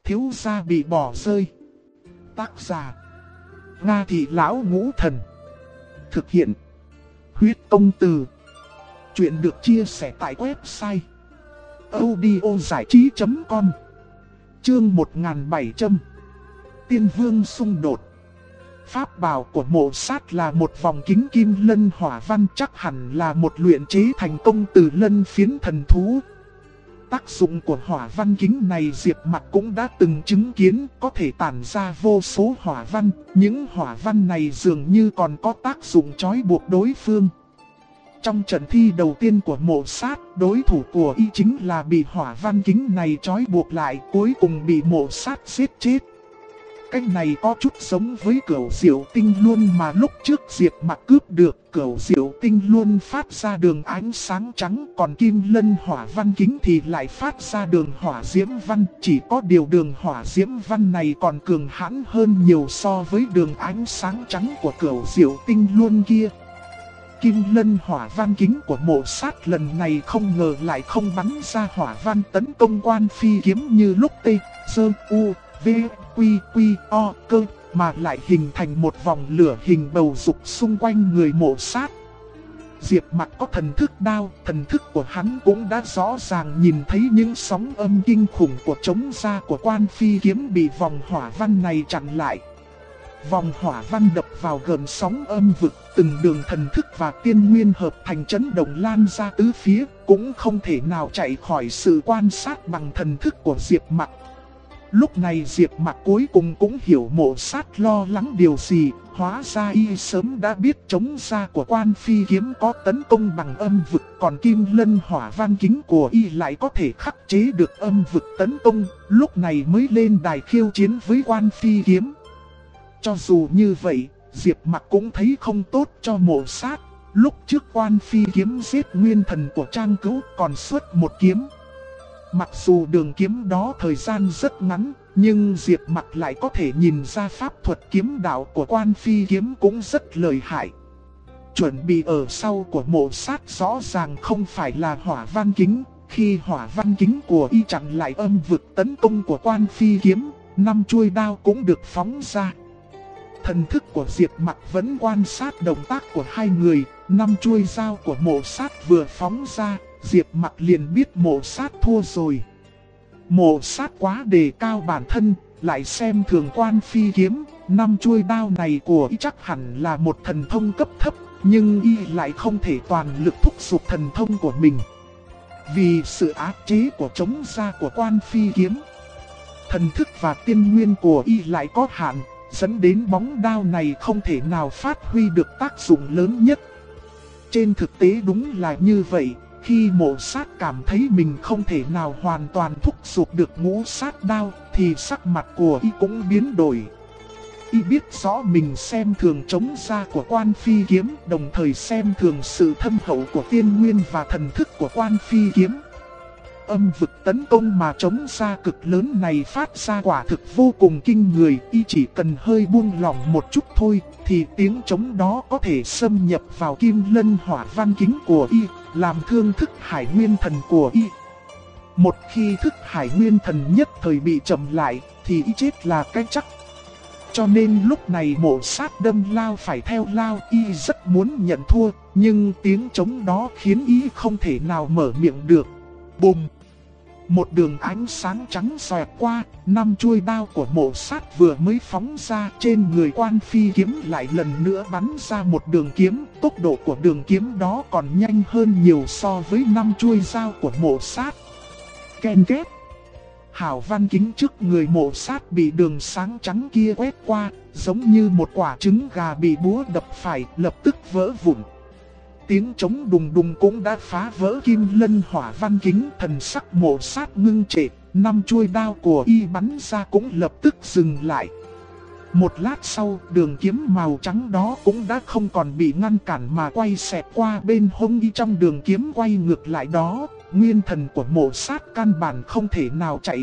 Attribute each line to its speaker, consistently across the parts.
Speaker 1: thiếu gia bị bỏ rơi. Tác giả: Nga Thị Lão Ngũ Thần. Thực hiện: Huyết Công Từ. Chuyện được chia sẻ tại website audiozảichí.com. Chương 1700. Tiên Vương xung đột. Pháp bảo của Mộ Sát là một vòng kính kim lân hỏa văn, chắc hẳn là một luyện chế thành công từ lân phiến thần thú. Tác dụng của hỏa văn kính này Diệp Mặc cũng đã từng chứng kiến, có thể tản ra vô số hỏa văn. Những hỏa văn này dường như còn có tác dụng trói buộc đối phương. Trong trận thi đầu tiên của Mộ Sát, đối thủ của y chính là bị hỏa văn kính này trói buộc lại, cuối cùng bị Mộ Sát giết chết. Cách này có chút giống với Cửu Diệu Tinh Luân mà lúc trước Diệp Mặc cướp được. Cửu Diệu Tinh Luân phát ra đường ánh sáng trắng, còn Kim Lân hỏa văn kính thì lại phát ra đường hỏa diễm văn. Chỉ có điều đường hỏa diễm văn này còn cường hãn hơn nhiều so với đường ánh sáng trắng của Cửu Diệu Tinh Luân kia. Kim Lân hỏa văn kính của Mộ Sát lần này không ngờ lại không bắn ra hỏa văn tấn công Quan Phi kiếm như lúc T, Sơ, U, V, Quy, Quy, O, Cơ, mà lại hình thành một vòng lửa hình bầu dục xung quanh người Mộ Sát. Diệp Mặc có thần thức đao, thần thức của hắn cũng đã rõ ràng nhìn thấy những sóng âm kinh khủng của chống ra của Quan Phi kiếm bị vòng hỏa văn này chặn lại. Vòng hỏa văn đập vào gần sóng âm vực, từng đường thần thức và tiên nguyên hợp thành chấn động lan ra tứ phía, cũng không thể nào chạy khỏi sự quan sát bằng thần thức của Diệp Mặc. Lúc này Diệp Mặc cuối cùng cũng hiểu Mộ Sát lo lắng điều gì, hóa ra y sớm đã biết chống ra của Quan Phi kiếm có tấn công bằng âm vực, còn Kim Lân hỏa văn kính của y lại có thể khắc chế được âm vực tấn công, lúc này mới lên đài khiêu chiến với Quan Phi kiếm. Cho dù như vậy, Diệp Mặc cũng thấy không tốt cho Mộ Sát. Lúc trước Quan Phi kiếm giết nguyên thần của Trang Cửu còn xuất một kiếm. Mặc dù đường kiếm đó thời gian rất ngắn, nhưng Diệp Mặc lại có thể nhìn ra pháp thuật kiếm đạo của Quan Phi kiếm cũng rất lợi hại. Chuẩn bị ở sau của Mộ Sát rõ ràng không phải là hỏa văn kính. Khi hỏa văn kính của y chặn lại âm vực tấn công của Quan Phi kiếm, 5 chuôi đao cũng được phóng ra. Thần thức của Diệp Mặc vẫn quan sát động tác của hai người, 5 chuôi dao của Mộ Sát vừa phóng ra, Diệp Mặc liền biết Mộ Sát thua rồi. Mộ Sát quá đề cao bản thân, lại xem thường Quan Phi kiếm, 5 chuôi đao này của y chắc hẳn là một thần thông cấp thấp, nhưng y lại không thể toàn lực thúc giục thần thông của mình. Vì sự áp chế của chống ra của Quan Phi kiếm, thần thức và tiên nguyên của y lại có hạn, dẫn đến bóng đao này không thể nào phát huy được tác dụng lớn nhất. Trên thực tế đúng là như vậy, khi Mộ Sát cảm thấy mình không thể nào hoàn toàn thúc giục được ngũ sát đao, thì sắc mặt của y cũng biến đổi. Y biết rõ mình xem thường chống ra của Quan Phi kiếm, đồng thời xem thường sự thâm hậu của tiên nguyên và thần thức của Quan Phi kiếm. Âm vực tấn công mà chống ra cực lớn này phát ra quả thực vô cùng kinh người, y chỉ cần hơi buông lỏng một chút thôi, thì tiếng chống đó có thể xâm nhập vào Kim Lân hỏa văn kính của y, làm thương thức hải nguyên thần của y. Một khi thức hải nguyên thần nhất thời bị chậm lại, thì y chết là cái chắc. Cho nên lúc này Mộ Sát đâm lao phải theo lao, y rất muốn nhận thua, nhưng tiếng chống đó khiến y không thể nào mở miệng được. Bùm! Một đường ánh sáng trắng xòe qua, 5 chuôi đao của Mộ Sát vừa mới phóng ra, trên người Quan Phi kiếm lại lần nữa bắn ra một đường kiếm. Tốc độ của đường kiếm đó còn nhanh hơn nhiều so với 5 chuôi dao của Mộ Sát. Ken két. Hào văn kính trước người Mộ Sát bị đường sáng trắng kia quét qua, giống như một quả trứng gà bị búa đập phải, lập tức vỡ vụn. Tiếng trống đùng đùng cũng đã phá vỡ Kim Lân hỏa văn kính, thần sắc Mộ Sát ngưng trệ, 5 chuôi đao của y bắn ra cũng lập tức dừng lại. Một lát sau, đường kiếm màu trắng đó cũng đã không còn bị ngăn cản mà quay xẹt qua bên hông y. Trong đường kiếm quay ngược lại đó, nguyên thần của Mộ Sát căn bản không thể nào chạy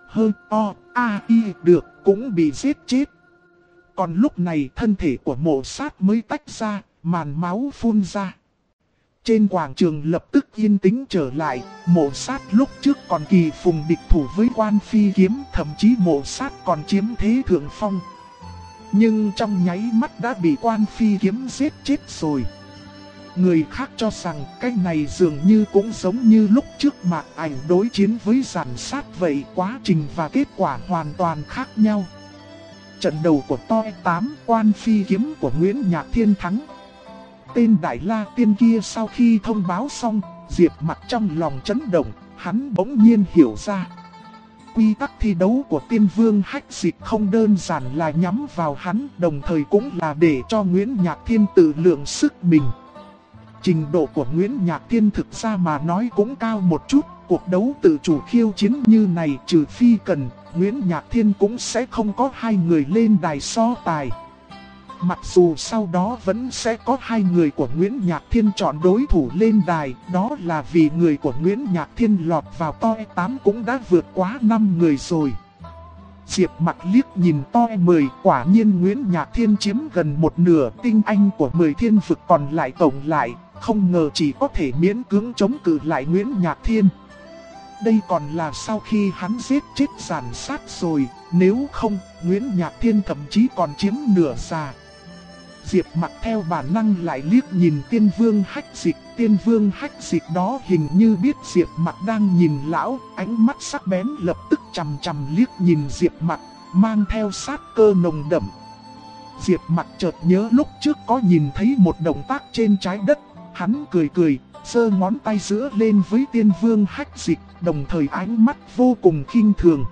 Speaker 1: T-H-O-A-I được, cũng bị giết chết. Còn lúc này thân thể của Mộ Sát mới tách ra, màn máu phun ra. Trên quảng trường lập tức yên tĩnh trở lại, Mộ Sát lúc trước còn kỳ phùng địch thủ với Quan Phi Kiếm, thậm chí Mộ Sát còn chiếm thế thượng phong. Nhưng trong nháy mắt đã bị Quan Phi Kiếm giết chết rồi. Người khác cho rằng cái này dường như cũng giống như lúc trước Mạc Ảnh đối chiến với Giản Sát vậy, quá trình và kết quả hoàn toàn khác nhau. Trận đầu của Toi 8, Quan Phi Kiếm của Nguyễn Nhạc Thiên thắng. Tên Đại La Tiên kia sau khi thông báo xong, Diệp Mặc trong lòng chấn động, hắn bỗng nhiên hiểu ra. Quy tắc thi đấu của Tiên Vương Hách Dịch không đơn giản là nhắm vào hắn, đồng thời cũng là để cho Nguyễn Nhạc Thiên tự lượng sức mình. Trình độ của Nguyễn Nhạc Thiên thực ra mà nói cũng cao một chút, cuộc đấu tự chủ khiêu chiến như này trừ phi cần, Nguyễn Nhạc Thiên cũng sẽ không có hai người lên đài so tài. Mặc dù sau đó vẫn sẽ có hai người của Nguyễn Nhạc Thiên chọn đối thủ lên đài, đó là vì người của Nguyễn Nhạc Thiên lọt vào Toi 8 cũng đã vượt quá 5 người rồi. Diệp Mặc liếc nhìn Toi 10, quả nhiên Nguyễn Nhạc Thiên chiếm gần một nửa tinh anh của 10 thiên vực còn lại tổng lại, không ngờ chỉ có thể miễn cưỡng chống cự lại Nguyễn Nhạc Thiên. Đây còn là sau khi hắn giết chết Giản Sát rồi, nếu không, Nguyễn Nhạc Thiên thậm chí còn chiếm nửa già. Diệp Mặc theo bản năng lại liếc nhìn Tiên Vương Hách Dịch, Tiên Vương Hách Dịch đó hình như biết Diệp Mặc đang nhìn lão, ánh mắt sắc bén lập tức chằm chằm liếc nhìn Diệp Mặc, mang theo sát cơ nồng đậm. Diệp Mặc chợt nhớ lúc trước có nhìn thấy một động tác trên trái đất, hắn cười cười, giơ ngón tay giữa lên với Tiên Vương Hách Dịch, đồng thời ánh mắt vô cùng khinh thường.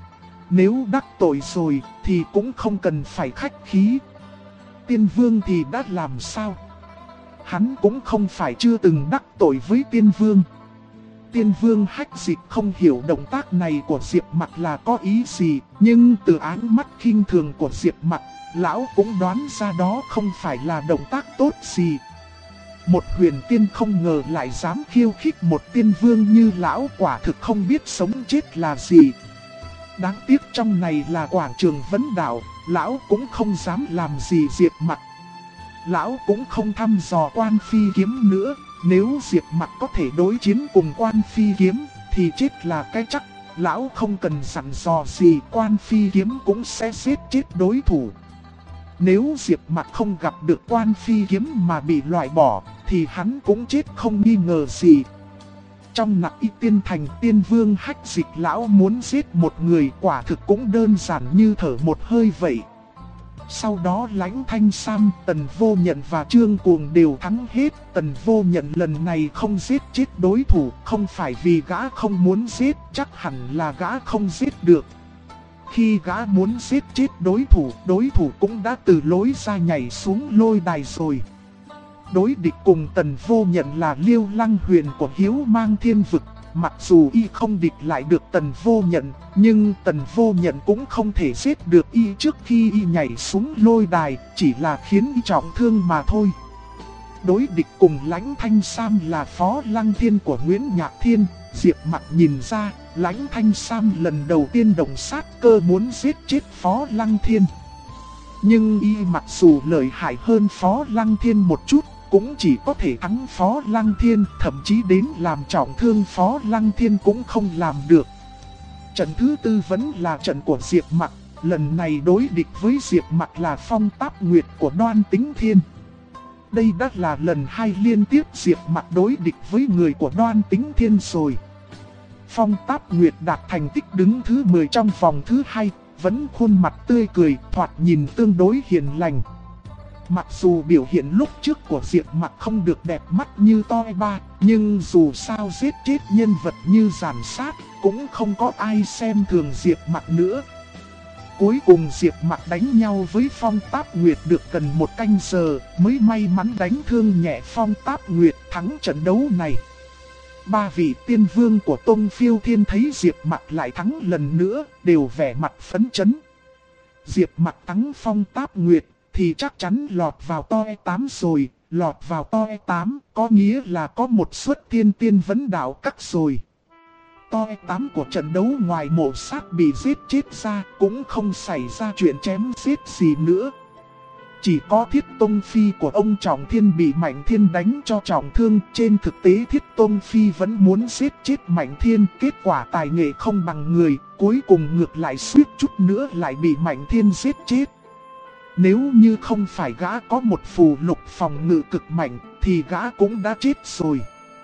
Speaker 1: Nếu đắc tội rồi thì cũng không cần phải khách khí. Tiên Vương thì đã làm sao? Hắn cũng không phải chưa từng đắc tội với Tiên Vương. Tiên Vương Hách Dịch không hiểu động tác này của Diệp Mặc là có ý gì, nhưng từ ánh mắt khinh thường của Diệp Mặc, lão cũng đoán ra đó không phải là động tác tốt gì. Một huyền tiên không ngờ lại dám khiêu khích một tiên vương như lão, quả thực không biết sống chết là gì. Đáng tiếc trong này là quảng trường vấn đạo, lão cũng không dám làm gì Diệp Mặc. Lão cũng không thăm dò Quan Phi Kiếm nữa, nếu Diệp Mặc có thể đối chiến cùng Quan Phi Kiếm thì chết là cái chắc. Lão không cần dặn dò gì, Quan Phi Kiếm cũng sẽ giết chết đối thủ. Nếu Diệp Mặc không gặp được Quan Phi Kiếm mà bị loại bỏ thì hắn cũng chết không nghi ngờ gì. Trong Nặc Y Tiên Thành, Tiên Vương Hách Dịch lão muốn giết một người quả thực cũng đơn giản như thở một hơi vậy. Sau đó Lãnh Thanh Sam, Tần Vô Nhận và Trương Cuồng đều thắng hết. Tần Vô Nhận lần này không giết chết đối thủ, không phải vì gã không muốn giết, chắc hẳn là gã không giết được. Khi gã muốn giết chết đối thủ cũng đã từ lối ra nhảy xuống lôi đài rồi. Đối địch cùng Tần Vô Nhận là Liêu Lăng Huyền của Hiếu Mang Thiên Vực. Mặc dù y không địch lại được Tần Vô Nhận, nhưng Tần Vô Nhận cũng không thể giết được y trước khi y nhảy xuống lôi đài, chỉ là khiến y trọng thương mà thôi. Đối địch cùng Lãnh Thanh Sam là Phó Lăng Thiên của Nguyễn Nhạc Thiên. Diệp Mặc nhìn ra, Lãnh Thanh Sam lần đầu tiên động sát cơ muốn giết chết Phó Lăng Thiên. Nhưng y mặc dù lợi hại hơn Phó Lăng Thiên một chút, cũng chỉ có thể thắng Phó Lăng Thiên, thậm chí đến làm trọng thương Phó Lăng Thiên cũng không làm được. Trận thứ tư vẫn là trận của Diệp Mặc, lần này đối địch với Diệp Mặc là Phong Táp Nguyệt của Đoan Tính Thiên. Đây đã là lần 2 liên tiếp Diệp Mặc đối địch với người của Đoan Tính Thiên rồi. Phong Táp Nguyệt đạt thành tích đứng thứ 10 trong vòng thứ 2, vẫn khuôn mặt tươi cười, thoạt nhìn tương đối hiền lành. Mặc dù biểu hiện lúc trước của Diệp Mặc không được đẹp mắt như Toi 3, nhưng dù sao giết chết nhân vật như Giản Sát, cũng không có ai xem thường Diệp Mặc nữa. Cuối cùng Diệp Mặc đánh nhau với Phong Táp Nguyệt được gần 1 canh giờ, mới may mắn đánh thương nhẹ Phong Táp Nguyệt, thắng trận đấu này. 3 vị tiên vương của Tông Phiêu Thiên thấy Diệp Mặc lại thắng lần nữa, đều vẻ mặt phấn chấn. Diệp Mặc thắng Phong Táp Nguyệt thì chắc chắn lọt vào Toi 8 rồi, lọt vào Toi 8 có nghĩa là có một suất tiên vấn đạo các rồi. Toi 8 của trận đấu ngoài Mộ Sát bị giết chết ra, cũng không xảy ra chuyện chém giết gì nữa. chỉ có Thiết Tông Phi của ông Trọng Thiên bị Mạnh Thiên đánh cho trọng thương. Trên thực tế Thiết Tông Phi vẫn muốn giết chết Mạnh Thiên, kết quả tài nghệ không bằng người, cuối cùng ngược lại suýt chút nữa lại bị Mạnh Thiên giết chết. Nếu như không phải gã có một phù lục phòng ngự cực mạnh, thì gã cũng đã chết rồi.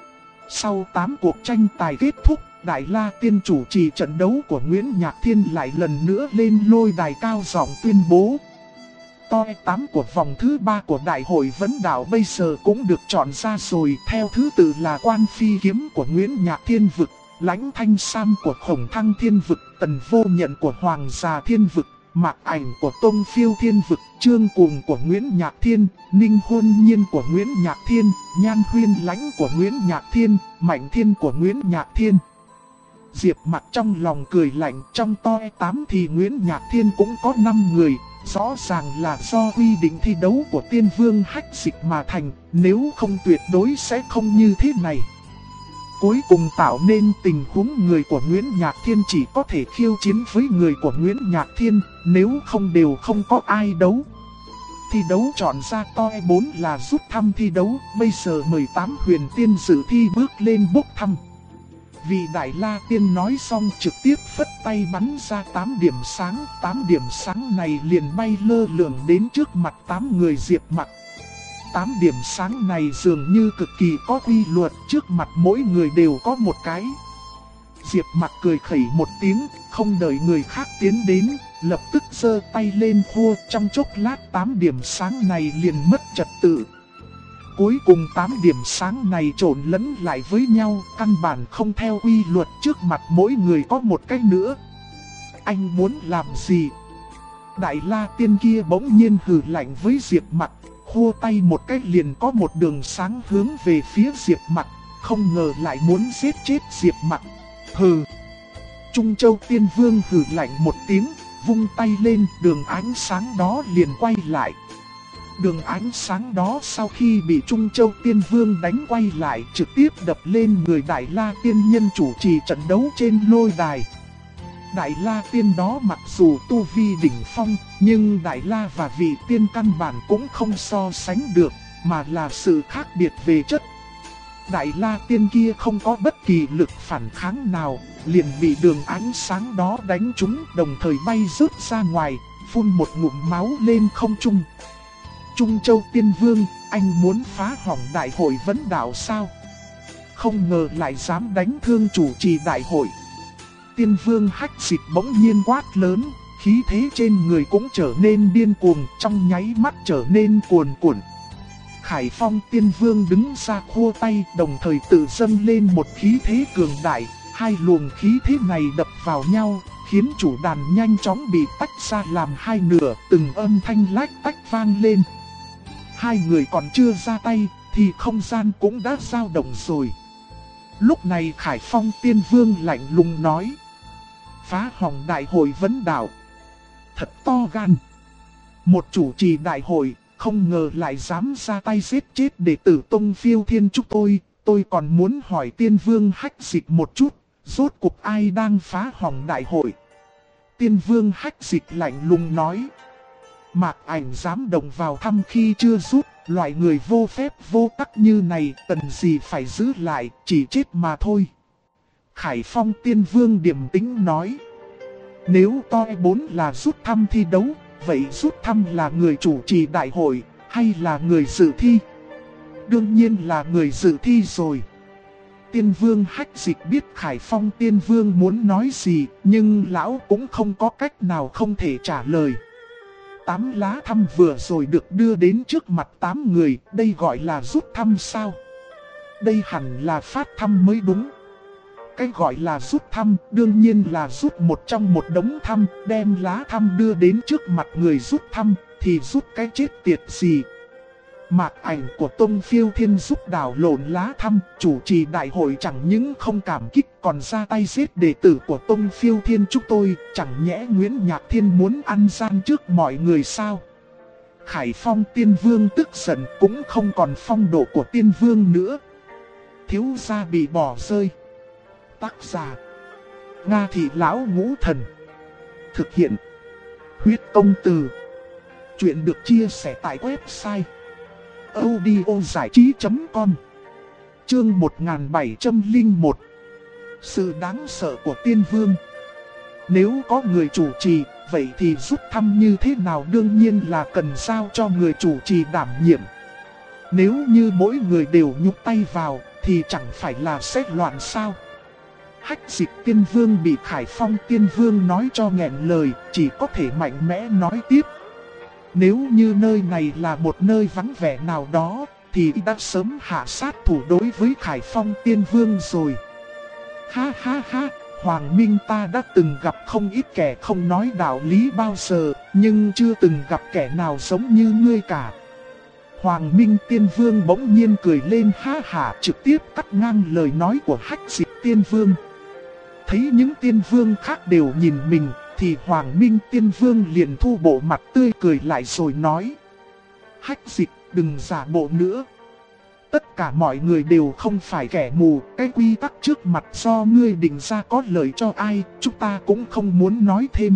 Speaker 1: Sau 8 cuộc tranh tài kết thúc, Đại La Tiên chủ trì trận đấu của Nguyễn Nhạc Thiên lại lần nữa lên lôi đài cao giọng tuyên bố. Toi 8 của vòng thứ 3 của Đại hội Vấn Đạo bây giờ cũng được chọn ra rồi. Theo thứ tự là Quan Phi Kiếm của Nguyễn Nhạc Thiên Vực, Lãnh Thanh Sam của Khổng Thăng Thiên Vực, Tần Vô Nhận của Hoàng Già Thiên Vực, Mạc Ảnh của Tông Phiêu Thiên Vực, Trương Cuồng của Nguyễn Nhạc Thiên, Ninh Hôn Nhiên của Nguyễn Nhạc Thiên, Nhan Huyên Lãnh của Nguyễn Nhạc Thiên, Mạnh Thiên của Nguyễn Nhạc Thiên. Diệp Mặc trong lòng cười lạnh, trong toi 8 thì Nguyễn Nhạc Thiên cũng có 5 người, rõ ràng là do quy định thi đấu của Tiên Vương Hách Dịch mà thành, nếu không tuyệt đối sẽ không như thế này. Cuối cùng tạo nên tình huống người của Nguyễn Nhạc Thiên chỉ có thể khiêu chiến với người của Nguyễn Nhạc Thiên, nếu không đều không có ai đấu. Thi đấu chọn ra toi 4 là rút thăm thi đấu, bây giờ mời 8 huyền tiên dự thi bước lên bốc thăm. Vị Đại La Tiên nói xong trực tiếp phất tay bắn ra 8 điểm sáng, 8 điểm sáng này liền bay lơ lửng đến trước mặt 8 người Diệp Mặc. 8 điểm sáng này dường như cực kỳ có quy luật, trước mặt mỗi người đều có một cái. Diệp Mặc cười khẩy một tiếng, không đợi người khác tiến đến, lập tức giơ tay lên khua, trong chốc lát 8 điểm sáng này liền mất trật tự. Cuối cùng 8 điểm sáng này trộn lẫn lại với nhau, căn bản không theo quy luật, trước mặt mỗi người có một cái nữa. Anh muốn làm gì? Đại La Tiên kia bỗng nhiên hừ lạnh với Diệp Mặc, khua tay một cái liền có một đường sáng hướng về phía Diệp Mặc, không ngờ lại muốn giết chết Diệp Mặc. Hừ. Trung Châu Tiên Vương hừ lạnh một tiếng, vung tay lên, đường ánh sáng đó liền quay lại. Đường ánh sáng đó sau khi bị Trung Châu Tiên Vương đánh quay lại trực tiếp đập lên người Đại La Tiên nhân chủ trì trận đấu trên lôi đài. Đại La Tiên đó mặc dù tu vi đỉnh phong, nhưng Đại La và vị tiên căn bản cũng không so sánh được, mà là sự khác biệt về chất. Đại La Tiên kia không có bất kỳ lực phản kháng nào, liền bị đường ánh sáng đó đánh trúng, đồng thời bay rớt ra ngoài, phun một ngụm máu lên không trung. Trung Châu Tiên Vương, anh muốn phá hỏng đại hội vấn đạo sao? Không ngờ lại dám đánh thương chủ trì đại hội. Tiên Vương Hách Dịch bỗng nhiên quát lớn, khí thế trên người cũng trở nên điên cuồng, trong nháy mắt trở nên cuồn cuộn. Khải Phong Tiên Vương đứng ra khua tay, đồng thời tự dâng lên một khí thế cường đại, hai luồng khí thế này đập vào nhau, khiến chủ đàn nhanh chóng bị tách ra làm hai nửa, từng âm thanh lách tách vang lên. Hai người còn chưa ra tay, thì không gian cũng đã dao động rồi. Lúc này Khải Phong Tiên Vương lạnh lùng nói: phá hỏng đại hội vấn đạo. Thật to gan. Một chủ trì đại hội, không ngờ lại dám ra tay giết chết đệ tử Tông Phiêu Thiên chúng tôi còn muốn hỏi Tiên Vương Hách Dịch một chút, rốt cuộc ai đang phá hỏng đại hội? Tiên Vương Hách Dịch lạnh lùng nói: Mạc Ảnh dám động vào thăm khi chưa rút, loại người vô phép vô tắc như này cần gì phải giữ lại, chỉ chết mà thôi. Khải Phong Tiên Vương điềm tĩnh nói: nếu toi 4 là rút thăm thi đấu, vậy rút thăm là người chủ trì đại hội, hay là người dự thi? Đương nhiên là người dự thi rồi. Tiên Vương Hách Dịch biết Khải Phong Tiên Vương muốn nói gì, nhưng lão cũng không có cách nào không thể trả lời. 8 lá thăm vừa rồi được đưa đến trước mặt 8 người, đây gọi là rút thăm sao? Đây hẳn là phát thăm mới đúng. Cái gọi là rút thăm đương nhiên là rút một trong một đống thăm, đem lá thăm đưa đến trước mặt người rút thăm, thì rút cái chết tiệt gì. Mạc Ảnh của Tông Phiêu Thiên giúp đảo lộn lá thăm, chủ trì đại hội chẳng những không cảm kích còn ra tay giết đệ tử của Tông Phiêu Thiên chúng tôi, chẳng nhẽ Nguyễn Nhạc Thiên muốn ăn gian trước mọi người sao? Khải Phong Tiên Vương tức giận, cũng không còn phong độ của Tiên Vương nữa. Thiếu gia bị bỏ rơi. Tác giả: Nga Thị Lão Ngũ Thần. Thực hiện: Huyết Công Từ. Chuyện được chia sẻ tại website audiozảichí.com. Chương 1701. Sự đáng sợ của tiên vương. Nếu có người chủ trì, vậy thì rút thăm như thế nào đương nhiên là cần giao cho người chủ trì đảm nhiệm. Nếu như mỗi người đều nhúc tay vào, thì chẳng phải là sẽ loạn sao? Hách Dịch tiên vương bị Khải Phong tiên vương nói cho nghẹn lời, chỉ có thể mạnh mẽ nói tiếp. Nếu như nơi này là một nơi vắng vẻ nào đó, thì đã sớm hạ sát thủ đối với Khải Phong tiên vương rồi. Ha ha ha, Hoàng Minh ta đã từng gặp không ít kẻ không nói đạo lý bao giờ, nhưng chưa từng gặp kẻ nào giống như ngươi cả. Hoàng Minh tiên vương bỗng nhiên cười lên ha hả, trực tiếp cắt ngang lời nói của Hách Dịch tiên vương. Thấy những tiên vương khác đều nhìn mình, thì Hoàng Minh tiên vương liền thu bộ mặt tươi cười lại rồi nói: Hách Dịch, đừng giả bộ nữa. Tất cả mọi người đều không phải kẻ mù, cái quy tắc trước mặt do ngươi định ra có lợi cho ai, chúng ta cũng không muốn nói thêm.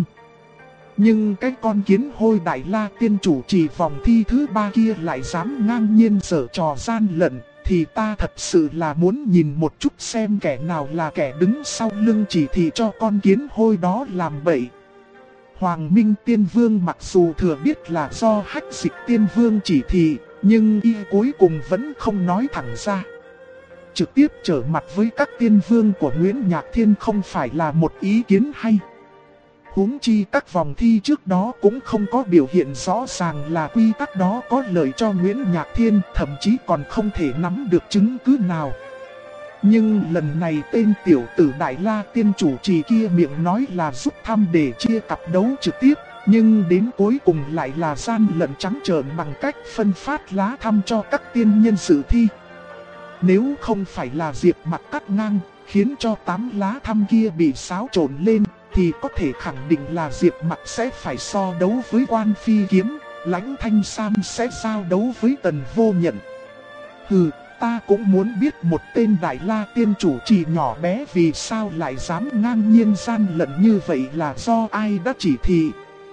Speaker 1: Nhưng cái con kiến hôi Đại La tiên chủ trì vòng thi thứ 3 kia lại dám ngang nhiên giở trò gian lận, thì ta thật sự là muốn nhìn một chút xem kẻ nào là kẻ đứng sau lưng chỉ thị cho con kiến hôi đó làm bậy. Hoàng Minh tiên vương mặc dù thừa biết là do Hách Dịch tiên vương chỉ thị, nhưng y cuối cùng vẫn không nói thẳng ra. Trực tiếp trở mặt với các tiên vương của Nguyễn Nhạc Thiên không phải là một ý kiến hay. Huống chi các vòng thi trước đó cũng không có biểu hiện rõ ràng là quy tắc đó có lợi cho Nguyễn Nhạc Thiên, thậm chí còn không thể nắm được chứng cứ nào. Nhưng lần này tên tiểu tử Đại La tiên chủ trì kia miệng nói là rút thăm để chia cặp đấu trực tiếp, nhưng đến cuối cùng lại là gian lận trắng trợn bằng cách phân phát lá thăm cho các tiên nhân dự thi. Nếu không phải là Diệp Mặc cắt ngang, khiến cho 8 lá thăm kia bị xáo trộn lên, thì có thể khẳng định là Diệp Mặc sẽ phải so đấu với Quan Phi Kiếm, Lãnh Thanh Sam sẽ giao đấu với Tần Vô Nhận. Hừ, ta cũng muốn biết một tên Đại La tiên chủ trì nhỏ bé vì sao lại dám ngang nhiên gian lận như vậy là do ai đã chỉ thị.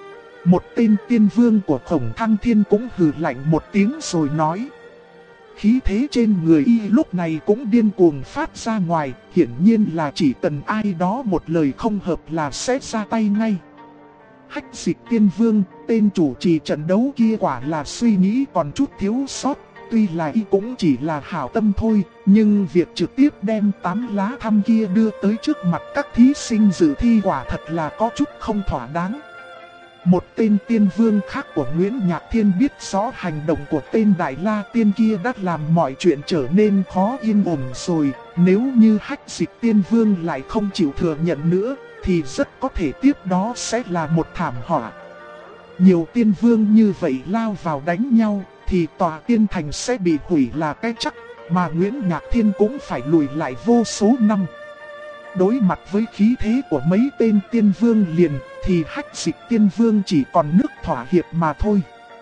Speaker 1: Một tên tiên vương của Khổng Thăng Thiên cũng hừ lạnh một tiếng rồi nói. Khí thế trên người y lúc này cũng điên cuồng phát ra ngoài, hiển nhiên là chỉ cần ai đó một lời không hợp là sẽ ra tay ngay. Hách Dịch tiên vương, tên chủ trì trận đấu kia quả là suy nghĩ còn chút thiếu sót. Tuy là y cũng chỉ là hảo tâm thôi, nhưng việc trực tiếp đem 8 lá thăm kia đưa tới trước mặt các thí sinh dự thi quả thật là có chút không thỏa đáng. Một tên tiên vương khác của Nguyễn Nhạc Thiên biết rõ hành động của tên Đại La tiên kia đã làm mọi chuyện trở nên khó yên ổn rồi. Nếu như Hách Dịch tiên vương lại không chịu thừa nhận nữa, thì rất có thể tiếp đó sẽ là một thảm họa. Nhiều tiên vương như vậy lao vào đánh nhau, thì tòa tiên thành sẽ bị hủy là cái chắc, mà Nguyễn Nhạc Thiên cũng phải lùi lại vô số năm. Đối mặt với khí thế của mấy tên tiên vương liền, thì Hách Dịch tiên vương chỉ còn nước thỏa hiệp mà thôi.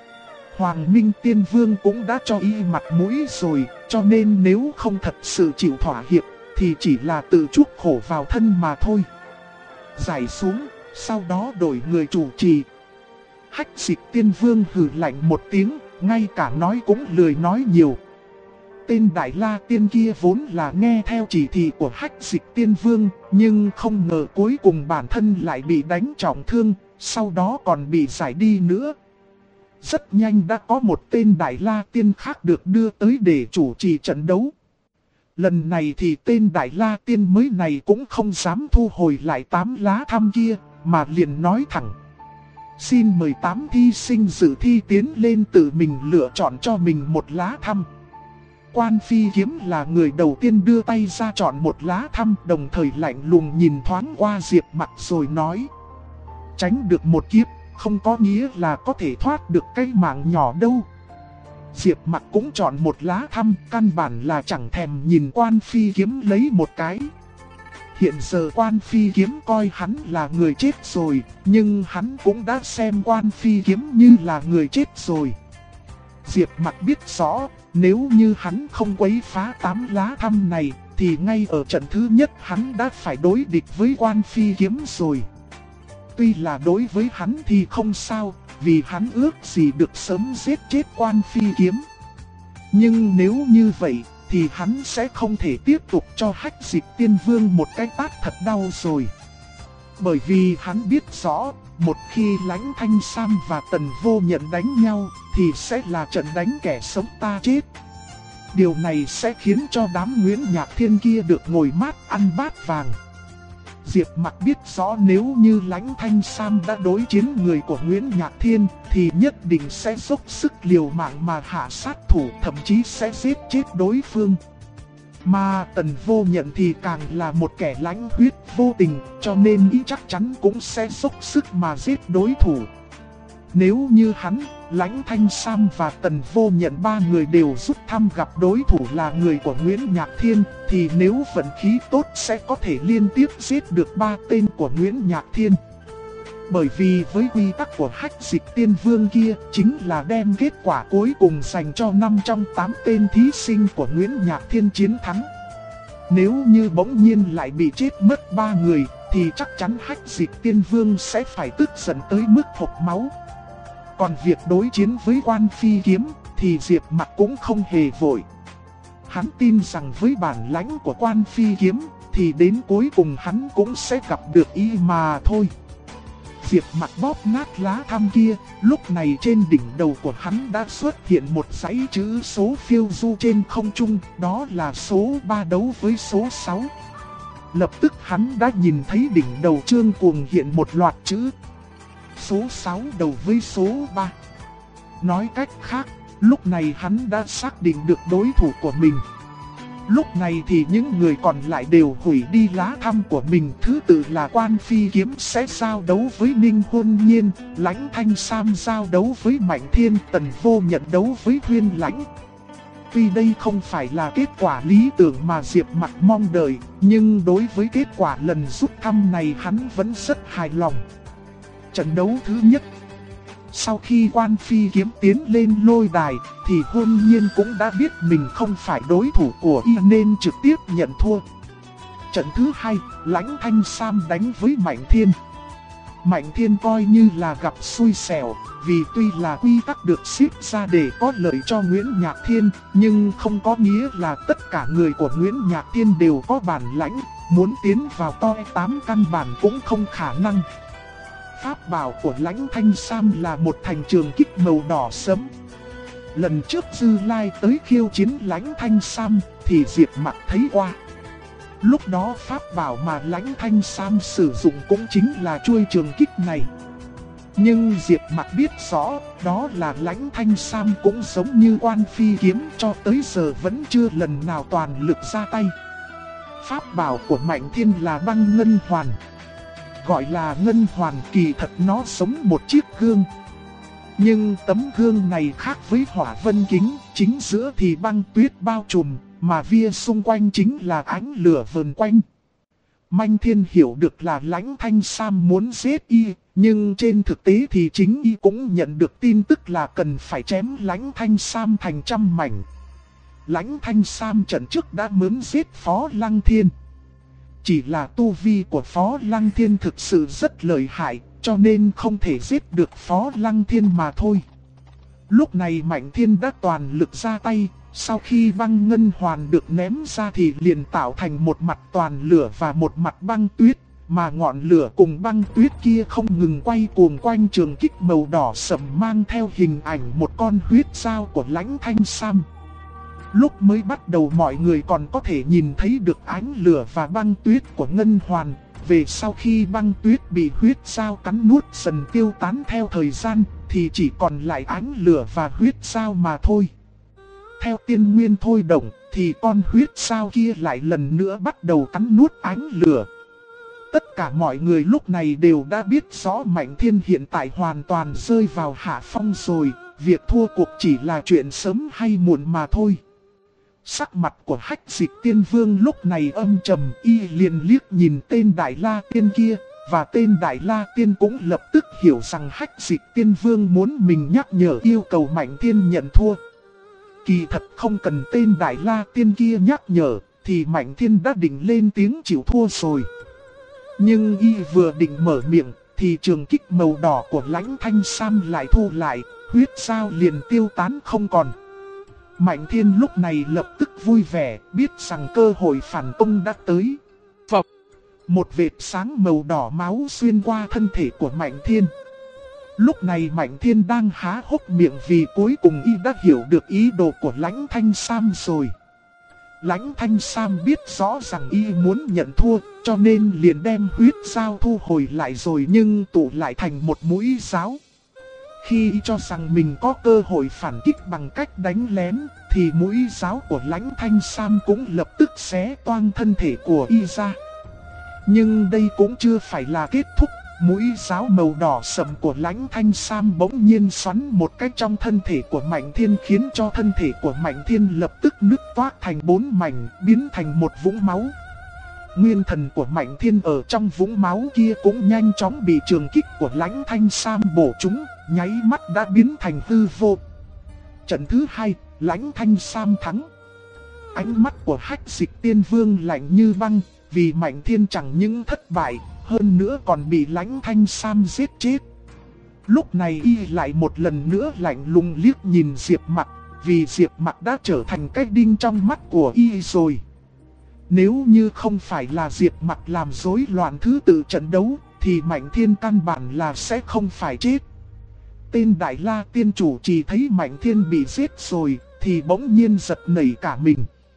Speaker 1: Hoàng Minh tiên vương cũng đã cho y mặt mũi rồi, cho nên nếu không thật sự chịu thỏa hiệp, thì chỉ là tự chuốc khổ vào thân mà thôi. Giải xuống, sau đó đổi người chủ trì. Hách Dịch tiên vương hừ lạnh một tiếng, ngay cả nói cũng lười nói nhiều. Tên Đại La tiên kia vốn là nghe theo chỉ thị của Hách Dịch tiên vương, nhưng không ngờ cuối cùng bản thân lại bị đánh trọng thương, sau đó còn bị giải đi nữa. Rất nhanh đã có một tên Đại La tiên khác được đưa tới để chủ trì trận đấu. Lần này thì tên Đại La tiên mới này cũng không dám thu hồi lại 8 lá thăm kia, mà liền nói thẳng. Xin mời 8 thí sinh dự thi tiến lên tự mình lựa chọn cho mình một lá thăm. Quan Phi Kiếm là người đầu tiên đưa tay ra chọn một lá thăm, đồng thời lạnh lùng nhìn thoáng qua Diệp Mặc rồi nói. Tránh được một kiếp, không có nghĩa là có thể thoát được cái mạng nhỏ đâu. Diệp Mặc cũng chọn một lá thăm, căn bản là chẳng thèm nhìn Quan Phi Kiếm lấy một cái. Hiện giờ Quan Phi Kiếm coi hắn là người chết rồi, nhưng hắn cũng đã xem Quan Phi Kiếm như là người chết rồi. Diệp Mặc biết rõ, nếu như hắn không quấy phá 8 lá thăm này, thì ngay ở trận thứ nhất hắn đã phải đối địch với Quan Phi Kiếm rồi. Tuy là đối với hắn thì không sao, vì hắn ước gì được sớm giết chết Quan Phi Kiếm. Nhưng nếu như vậy, thì hắn sẽ không thể tiếp tục cho Hách Dịch Tiên Vương một cái tát thật đau rồi. Bởi vì hắn biết rõ, một khi Lãnh Thanh Sam và Tần Vô Nhận đánh nhau, thì sẽ là trận đánh kẻ sống ta chết. Điều này sẽ khiến cho đám Nguyễn Nhạc Thiên kia được ngồi mát ăn bát vàng. Diệp Mặc biết rõ nếu như Lãnh Thanh Sam đã đối chiến người của Nguyễn Nhạc Thiên thì nhất định sẽ dốc sức liều mạng mà hạ sát thủ, thậm chí sẽ giết chết đối phương. Mà Tần Vô Nhận thì càng là một kẻ lãnh huyết vô tình, cho nên ý chắc chắn cũng sẽ dốc sức mà giết đối thủ. Nếu như hắn, Lãnh Thanh Sam và Tần Vô Nhận ba người đều rút thăm gặp đối thủ là người của Nguyễn Nhạc Thiên, thì nếu vận khí tốt sẽ có thể liên tiếp giết được 3 tên của Nguyễn Nhạc Thiên. Bởi vì với quy tắc của Hách Dịch Tiên Vương kia chính là đem kết quả cuối cùng dành cho 5 trong 8 tên thí sinh của Nguyễn Nhạc Thiên chiến thắng. Nếu như bỗng nhiên lại bị chết mất 3 người thì chắc chắn Hách Dịch Tiên Vương sẽ phải tức giận tới mức hộc máu. Còn việc đối chiến với Quan Phi Kiếm thì Diệp Mặc cũng không hề vội. Hắn tin rằng với bản lãnh của Quan Phi Kiếm thì đến cuối cùng hắn cũng sẽ gặp được y mà thôi. Diệp Mặc bóp nát lá thăm kia, lúc này trên đỉnh đầu của hắn đã xuất hiện một dãy chữ số phiêu du trên không trung, đó là số 3 đấu với số 6. Lập tức hắn đã nhìn thấy đỉnh đầu Trương Cuồng hiện một loạt chữ số 6 đầu với số 3. Nói cách khác, lúc này hắn đã xác định được đối thủ của mình. Lúc này thì những người còn lại đều hủy đi lá thăm của mình. Thứ tự là Quan Phi Kiếm sẽ giao đấu với Ninh Hôn Nhiên, Lãnh Thanh Sam giao đấu với Mạnh Thiên, Tần Vô Nhận đấu với Huyên Lãnh. Tuy đây không phải là kết quả lý tưởng mà Diệp Mặc mong đợi, nhưng đối với kết quả lần rút thăm này hắn vẫn rất hài lòng. Trận đấu thứ nhất. Sau khi Quan Phi Kiếm tiến lên lôi đài, thì Hôn Nhiên cũng đã biết mình không phải đối thủ của y nên trực tiếp nhận thua. Trận thứ hai, Lãnh Thanh Sam đánh với Mạnh Thiên. Mạnh Thiên coi như là gặp xui xẻo, vì tuy là quy tắc được xếp ra để có lợi cho Nguyễn Nhạc Thiên, nhưng không có nghĩa là tất cả người của Nguyễn Nhạc Thiên đều có bản lãnh, muốn tiến vào top 8 căn bản cũng không khả năng. Pháp bảo của Lãnh Thanh Sam là một thành trường kích màu đỏ sẫm. Lần trước Dư Lai tới khiêu chiến Lãnh Thanh Sam thì Diệp Mặc thấy qua. Lúc đó pháp bảo mà Lãnh Thanh Sam sử dụng cũng chính là chuôi trường kích này. Nhưng Diệp Mặc biết rõ, đó là Lãnh Thanh Sam cũng giống như Quan Phi Kiếm, cho tới giờ vẫn chưa lần nào toàn lực ra tay. Pháp bảo của Mạnh Thiên là băng ngân hoàn. Gọi là ngân hoàn, kỳ thật nó giống một chiếc gương. Nhưng tấm gương này khác với hỏa vân kính, chính giữa thì băng tuyết bao trùm, mà via xung quanh chính là ánh lửa vờn quanh. Mạnh Thiên hiểu được là Lãnh Thanh Sam muốn giết y, nhưng trên thực tế thì chính y cũng nhận được tin tức là cần phải chém Lãnh Thanh Sam thành trăm mảnh. Lãnh Thanh Sam trận trước đã muốn giết Phó Lăng Thiên. Chỉ là tu vi của Phó Lăng Thiên thực sự rất lợi hại, cho nên không thể giết được Phó Lăng Thiên mà thôi. Lúc này Mạnh Thiên đã toàn lực ra tay, sau khi băng ngân hoàn được ném ra thì liền tạo thành một mặt toàn lửa và một mặt băng tuyết, mà ngọn lửa cùng băng tuyết kia không ngừng quay cuồng quanh trường kích màu đỏ sẫm mang theo hình ảnh một con huyết dao của Lãnh Thanh Sam. Lúc mới bắt đầu mọi người còn có thể nhìn thấy được ánh lửa và băng tuyết của ngân hoàn. Về sau khi băng tuyết bị huyết dao cắn nuốt dần tiêu tán theo thời gian, thì chỉ còn lại ánh lửa và huyết dao mà thôi. Theo tiên nguyên thôi động, thì con huyết dao kia lại lần nữa bắt đầu cắn nuốt ánh lửa. Tất cả mọi người lúc này đều đã biết rõ Mạnh Thiên hiện tại hoàn toàn rơi vào hạ phong rồi, việc thua cuộc chỉ là chuyện sớm hay muộn mà thôi. Sắc mặt của Hách Dịch Tiên Vương lúc này âm trầm, y liền liếc nhìn tên Đại La Tiên kia, và tên Đại La Tiên cũng lập tức hiểu rằng Hách Dịch Tiên Vương muốn mình nhắc nhở yêu cầu Mạnh Thiên nhận thua. Kỳ thật không cần tên Đại La Tiên kia nhắc nhở, thì Mạnh Thiên đã định lên tiếng chịu thua rồi. Nhưng y vừa định mở miệng, thì trường kích màu đỏ của Lãnh Thanh Sam lại thu lại, huyết dao liền tiêu tán không còn. Mạnh Thiên lúc này lập tức vui vẻ, biết rằng cơ hội phản công đã tới. Phập, một vệt sáng màu đỏ máu xuyên qua thân thể của Mạnh Thiên. Lúc này Mạnh Thiên đang há hốc miệng vì cuối cùng y đã hiểu được ý đồ của Lãnh Thanh Sam rồi. Lãnh Thanh Sam biết rõ rằng y muốn nhận thua, cho nên liền đem huyết dao thu hồi lại rồi nhưng tụ lại thành một mũi giáo. Khi y cho rằng mình có cơ hội phản kích bằng cách đánh lén, thì mũi giáo của Lãnh Thanh Sam cũng lập tức xé toang thân thể của y ra. Nhưng đây cũng chưa phải là kết thúc. Mũi giáo màu đỏ sậm của Lãnh Thanh Sam bỗng nhiên xoắn một cách trong thân thể của Mạnh Thiên, khiến cho thân thể của Mạnh Thiên lập tức nứt toác thành 4 mảnh, biến thành một vũng máu. Nguyên thần của Mạnh Thiên ở trong vũng máu kia cũng nhanh chóng bị trường kích của Lãnh Thanh Sam bổ trúng, nháy mắt đã biến thành hư vô. Trận thứ 2, Lãnh Thanh Sam thắng. Ánh mắt của Hách Dịch Tiên Vương lạnh như băng, vì Mạnh Thiên chẳng những thất bại, hơn nữa còn bị Lãnh Thanh Sam giết chết. Lúc này y lại một lần nữa lạnh lùng liếc nhìn Diệp Mặc, vì Diệp Mặc đã trở thành cái đinh trong mắt của y rồi. Nếu như không phải là Diệp Mặc làm rối loạn thứ tự trận đấu, thì Mạnh Thiên căn bản là sẽ không phải chết. Tên Đại La Tiên Chủ chỉ thấy Mạnh Thiên bị giết rồi, thì bỗng nhiên giật nảy cả mình.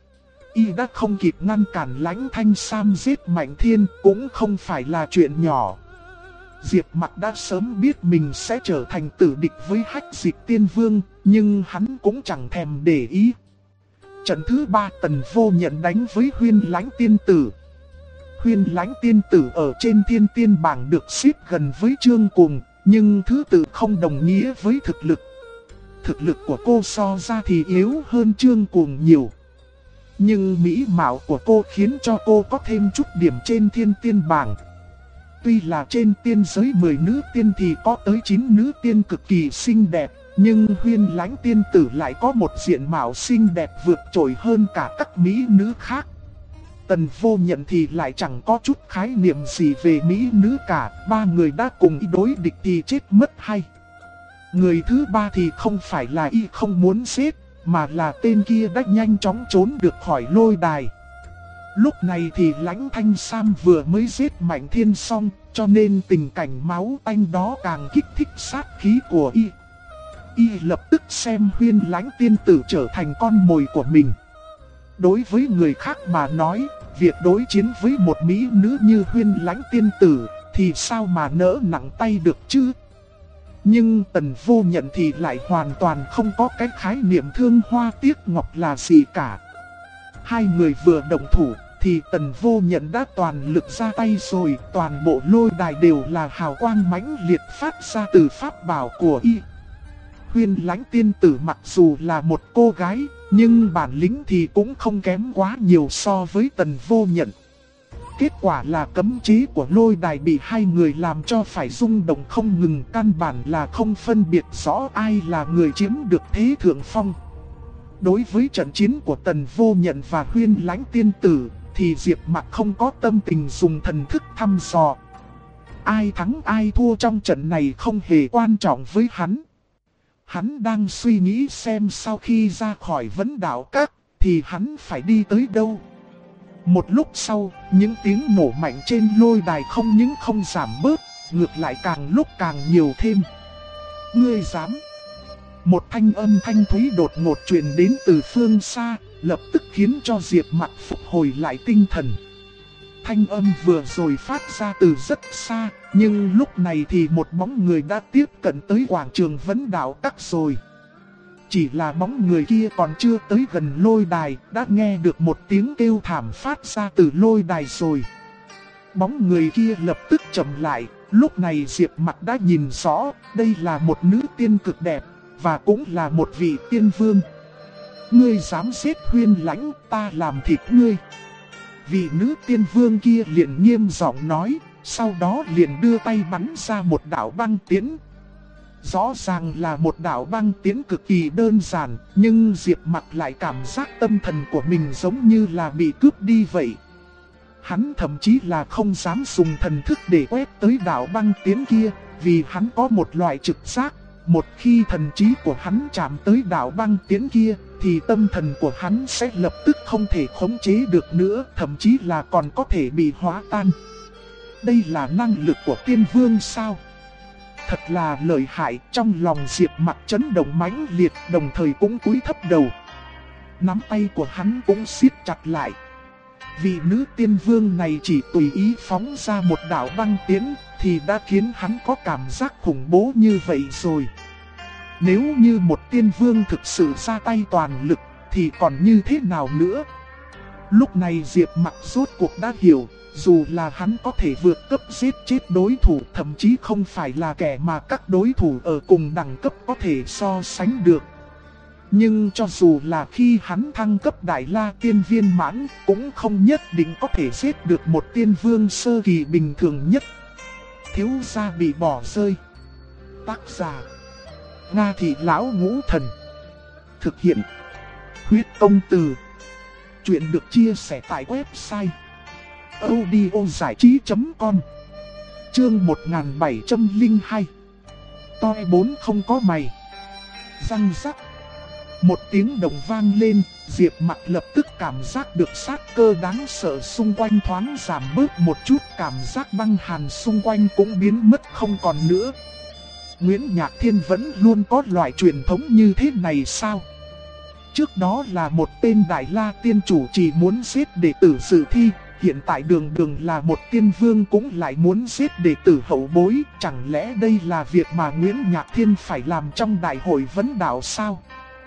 Speaker 1: Y đã không kịp ngăn cản Lãnh Thanh Sam giết Mạnh Thiên, cũng không phải là chuyện nhỏ. Diệp Mặc đã sớm biết mình sẽ trở thành tử địch với Hách Dịch Tiên Vương, nhưng hắn cũng chẳng thèm để ý. Trận thứ 3, Tần Vô Nhận đánh với Huyên Lãnh Tiên Tử. Huyên Lãnh Tiên Tử ở trên Thiên Tiên bảng được xếp gần với Trương Cuồng, nhưng thứ tự không đồng nghĩa với thực lực. Thực lực của cô so ra thì yếu hơn Trương Cuồng nhiều. Nhưng mỹ mạo của cô khiến cho cô có thêm chút điểm trên Thiên Tiên bảng. Tuy là trên tiên giới 10 nữ tiên thì có tới 9 nữ tiên cực kỳ xinh đẹp, nhưng Huyên Lãnh Tiên Tử lại có một diện mạo xinh đẹp vượt trội hơn cả các mỹ nữ khác. Tần Vô Nhận thì lại chẳng có chút khái niệm gì về mỹ nữ cả, ba người đã cùng đối địch thì chết mất hay. Người thứ ba thì không phải là y không muốn giết, mà là tên kia đã nhanh chóng trốn được khỏi lôi đài. Lúc này thì Lãnh Thanh Sam vừa mới giết Mạnh Thiên xong, cho nên tình cảnh máu tanh đó càng kích thích sát khí của y. Y lập tức xem Huyên Lãnh Tiên Tử trở thành con mồi của mình. Đối với người khác mà nói, việc đối chiến với một mỹ nữ như Huyên Lãnh Tiên Tử thì sao mà nỡ nặng tay được chứ? Nhưng Tần Vô Nhận thì lại hoàn toàn không có cái khái niệm thương hoa tiếc ngọc là gì cả. Hai người vừa động thủ thì Tần Vô Nhận đã toàn lực ra tay rồi, toàn bộ lôi đài đều là hào quang mãnh liệt phát ra từ pháp bảo của y. Huyên Lãnh Tiên Tử mặc dù là một cô gái, nhưng bản lĩnh thì cũng không kém quá nhiều so với Tần Vô Nhận. Kết quả là cấm chế của lôi đài bị hai người làm cho phải rung động không ngừng, căn bản là không phân biệt rõ ai là người chiếm được thế thượng phong. Đối với trận chiến của Tần Vô Nhận và Huyên Lãnh Tiên Tử, thì Diệp Mặc không có tâm tình dùng thần thức thăm dò. Ai thắng ai thua trong trận này không hề quan trọng với hắn. Hắn đang suy nghĩ xem sau khi ra khỏi Vấn Đạo Các thì hắn phải đi tới đâu. Một lúc sau, những tiếng nổ mạnh trên lôi đài không những không giảm bớt, ngược lại càng lúc càng nhiều thêm. Ngươi dám? Một thanh âm thanh thúy đột ngột truyền đến từ phương xa, lập tức khiến cho Diệp Mặc phục hồi lại tinh thần. Thanh âm vừa rồi phát ra từ rất xa, nhưng lúc này thì một bóng người đã tiếp cận tới quảng trường Vấn Đạo Các rồi. Chỉ là bóng người kia còn chưa tới gần lôi đài, đã nghe được một tiếng kêu thảm phát ra từ lôi đài rồi. Bóng người kia lập tức chậm lại, lúc này Diệp Mặc đã nhìn rõ, đây là một nữ tiên cực đẹp, và cũng là một vị tiên vương. Ngươi dám giết Huyên Lãnh, ta làm thịt ngươi. Vị nữ tiên vương kia liền nghiêm giọng nói, sau đó liền đưa tay bắn ra một đạo băng tiễn. Rõ ràng là một đạo băng tiễn cực kỳ đơn giản, nhưng Diệp Mặc lại cảm giác tâm thần của mình giống như là bị cướp đi vậy. Hắn thậm chí là không dám dùng thần thức để quét tới đảo băng tiến kia, vì hắn có một loại trực giác. Một khi thần trí của hắn chạm tới đảo băng tiến kia, thì tâm thần của hắn sẽ lập tức không thể khống chế được nữa, thậm chí là còn có thể bị hóa tan. Đây là năng lực của tiên vương sao? Thật là lợi hại. Trong lòng Diệp Mặc chấn động mãnh liệt, đồng thời cũng cúi thấp đầu. Nắm tay của hắn cũng siết chặt lại. Vị nữ tiên vương này chỉ tùy ý phóng ra một đạo băng tiến thì đã khiến hắn có cảm giác khủng bố như vậy rồi. Nếu như một tiên vương thực sự ra tay toàn lực thì còn như thế nào nữa? Lúc này Diệp Mặc rốt cuộc đã hiểu, dù là hắn có thể vượt cấp giết chết đối thủ, thậm chí không phải là kẻ mà các đối thủ ở cùng đẳng cấp có thể so sánh được. Nhưng cho dù là khi hắn thăng cấp Đại La Tiên viên mãn, cũng không nhất định có thể giết được một tiên vương sơ kỳ bình thường nhất. Thiếu gia bị bỏ rơi. Tác giả: Nga Thị Lão Ngũ Thần. Thực hiện: Huyết Công Từ. Chuyện được chia sẻ tại website audiozảichí.com. Chương 1702. Toi 4 không có mày. Răng rắc. Một tiếng động vang lên, Diệp Mặc lập tức cảm giác được sát cơ đáng sợ xung quanh thoáng giảm bớt một chút, cảm giác băng hàn xung quanh cũng biến mất không còn nữa. Nguyễn Nhạc Thiên vẫn luôn có loại truyền thống như thế này sao? Trước đó là một tên Đại La Tiên chủ chỉ muốn giết đệ tử dự thi, hiện tại đường đường là một tiên vương cũng lại muốn giết đệ tử hậu bối, chẳng lẽ đây là việc mà Nguyễn Nhạc Thiên phải làm trong đại hội vấn đạo sao?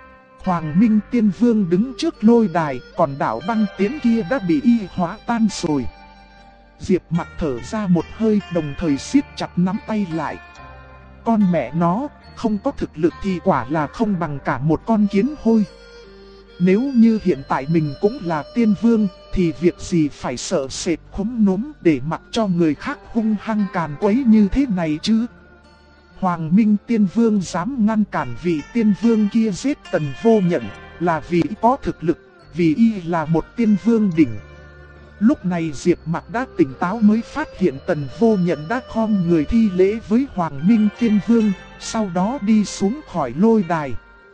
Speaker 1: Hoàng Minh Tiên Vương đứng trước lôi đài, còn đảo băng tiến kia đã bị y hóa tan rồi. Diệp Mặc thở ra một hơi, đồng thời siết chặt nắm tay lại. Con mẹ nó, không có thực lực thì quả là không bằng cả một con kiến hôi. Nếu như hiện tại mình cũng là tiên vương, thì việc gì phải sợ sệt khúm núm để mặc cho người khác hung hăng càn quấy như thế này chứ? Hoàng Minh Tiên Vương dám ngăn cản vị tiên vương kia giết Tần Vô Nhận, là vì có thực lực, vì y là một tiên vương đỉnh. Lúc này Diệp Mặc đã tỉnh táo mới phát hiện Tần Vô Nhận đã khom người thi lễ với Hoàng Minh Tiên Vương, sau đó đi xuống khỏi lôi đài.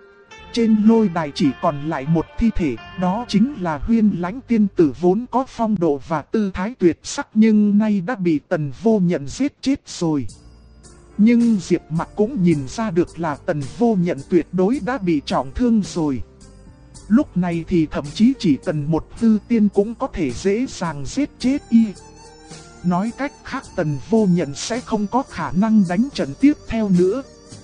Speaker 1: Trên lôi đài chỉ còn lại một thi thể, đó chính là Huyên Lãnh tiên tử vốn có phong độ và tư thái tuyệt sắc nhưng nay đã bị Tần Vô Nhận giết chết rồi. Nhưng Diệp Mặc cũng nhìn ra được là Tần Vô Nhận tuyệt đối đã bị trọng thương rồi. Lúc này thì thậm chí chỉ cần một tư tiên cũng có thể dễ dàng giết chết y. Nói cách khác Tần Vô Nhận sẽ không có khả năng đánh trận tiếp theo nữa.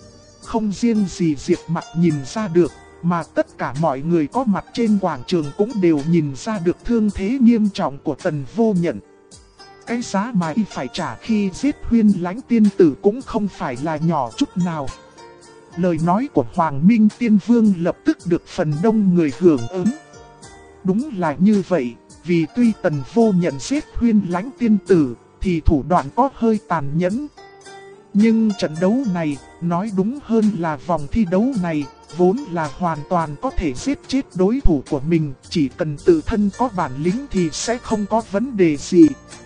Speaker 1: Không riêng gì Diệp Mặc nhìn ra được, mà tất cả mọi người có mặt trên quảng trường cũng đều nhìn ra được thương thế nghiêm trọng của Tần Vô Nhận. Cái giá mà y phải trả khi giết Huyên Lãnh tiên tử cũng không phải là nhỏ chút nào. Lời nói của Hoàng Minh Tiên Vương lập tức được phần đông người hưởng ứng. Đúng là như vậy, vì tuy Tần Vô Nhận giết Huyên Lãnh tiên tử, thì thủ đoạn có hơi tàn nhẫn. Nhưng trận đấu này, nói đúng hơn là vòng thi đấu này, vốn là hoàn toàn có thể giết chết đối thủ của mình, chỉ cần tự thân có bản lĩnh thì sẽ không có vấn đề gì.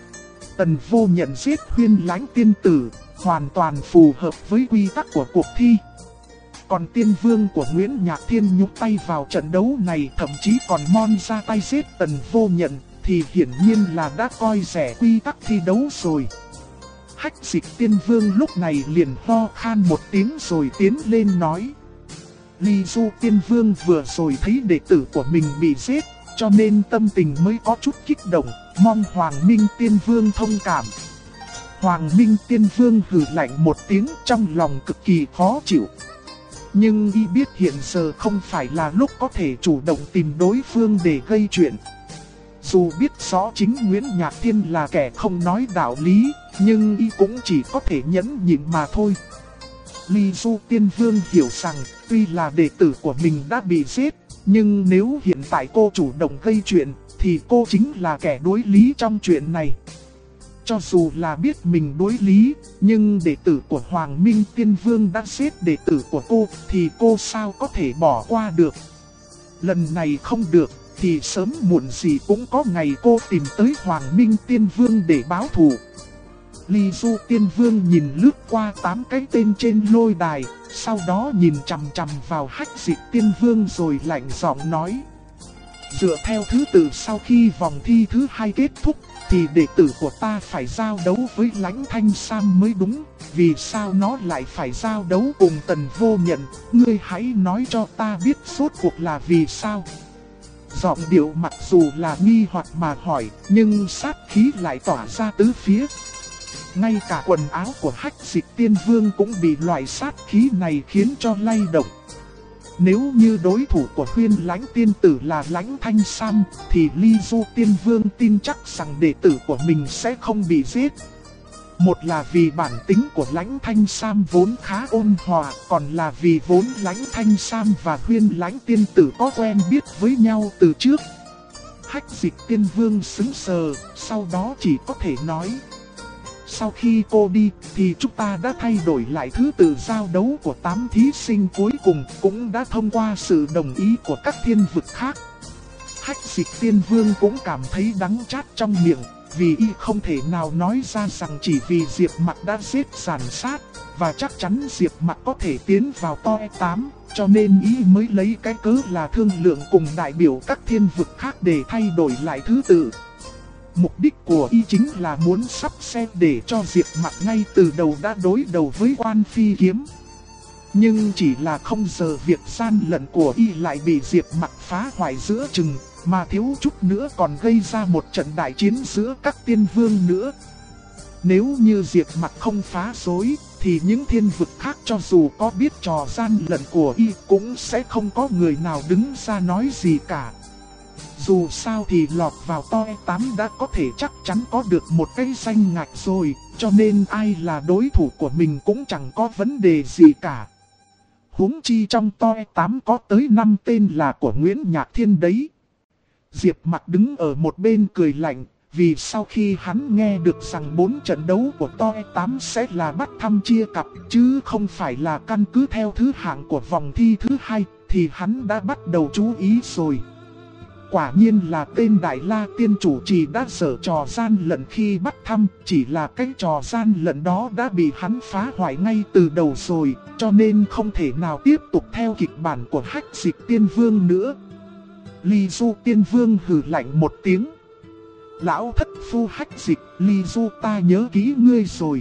Speaker 1: Tần Vô Nhận giết Huyên Lãnh tiên tử, hoàn toàn phù hợp với quy tắc của cuộc thi. Còn tiên vương của Nguyễn Nhạc Thiên nhúc tay vào trận đấu này, thậm chí còn mon ra tay giết Tần Vô Nhận, thì hiển nhiên là đã coi rẻ quy tắc thi đấu rồi. Hách Dịch tiên vương lúc này liền ho khan một tiếng rồi tiến lên nói: Ly Du tiên vương vừa rồi thấy đệ tử của mình bị giết, cho nên tâm tình mới có chút kích động, mong Hoàng Minh Tiên Vương thông cảm. Hoàng Minh Tiên Vương hừ lạnh một tiếng, trong lòng cực kỳ khó chịu. Nhưng y biết hiện giờ không phải là lúc có thể chủ động tìm đối phương để gây chuyện. Dù biết rõ chính Nguyễn Nhạc Thiên là kẻ không nói đạo lý, nhưng y cũng chỉ có thể nhẫn nhịn mà thôi. Ly Du Tiên Vương hiểu rằng, tuy là đệ tử của mình đã bị giết, nhưng nếu hiện tại cô chủ động gây chuyện, thì cô chính là kẻ đối lý trong chuyện này. Cho dù là biết mình đối lý, nhưng đệ tử của Hoàng Minh Tiên Vương đã giết đệ tử của cô, thì cô sao có thể bỏ qua được. Lần này không được, thì sớm muộn gì cũng có ngày cô tìm tới Hoàng Minh Tiên Vương để báo thù. Ly Du Tiên Vương nhìn lướt qua 8 cái tên trên lôi đài, sau đó nhìn chằm chằm vào Hách Dịch Tiên Vương rồi lạnh giọng nói. Dựa theo thứ tự sau khi vòng thi thứ 2 kết thúc, thì đệ tử của ta phải giao đấu với Lãnh Thanh Sam mới đúng. Vì sao nó lại phải giao đấu cùng Tần Vô Nhận? Ngươi hãy nói cho ta biết rốt cuộc là vì sao. Giọng điệu mặc dù là nghi hoặc mà hỏi, nhưng sát khí lại tỏa ra tứ phía. Ngay cả quần áo của Hách Dịch Tiên Vương cũng bị loại sát khí này khiến cho lay động. Nếu như đối thủ của Huyên Lãnh Tiên Tử là Lãnh Thanh Sam, thì Ly Du Tiên Vương tin chắc rằng đệ tử của mình sẽ không bị giết. Một là vì bản tính của Lãnh Thanh Sam vốn khá ôn hòa, còn là vì vốn Lãnh Thanh Sam và Huyên Lãnh Tiên Tử có quen biết với nhau từ trước. Hách Dịch Tiên Vương sững sờ, sau đó chỉ có thể nói. Sau khi cô đi, thì chúng ta đã thay đổi lại thứ tự giao đấu của 8 thí sinh cuối cùng, cũng đã thông qua sự đồng ý của các thiên vực khác. Hách Dịch Tiên Vương cũng cảm thấy đắng chát trong miệng, vì y không thể nào nói ra rằng chỉ vì Diệp Mặc đã giết giàn sát, và chắc chắn Diệp Mặc có thể tiến vào toe 8, cho nên y mới lấy cái cớ là thương lượng cùng đại biểu các thiên vực khác để thay đổi lại thứ tự. Mục đích của y chính là muốn sắp xếp để cho Diệp Mặc ngay từ đầu đã đối đầu với Quan Phi Kiếm. Nhưng chỉ là không ngờ việc gian lận của y lại bị Diệp Mặc phá hoại giữa chừng, mà thiếu chút nữa còn gây ra một trận đại chiến giữa các tiên vương nữa. Nếu như Diệp Mặc không phá rối, thì những thiên vực khác cho dù có biết trò gian lận của y cũng sẽ không có người nào đứng ra nói gì cả. Dù sao thì lọt vào toe 8 đã có thể chắc chắn có được một cái danh ngạch rồi, cho nên ai là đối thủ của mình cũng chẳng có vấn đề gì cả. Huống chi trong toe 8 có tới 5 tên là của Nguyễn Nhạc Thiên đấy. Diệp Mặc đứng ở một bên cười lạnh, vì sau khi hắn nghe được rằng 4 trận đấu của toe 8 sẽ là bắt thăm chia cặp, chứ không phải là căn cứ theo thứ hạng của vòng thi thứ 2, thì hắn đã bắt đầu chú ý rồi. Quả nhiên là tên Đại La Tiên chủ trì đã giở trò gian lận khi bắt thăm, chỉ là cái trò gian lận đó đã bị hắn phá hoại ngay từ đầu rồi, cho nên không thể nào tiếp tục theo kịch bản của Hách Dịch Tiên Vương nữa. Ly Du Tiên Vương hừ lạnh một tiếng. Lão thất phu Hách Dịch, Ly Du ta nhớ kỹ ngươi rồi.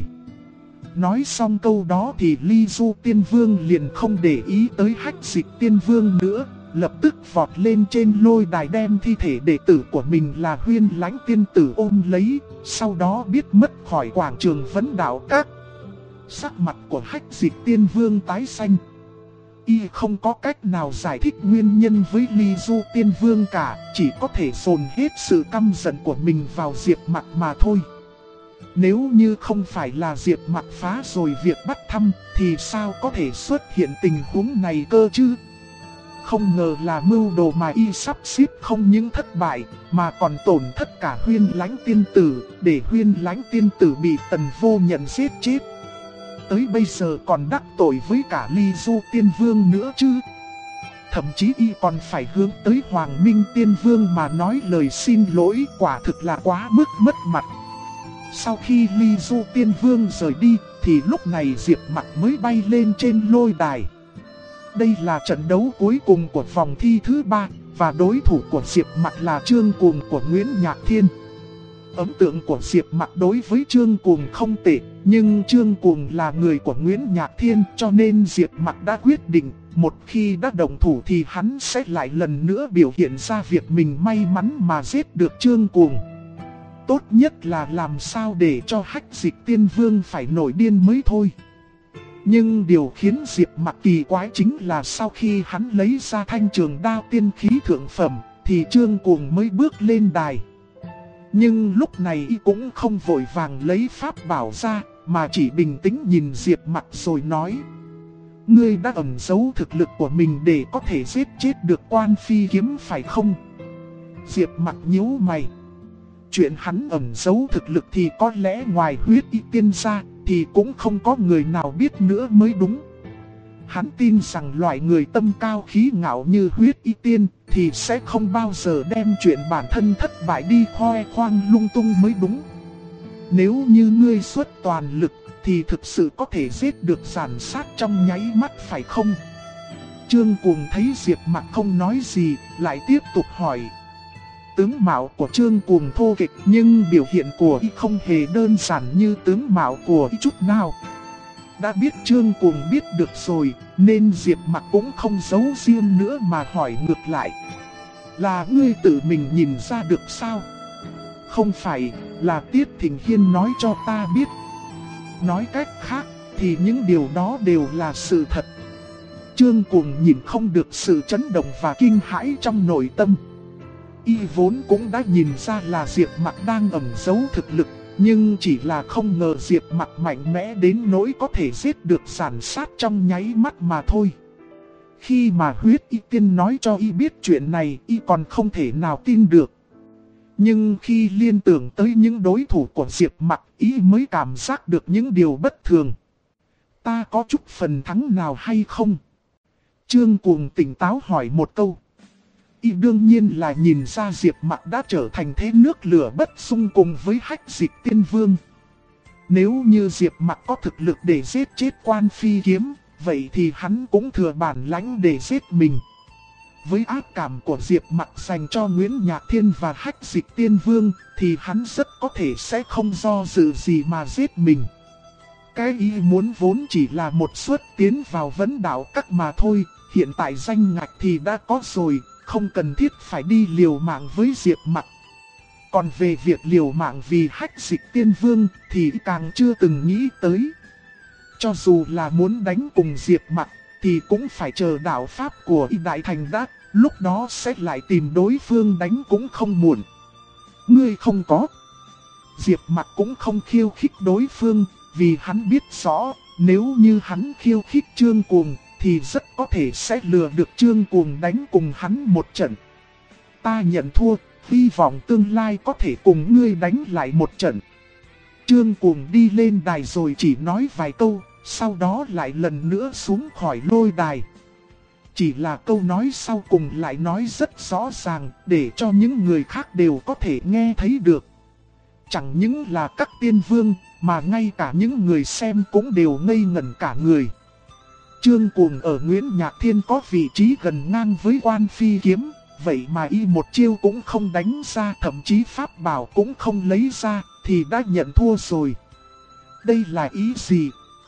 Speaker 1: Nói xong câu đó thì Ly Du Tiên Vương liền không để ý tới Hách Dịch Tiên Vương nữa, lập tức vọt lên trên lôi đài đem thi thể đệ tử của mình là Huyên Lãnh Tiên Tử ôm lấy, sau đó biết mất khỏi quảng trường vấn đạo các. Sắc mặt của Hách Dịch Tiên Vương tái xanh. Y không có cách nào giải thích nguyên nhân với Ly Du Tiên Vương cả, chỉ có thể dồn hết sự căm giận của mình vào Diệp Mặc mà thôi. Nếu như không phải là Diệp Mặc phá rồi việc bắt thăm, thì sao có thể xuất hiện tình huống này cơ chứ? Không ngờ là mưu đồ mà y sắp xếp không những thất bại, mà còn tổn thất cả Huyên Lãnh Tiên Tử, để Huyên Lãnh Tiên Tử bị Tần Vô Nhận giết chết. Tới bây giờ còn đắc tội với cả Ly Du Tiên Vương nữa chứ. Thậm chí y còn phải hướng tới Hoàng Minh Tiên Vương mà nói lời xin lỗi, quả thực là quá mức mất mặt. Sau khi Ly Du Tiên Vương rời đi, thì lúc này Diệp Mặc mới bay lên trên lôi đài. Đây là trận đấu cuối cùng của vòng thi thứ 3, và đối thủ của Diệp Mặc là Trương Cuồng của Nguyễn Nhạc Thiên. Ấn tượng của Diệp Mặc đối với Trương Cuồng không tệ, nhưng Trương Cuồng là người của Nguyễn Nhạc Thiên, cho nên Diệp Mặc đã quyết định, một khi đã đồng thủ thì hắn sẽ lại lần nữa biểu hiện ra việc mình may mắn mà giết được Trương Cuồng. Tốt nhất là làm sao để cho Hách Dịch Tiên Vương phải nổi điên mới thôi. Nhưng điều khiến Diệp Mặc kỳ quái chính là sau khi hắn lấy ra thanh trường đao tiên khí thượng phẩm, thì Trương Cuồng mới bước lên đài. Nhưng lúc này y cũng không vội vàng lấy pháp bảo ra, mà chỉ bình tĩnh nhìn Diệp Mặc rồi nói. Ngươi đã ẩn giấu thực lực của mình để có thể giết chết được Quan Phi Kiếm phải không? Diệp Mặc nhíu mày. Chuyện hắn ẩn giấu thực lực thì có lẽ ngoài Huyết Y Tiên ra, thì cũng không có người nào biết nữa mới đúng. Hắn tin rằng loại người tâm cao khí ngạo như Huyết Y Tiên thì sẽ không bao giờ đem chuyện bản thân thất bại đi khoe khoang lung tung mới đúng. Nếu như ngươi xuất toàn lực thì thực sự có thể giết được Giản Sát trong nháy mắt phải không? Trương Cuồng thấy Diệp Mặc không nói gì, lại tiếp tục hỏi. Tướng mạo của Trương Cuồng thô kệch nhưng biểu hiện của y không hề đơn giản như tướng mạo của y chút nào. Đã biết Trương Cuồng biết được rồi, nên Diệp Mặc cũng không giấu riêng nữa mà hỏi ngược lại. Là ngươi tự mình nhìn ra được sao? Không phải, là Tiết Thịnh Hiên nói cho ta biết. Nói cách khác, thì những điều đó đều là sự thật. Trương Cuồng nhìn không được sự chấn động và kinh hãi trong nội tâm. Y vốn cũng đã nhìn ra là Diệp Mặc đang ẩn giấu thực lực, nhưng chỉ là không ngờ Diệp Mặc mạnh mẽ đến nỗi có thể giết được Giản Sát trong nháy mắt mà thôi. Khi mà Huyết Y Tiên nói cho Y biết chuyện này, Y còn không thể nào tin được. Nhưng khi liên tưởng tới những đối thủ của Diệp Mặc, Y mới cảm giác được những điều bất thường. Ta có chút phần thắng nào hay không? Trương Cuồng tỉnh táo hỏi một câu. Y đương nhiên là nhìn ra Diệp Mặc đã trở thành thế nước lửa bất xung cùng với Hách Dịch Tiên Vương. Nếu như Diệp Mặc có thực lực để giết chết Quan Phi Kiếm, vậy thì hắn cũng thừa bản lãnh để giết mình. Với ác cảm của Diệp Mặc dành cho Nguyễn Nhạc Thiên và Hách Dịch Tiên Vương, thì hắn rất có thể sẽ không do dự gì mà giết mình. Cái ý muốn vốn chỉ là một suất tiến vào vấn đạo các mà thôi, hiện tại danh ngạch thì đã có rồi, không cần thiết phải đi liều mạng với Diệp Mặc. Còn về việc liều mạng vì Hách Dịch Tiên Vương thì càng chưa từng nghĩ tới. Cho dù là muốn đánh cùng Diệp Mặc thì cũng phải chờ đạo pháp của Y Đại thành đã, lúc đó sẽ lại tìm đối phương đánh cũng không muộn. Ngươi không có. Diệp Mặc cũng không khiêu khích đối phương, vì hắn biết rõ, nếu như hắn khiêu khích Trương Cuồng thì rất có thể sẽ lừa được Trương Cuồng đánh cùng hắn một trận. Ta nhận thua, hy vọng tương lai có thể cùng ngươi đánh lại một trận. Trương Cuồng đi lên đài rồi chỉ nói vài câu, sau đó lại lần nữa xuống khỏi lôi đài. Chỉ là câu nói sau cùng lại nói rất rõ ràng, để cho những người khác đều có thể nghe thấy được. Chẳng những là các tiên vương, mà ngay cả những người xem cũng đều ngây ngẩn cả người. Trương Cuồng ở Nguyễn Nhạc Thiên có vị trí gần ngang với Quan Phi Kiếm, vậy mà Y một chiêu cũng không đánh ra, thậm chí pháp bảo cũng không lấy ra, thì đã nhận thua rồi. Đây là ý gì?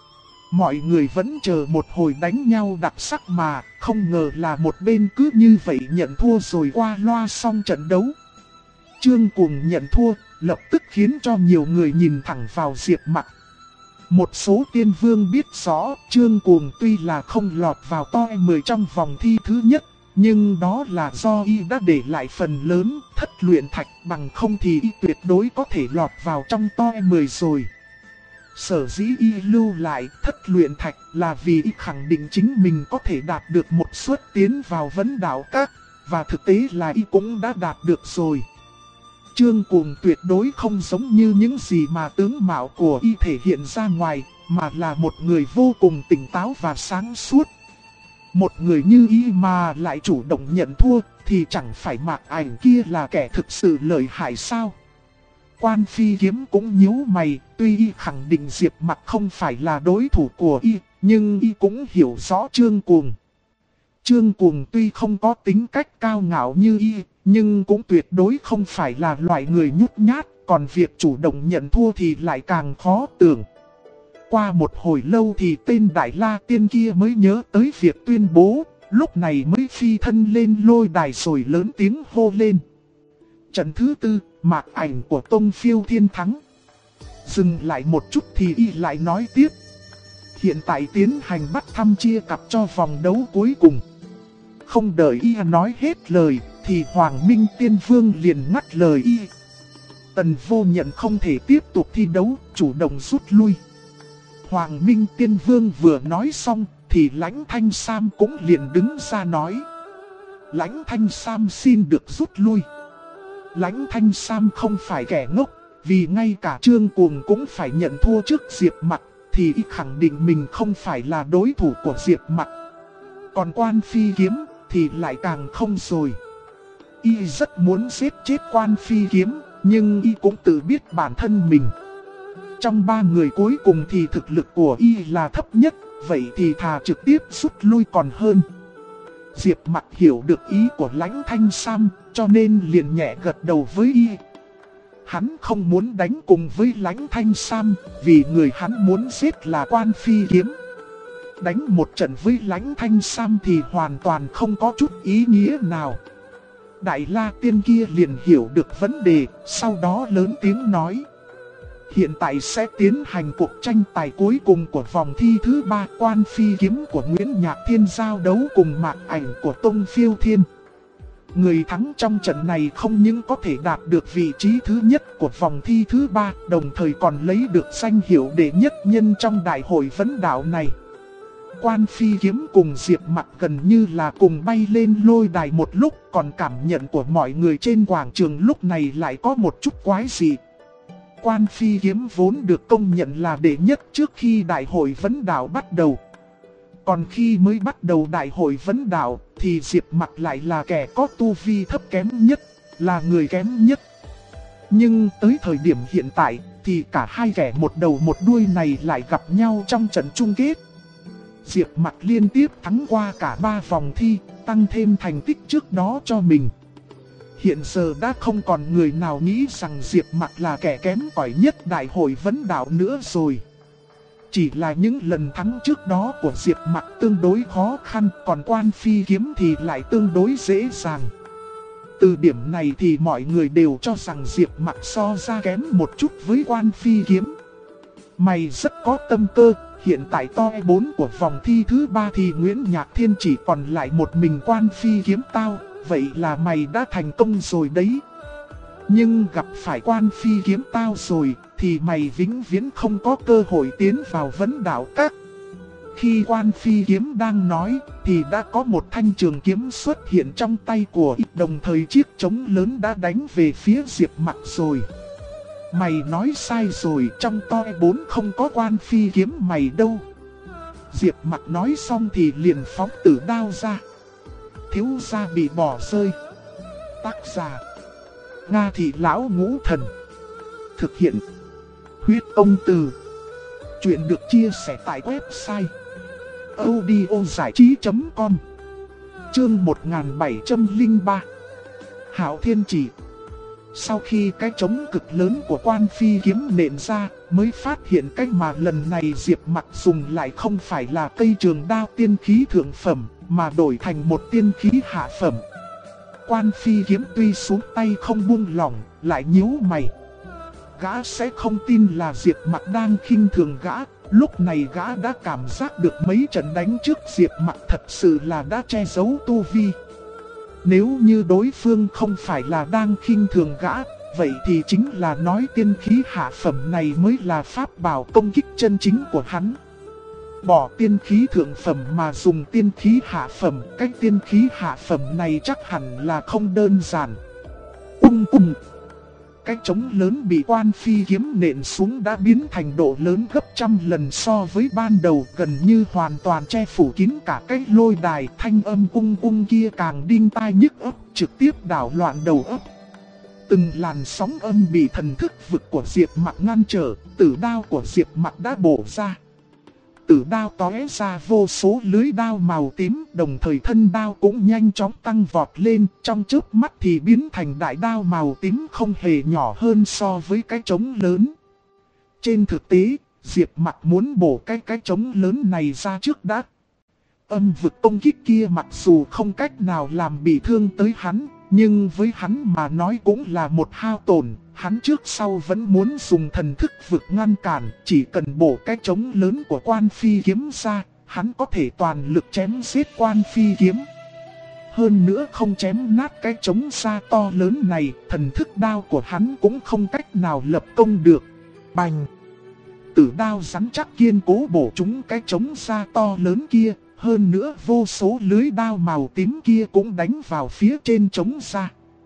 Speaker 1: Mọi người vẫn chờ một hồi đánh nhau đặc sắc mà, không ngờ là một bên cứ như vậy nhận thua rồi qua loa xong trận đấu. Trương Cuồng nhận thua, lập tức khiến cho nhiều người nhìn thẳng vào Diệp Mặc. Một số tiên vương biết rõ Trương Cuồng tuy là không lọt vào top 10 trong vòng thi thứ nhất, nhưng đó là do Y đã để lại phần lớn thất luyện thạch, bằng không thì Y tuyệt đối có thể lọt vào trong top 10 rồi. Sở dĩ Y lưu lại thất luyện thạch là vì Y khẳng định chính mình có thể đạt được một suất tiến vào vấn đạo các, và thực tế là Y cũng đã đạt được rồi. Trương Cuồng tuyệt đối không giống như những gì mà tướng mạo của Y thể hiện ra ngoài, mà là một người vô cùng tỉnh táo và sáng suốt. Một người như Y mà lại chủ động nhận thua, thì chẳng phải Mạc Ảnh kia là kẻ thực sự lợi hại sao? Quan Phi Kiếm cũng nhíu mày, tuy Y khẳng định Diệp Mặc không phải là đối thủ của Y, nhưng Y cũng hiểu rõ Trương Cuồng. Trương Cuồng tuy không có tính cách cao ngạo như Y, nhưng cũng tuyệt đối không phải là loại người nhút nhát, còn việc chủ động nhận thua thì lại càng khó tưởng. Qua một hồi lâu thì tên Đại La Tiên kia mới nhớ tới việc tuyên bố, lúc này mới phi thân lên lôi đài rồi lớn tiếng hô lên. Trận thứ tư, Mạc Ảnh của Tông Phiêu Thiên thắng. Dừng lại một chút thì Y lại nói tiếp. Hiện tại tiến hành bắt thăm chia cặp cho vòng đấu cuối cùng. Không đợi Y nói hết lời, thì Hoàng Minh Tiên Vương liền ngắt lời Y. Tần Vô Nhận không thể tiếp tục thi đấu, chủ động rút lui. Hoàng Minh Tiên Vương vừa nói xong, thì Lãnh Thanh Sam cũng liền đứng ra nói. Lãnh Thanh Sam xin được rút lui. Lãnh Thanh Sam không phải kẻ ngốc, vì ngay cả Trương Cuồng cũng phải nhận thua trước Diệp Mặc, thì y khẳng định mình không phải là đối thủ của Diệp Mặc. Còn Quan Phi Kiếm thì lại càng không rồi. Y rất muốn giết chết Quan Phi Kiếm, nhưng y cũng tự biết bản thân mình. Trong ba người cuối cùng thì thực lực của y là thấp nhất, vậy thì thà trực tiếp rút lui còn hơn. Diệp Mặc hiểu được ý của Lãnh Thanh Sam, cho nên liền nhẹ gật đầu với y. Hắn không muốn đánh cùng với Lãnh Thanh Sam, vì người hắn muốn giết là Quan Phi Kiếm. Đánh một trận với Lãnh Thanh Sam thì hoàn toàn không có chút ý nghĩa nào. Đại La Tiên kia liền hiểu được vấn đề, sau đó lớn tiếng nói. Hiện tại sẽ tiến hành cuộc tranh tài cuối cùng của vòng thi thứ 3, Quan Phi Kiếm của Nguyễn Nhạc Thiên giao đấu cùng Mạc Ảnh của Tông Phiêu Thiên. Người thắng trong trận này không những có thể đạt được vị trí thứ nhất của vòng thi thứ 3, đồng thời còn lấy được danh hiệu đệ nhất nhân trong đại hội vấn đạo này. Quan Phi Kiếm cùng Diệp Mặc gần như là cùng bay lên lôi đài một lúc, còn cảm nhận của mọi người trên quảng trường lúc này lại có một chút quái dị. Quan Phi Kiếm vốn được công nhận là đệ nhất trước khi đại hội vấn đạo bắt đầu. Còn khi mới bắt đầu đại hội vấn đạo thì Diệp Mặc lại là kẻ có tu vi thấp kém nhất, là người kém nhất. Nhưng tới thời điểm hiện tại thì cả hai kẻ một đầu một đuôi này lại gặp nhau trong trận chung kết. Diệp Mặc liên tiếp thắng qua cả 3 vòng thi, tăng thêm thành tích trước đó cho mình. Hiện giờ đã không còn người nào nghĩ rằng Diệp Mặc là kẻ kém cỏi nhất đại hội vấn đạo nữa rồi. Chỉ là những lần thắng trước đó của Diệp Mặc tương đối khó khăn, còn Quan Phi Kiếm thì lại tương đối dễ dàng. Từ điểm này thì mọi người đều cho rằng Diệp Mặc so ra kém một chút với Quan Phi Kiếm. Mày rất có tâm cơ, hiện tại top 4 của vòng thi thứ 3 thì Nguyễn Nhạc Thiên chỉ còn lại một mình Quan Phi Kiếm tao, vậy là mày đã thành công rồi đấy. Nhưng gặp phải Quan Phi Kiếm tao rồi thì mày vĩnh viễn không có cơ hội tiến vào vấn đạo các. Khi Quan Phi Kiếm đang nói thì đã có một thanh trường kiếm xuất hiện trong tay của y, đồng thời chiếc trống lớn đã đánh về phía Diệp Mặc rồi. Mày nói sai rồi, trong top 4 không có Quan Phi Kiếm mày đâu. Diệp Mặc nói xong thì liền phóng tử đao ra. Thiếu gia bị bỏ rơi. Tác giả Nga Thị Lão Ngũ Thần. Thực hiện Huyết Công Từ. Chuyện được chia sẻ tại website audiozảichí.com. Chương 1703. Hạo Thiên Chỉ. Sau khi cái trống cực lớn của Quan Phi Kiếm nện ra, mới phát hiện cách mà lần này Diệp Mặc dùng lại không phải là cây trường đao tiên khí thượng phẩm, mà đổi thành một tiên khí hạ phẩm. Quan Phi Kiếm tuy xuống tay không buông lỏng, lại nhíu mày. Gã sẽ không tin là Diệp Mặc đang khinh thường gã. Lúc này gã đã cảm giác được mấy trận đánh trước Diệp Mặc thật sự là đã che giấu tu vi. Nếu như đối phương không phải là đang khinh thường gã, vậy thì chính là nói tiên khí hạ phẩm này mới là pháp bảo công kích chân chính của hắn. Bỏ tiên khí thượng phẩm mà dùng tiên khí hạ phẩm, cách tiên khí hạ phẩm này chắc hẳn là không đơn giản. Cái trống lớn bị Quan Phi Kiếm nện xuống đã biến thành độ lớn gấp trăm lần so với ban đầu, gần như hoàn toàn che phủ kín cả cái lôi đài. Thanh âm kia càng đinh tai nhức óc, trực tiếp đảo loạn đầu óc. Từng làn sóng âm bị thần thức vực của Diệp Mặc ngăn trở, tử đao của Diệp Mặc đã bổ ra. Tử đao tóe ra vô số lưới đao màu tím, đồng thời thân đao cũng nhanh chóng tăng vọt lên, trong chớp mắt thì biến thành đại đao màu tím không hề nhỏ hơn so với cái trống lớn. Trên thực tế, Diệp Mặc muốn bổ cái trống lớn này ra trước đã. Âm vực công kích kia mặc dù không cách nào làm bị thương tới hắn, nhưng với hắn mà nói cũng là một hao tổn. Hắn trước sau vẫn muốn dùng thần thức vực ngăn cản, chỉ cần bổ cái trống lớn của Quan Phi Kiếm ra, hắn có thể toàn lực chém giết Quan Phi Kiếm. Hơn nữa không chém nát cái trống ra to lớn này, thần thức đao của hắn cũng không cách nào lập công được. Bành! Tử đao rắn chắc kiên cố bổ trúng cái trống ra to lớn kia, hơn nữa vô số lưới đao màu tím kia cũng đánh vào phía trên trống ra.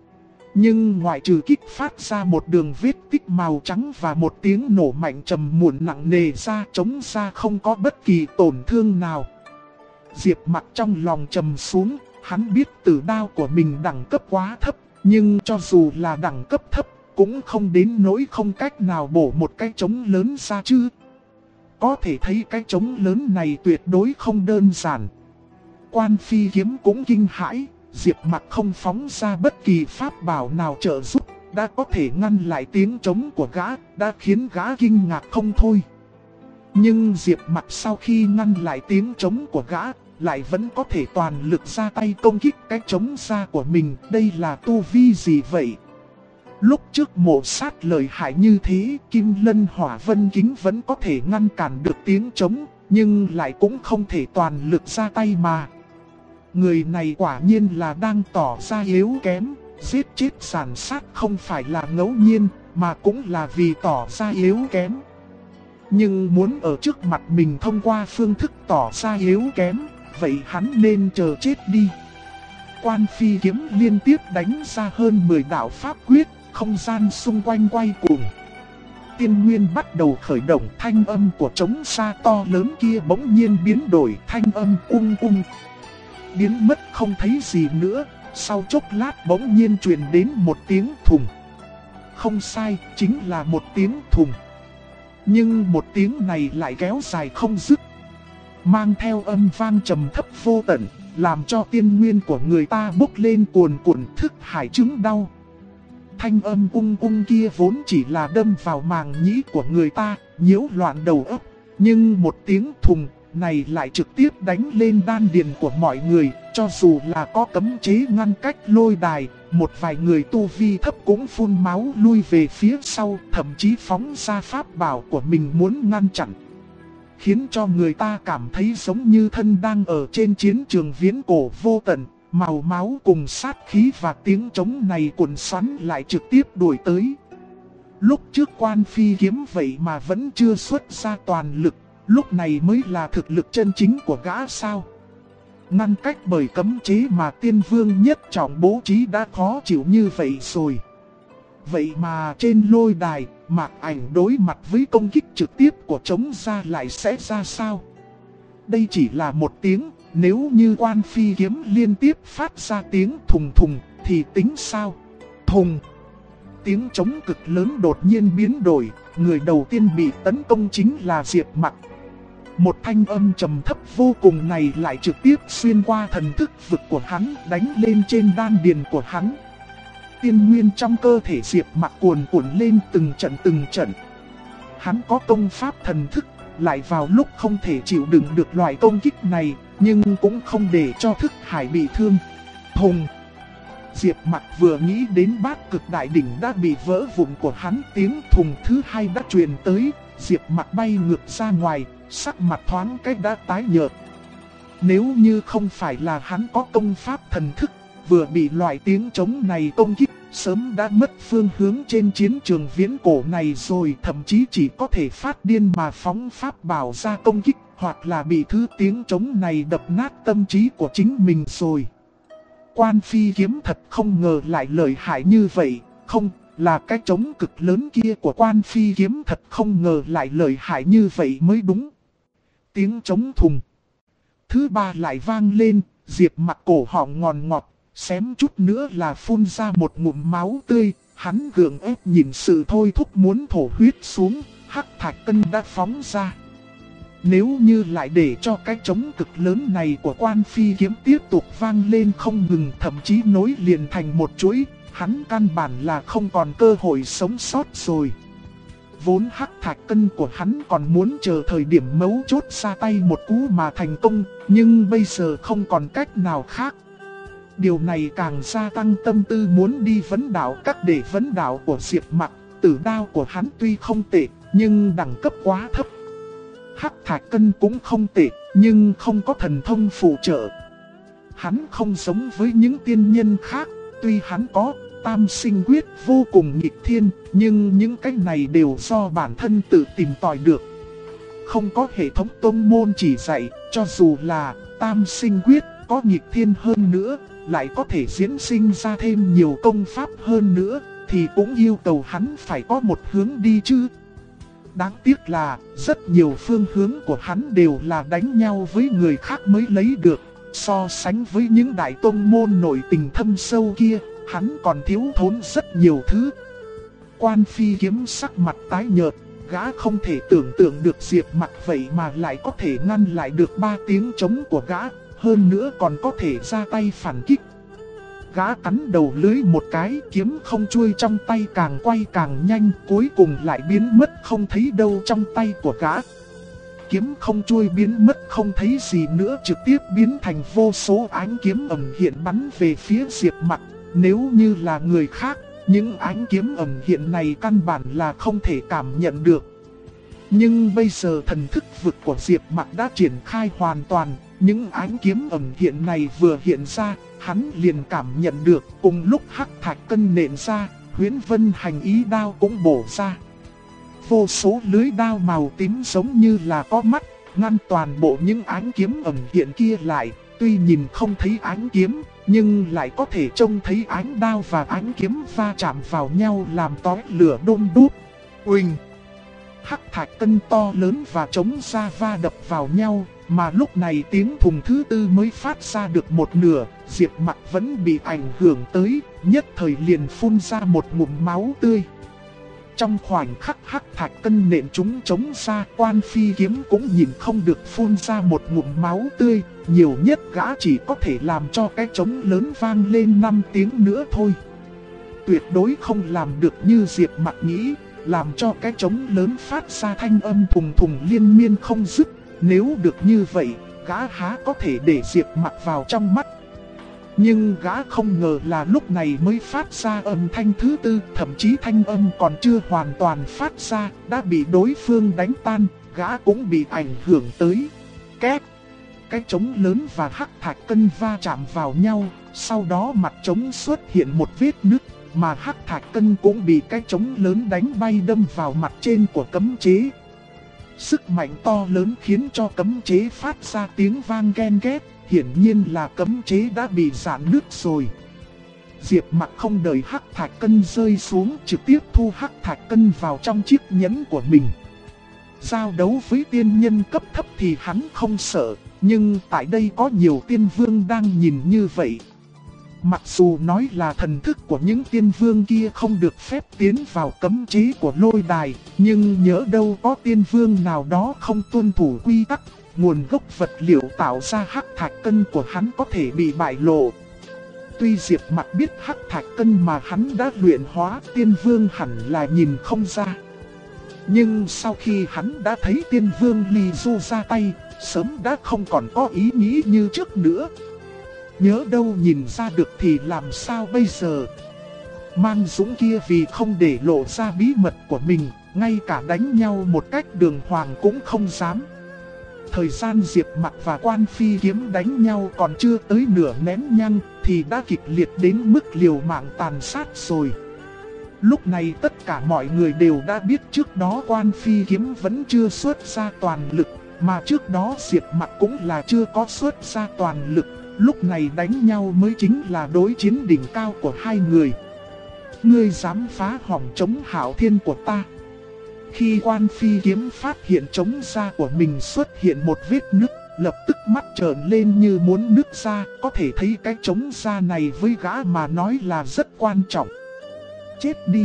Speaker 1: Nhưng ngoại trừ kích phát ra một đường vết tích màu trắng và một tiếng nổ mạnh trầm muộn nặng nề ra, trống ra không có bất kỳ tổn thương nào. Diệp Mặc trong lòng trầm xuống, hắn biết tử đao của mình đẳng cấp quá thấp, nhưng cho dù là đẳng cấp thấp, cũng không đến nỗi không cách nào bổ một cái trống lớn ra chứ. Có thể thấy cái trống lớn này tuyệt đối không đơn giản. Quan Phi Kiếm cũng kinh hãi, Diệp Mặc không phóng ra bất kỳ pháp bảo nào trợ giúp, đã có thể ngăn lại tiếng trống của gã, đã khiến gã kinh ngạc không thôi. Nhưng Diệp Mặc sau khi ngăn lại tiếng trống của gã, lại vẫn có thể toàn lực ra tay công kích cái trống ra của mình, đây là tu vi gì vậy? Lúc trước Mộ Sát lợi hại như thế, Kim Lân Hỏa Vân Kính vẫn có thể ngăn cản được tiếng trống, nhưng lại cũng không thể toàn lực ra tay mà. Người này quả nhiên là đang tỏ ra yếu kém, giết chết sản sát không phải là ngẫu nhiên, mà cũng là vì tỏ ra yếu kém. Nhưng muốn ở trước mặt mình thông qua phương thức tỏ ra yếu kém, vậy hắn nên chờ chết đi. Quan Phi Kiếm liên tiếp đánh ra hơn 10 đạo pháp quyết, không gian xung quanh quay cuồng. Tiên nguyên bắt đầu khởi động, thanh âm của trống xa to lớn kia bỗng nhiên biến đổi, thanh âm ung ung. Biến mất không thấy gì nữa, sau chốc lát bỗng nhiên truyền đến một tiếng thùng. Không sai, chính là một tiếng thùng. Nhưng một tiếng này lại kéo dài không dứt, mang theo âm vang trầm thấp vô tận, làm cho tiên nguyên của người ta bốc lên cuồn cuộn, thức hải chứng đau. Thanh âm ung ung kia vốn chỉ là đâm vào màng nhĩ của người ta, nhiễu loạn đầu óc, nhưng một tiếng thùng này lại trực tiếp đánh lên đan điền của mọi người. Cho dù là có cấm chế ngăn cách lôi đài, một vài người tu vi thấp cũng phun máu lui về phía sau, thậm chí phóng ra pháp bảo của mình muốn ngăn chặn, khiến cho người ta cảm thấy giống như thân đang ở trên chiến trường viễn cổ vô tận. Màu máu cùng sát khí và tiếng trống này cuộn xoắn lại trực tiếp đuổi tới. Lúc trước Quan Phi Kiếm vậy mà vẫn chưa xuất ra toàn lực, lúc này mới là thực lực chân chính của gã sao? Ngăn cách bởi cấm chế mà Tiên Vương nhất trọng bố trí đã khó chịu như vậy rồi. Vậy mà trên lôi đài, Mạc Ảnh đối mặt với công kích trực tiếp của trống ra lại sẽ ra sao? Đây chỉ là một tiếng, nếu như Quan Phi Kiếm liên tiếp phát ra tiếng thùng thùng thì tính sao? Thùng! Tiếng trống cực lớn đột nhiên biến đổi, người đầu tiên bị tấn công chính là Diệp Mặc. Một thanh âm trầm thấp vô cùng này lại trực tiếp xuyên qua thần thức vực của hắn, đánh lên trên đan điền của hắn. Tiên nguyên trong cơ thể Diệp Mặc cuồn cuộn lên từng trận. Hắn có công pháp thần thức, lại vào lúc không thể chịu đựng được loại công kích này, nhưng cũng không để cho thức hải bị thương. Thùng! Diệp Mặc vừa nghĩ đến Bát Cực Đại Đỉnh đã bị vỡ vụn của hắn, tiếng thùng thứ hai đã truyền tới, Diệp Mặc bay ngược ra ngoài, sắc mặt thoáng cách đã tái nhợt. Nếu như không phải là hắn có công pháp thần thức, vừa bị loại tiếng trống này công kích, sớm đã mất phương hướng trên chiến trường viễn cổ này rồi, thậm chí chỉ có thể phát điên mà phóng pháp bảo ra công kích, hoặc là bị thứ tiếng trống này đập nát tâm trí của chính mình rồi. Quan Phi Kiếm thật không ngờ lại lợi hại như vậy, không, là cái trống cực lớn kia của Quan Phi Kiếm thật không ngờ lại lợi hại như vậy mới đúng. Tiếng trống thùng thứ ba lại vang lên, Diệp Mặc cổ họng ngòn ngọt, xém chút nữa là phun ra một ngụm máu tươi, hắn gượng ép nhìn sự thôi thúc muốn thổ huyết xuống, hắc thạch cân đã phóng ra. Nếu như lại để cho cái trống cực lớn này của Quan Phi Kiếm tiếp tục vang lên không ngừng, thậm chí nối liền thành một chuỗi, hắn căn bản là không còn cơ hội sống sót rồi. Vốn hắc thạch cân của hắn còn muốn chờ thời điểm mấu chốt ra tay một cú mà thành công, nhưng bây giờ không còn cách nào khác. Điều này càng gia tăng tâm tư muốn đi vấn đạo các để vấn đạo của Diệp Mặc. Tử đao của hắn tuy không tệ, nhưng đẳng cấp quá thấp. Hắc thạch cân cũng không tệ, nhưng không có thần thông phụ trợ. Hắn không giống với những tiên nhân khác, tuy hắn có tam sinh quyết vô cùng nghịch thiên, nhưng những cái này đều do bản thân tự tìm tòi được. Không có hệ thống tông môn chỉ dạy, cho dù là tam sinh quyết có nghịch thiên hơn nữa, lại có thể diễn sinh ra thêm nhiều công pháp hơn nữa, thì cũng yêu cầu hắn phải có một hướng đi chứ. Đáng tiếc là rất nhiều phương hướng của hắn đều là đánh nhau với người khác mới lấy được. So sánh với những đại tông môn nổi tình thâm sâu kia, hắn còn thiếu thốn rất nhiều thứ. Quan Phi Kiếm sắc mặt tái nhợt, gã không thể tưởng tượng được Diệp Mặc vậy mà lại có thể ngăn lại được 3 tiếng trống của gã, hơn nữa còn có thể ra tay phản kích. Gã cắn đầu lưới một cái, kiếm không chuôi trong tay càng quay càng nhanh, cuối cùng lại biến mất không thấy đâu trong tay của gã. Kiếm không chuôi biến mất không thấy gì nữa, trực tiếp biến thành vô số ánh kiếm ẩn hiện bắn về phía Diệp Mặc. Nếu như là người khác, những ánh kiếm ẩn hiện này căn bản là không thể cảm nhận được. Nhưng bây giờ thần thức vực của Diệp Mặc đã triển khai hoàn toàn, những ánh kiếm ẩn hiện này vừa hiện ra, hắn liền cảm nhận được. Cùng lúc hắc thạch cân nện ra, Huyễn Vân Hành Ý đao cũng bổ ra. Vô số lưới đao màu tím giống như là có mắt, ngăn toàn bộ những ánh kiếm ẩn hiện kia lại. Tuy nhìn không thấy ánh kiếm, nhưng lại có thể trông thấy ánh đao và ánh kiếm va chạm vào nhau làm tói lửa đôm đúc. Uỳnh! Hắc thạch cân to lớn và trống ra va đập vào nhau, mà lúc này tiếng thùng thứ tư mới phát ra được một nửa. Diệp Mặc vẫn bị ảnh hưởng tới, nhất thời liền phun ra một ngụm máu tươi. Trong khoảnh khắc hắc thạch cân nện chúng trống ra, Quan Phi Kiếm cũng nhìn không được phun ra một ngụm máu tươi, nhiều nhất gã chỉ có thể làm cho cái trống lớn vang lên 5 tiếng nữa thôi. Tuyệt đối không làm được như Diệp Mặc nghĩ, làm cho cái trống lớn phát ra thanh âm thùng thùng liên miên không dứt. Nếu được như vậy, gã há có thể để Diệp Mặc vào trong mắt. Nhưng gã không ngờ là lúc này mới phát ra âm thanh thứ tư, thậm chí thanh âm còn chưa hoàn toàn phát ra, đã bị đối phương đánh tan, gã cũng bị ảnh hưởng tới. Két! Cái trống lớn và hắc thạch cân va chạm vào nhau, sau đó mặt trống xuất hiện một vết nứt, mà hắc thạch cân cũng bị cái trống lớn đánh bay đâm vào mặt trên của cấm chế. Sức mạnh to lớn khiến cho cấm chế phát ra tiếng vang ken két, hiển nhiên là cấm chế đã bị rạn nứt rồi. Diệp Mặc không đợi hắc thạch cân rơi xuống, trực tiếp thu hắc thạch cân vào trong chiếc nhẫn của mình. Giao đấu với tiên nhân cấp thấp thì hắn không sợ, nhưng tại đây có nhiều tiên vương đang nhìn như vậy. Mặc dù nói là thần thức của những tiên vương kia không được phép tiến vào cấm chế của lôi đài, nhưng nhỡ đâu có tiên vương nào đó không tuân thủ quy tắc, nguồn gốc vật liệu tạo ra hắc thạch cân của hắn có thể bị bại lộ. Tuy Diệp Mặc biết hắc thạch cân mà hắn đã luyện hóa, tiên vương hẳn là nhìn không ra. Nhưng sau khi hắn đã thấy tiên vương Ly Du ra tay, sớm đã không còn có ý nghĩ như trước nữa. Nhớ đâu nhìn ra được thì làm sao bây giờ? Man Dũng kia vì không để lộ ra bí mật của mình, ngay cả đánh nhau một cách đường hoàng cũng không dám. Thời gian Diệp Mặc và Quan Phi Kiếm đánh nhau còn chưa tới nửa nén nhang thì đã kịch liệt đến mức liều mạng tàn sát rồi. Lúc này tất cả mọi người đều đã biết trước đó Quan Phi Kiếm vẫn chưa xuất ra toàn lực, mà trước đó Diệp Mặc cũng là chưa có xuất ra toàn lực. Lúc này đánh nhau mới chính là đối chiến đỉnh cao của hai người. Ngươi dám phá hỏng trống Hạo Thiên của ta? Khi Quan Phi Kiếm phát hiện trống da của mình xuất hiện một vết nứt, lập tức mắt trợn lên như muốn nứt ra. Có thể thấy cái trống da này với gã mà nói là rất quan trọng. Chết đi!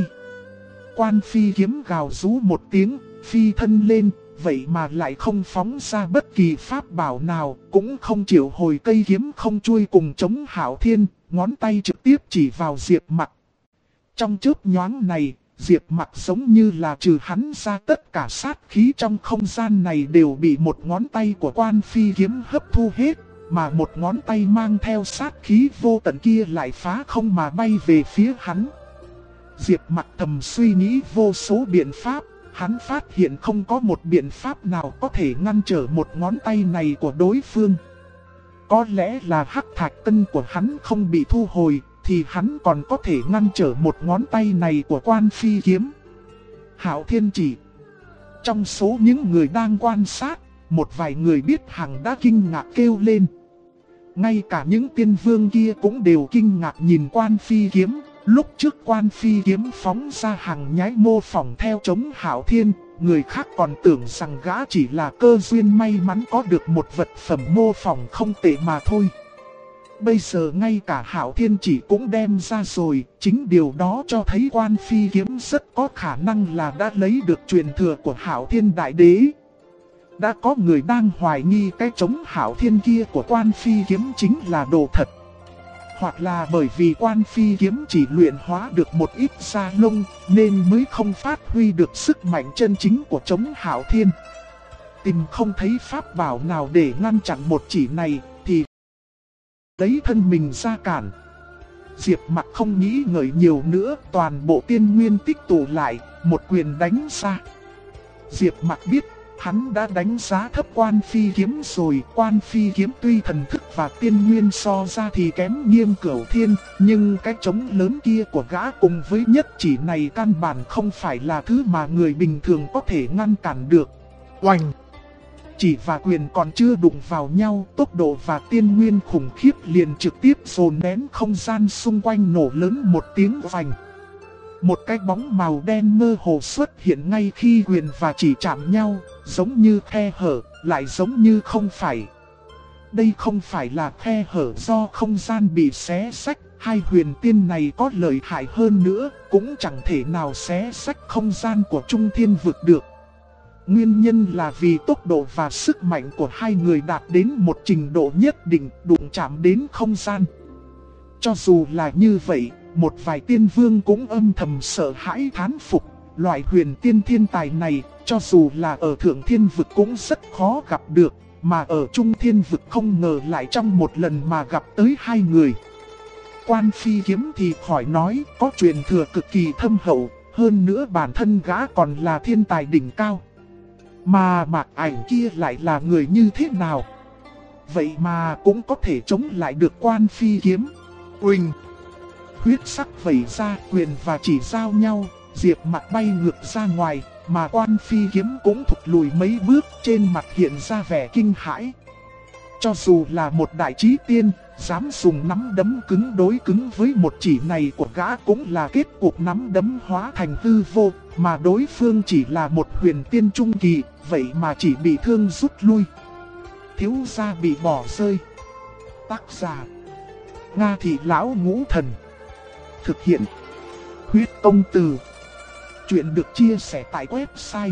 Speaker 1: Quan Phi Kiếm gào rú một tiếng, phi thân lên. Vậy mà lại không phóng ra bất kỳ pháp bảo nào, cũng không triệu hồi cây kiếm không chuôi cùng chống Hạo Thiên, ngón tay trực tiếp chỉ vào Diệp Mặc. Trong chớp nhoáng này, Diệp Mặc giống như là trừ hắn ra, tất cả sát khí trong không gian này đều bị một ngón tay của Quan Phi Kiếm hấp thu hết, mà một ngón tay mang theo sát khí vô tận kia lại phá không mà bay về phía hắn. Diệp Mặc thầm suy nghĩ vô số biện pháp. Hắn phát hiện không có một biện pháp nào có thể ngăn trở một ngón tay này của đối phương. Có lẽ là hắc thạch cân của hắn không bị thu hồi, thì hắn còn có thể ngăn trở một ngón tay này của Quan Phi Kiếm. Hạo Thiên chỉ. Trong số những người đang quan sát, một vài người biết hằng đã kinh ngạc kêu lên. Ngay cả những tiên vương kia cũng đều kinh ngạc nhìn Quan Phi kiếm. Lúc trước Quan Phi kiếm phóng ra hàng nhái mô phỏng theo Trống Hạo Thiên, người khác còn tưởng rằng gã chỉ là cơ duyên may mắn có được một vật phẩm mô phỏng không tệ mà thôi. Bây giờ ngay cả Hạo Thiên chỉ cũng đem ra rồi, chính điều đó cho thấy Quan Phi kiếm rất có khả năng là đã lấy được truyền thừa của Hạo Thiên Đại Đế. Đã có người đang hoài nghi cái Trống Hạo Thiên kia của Quan Phi kiếm chính là đồ thật. Hoặc là bởi vì Quan Phi kiếm chỉ luyện hóa được một ít da lông nên mới không phát huy được sức mạnh chân chính của Trống Hạo Thiên. Tìm không thấy pháp bảo nào để ngăn chặn một chỉ này thì lấy thân mình ra cản. Diệp Mặc không nghĩ ngợi nhiều nữa, toàn bộ tiên nguyên tích tụ lại, một quyền đánh ra. Diệp Mặc biết hắn đã đánh giá thấp Quan Phi kiếm rồi. Quan Phi kiếm tuy thần thức và tiên nguyên so ra thì kém Nghiêm Cửu Thiên, nhưng cái trống lớn kia của gã cùng với nhất chỉ này căn bản không phải là thứ mà người bình thường có thể ngăn cản được. Oanh! Chỉ và quyền còn chưa đụng vào nhau, tốc độ và tiên nguyên khủng khiếp liền trực tiếp dồn nén không gian xung quanh, nổ lớn một tiếng vành. Một cái bóng màu đen mơ hồ xuất hiện ngay khi quyền và chỉ chạm nhau, giống như khe hở, lại giống như không phải. Đây không phải là khe hở do không gian bị xé xách, hai huyền tiên này có lợi hại hơn nữa, cũng chẳng thể nào xé xách không gian của Trung Thiên Vực được. Nguyên nhân là vì tốc độ và sức mạnh của hai người đạt đến một trình độ nhất định, đụng chạm đến không gian. Cho dù là như vậy, một vài tiên vương cũng âm thầm sợ hãi thán phục. Loại huyền tiên thiên tài này, cho dù là ở Thượng Thiên Vực cũng rất khó gặp được, mà ở Trung Thiên Vực không ngờ lại trong một lần mà gặp tới hai người. Quan Phi kiếm thì khỏi nói, có truyền thừa cực kỳ thâm hậu, hơn nữa bản thân gã còn là thiên tài đỉnh cao. Mà Mạc Ảnh kia lại là người như thế nào? Vậy mà cũng có thể chống lại được Quan Phi kiếm. Uỳnh! Huyết sắc vẩy ra, quyền và chỉ giao nhau, Diệp Mặc bay ngược ra ngoài, mà Quan Phi kiếm cũng thụt lùi mấy bước, trên mặt hiện ra vẻ kinh hãi. Cho dù là một đại chí tiên, dám dùng nắm đấm cứng đối cứng với một chỉ này của gã cũng là kết cục nắm đấm hóa thành hư vô, mà đối phương chỉ là một huyền tiên trung kỳ, vậy mà chỉ bị thương rút lui. Thiếu gia bị bỏ rơi. Tác giả: Nga Thị Lão Ngũ Thần. Thực hiện: Huyết Công Từ. Chuyện được chia sẻ tại website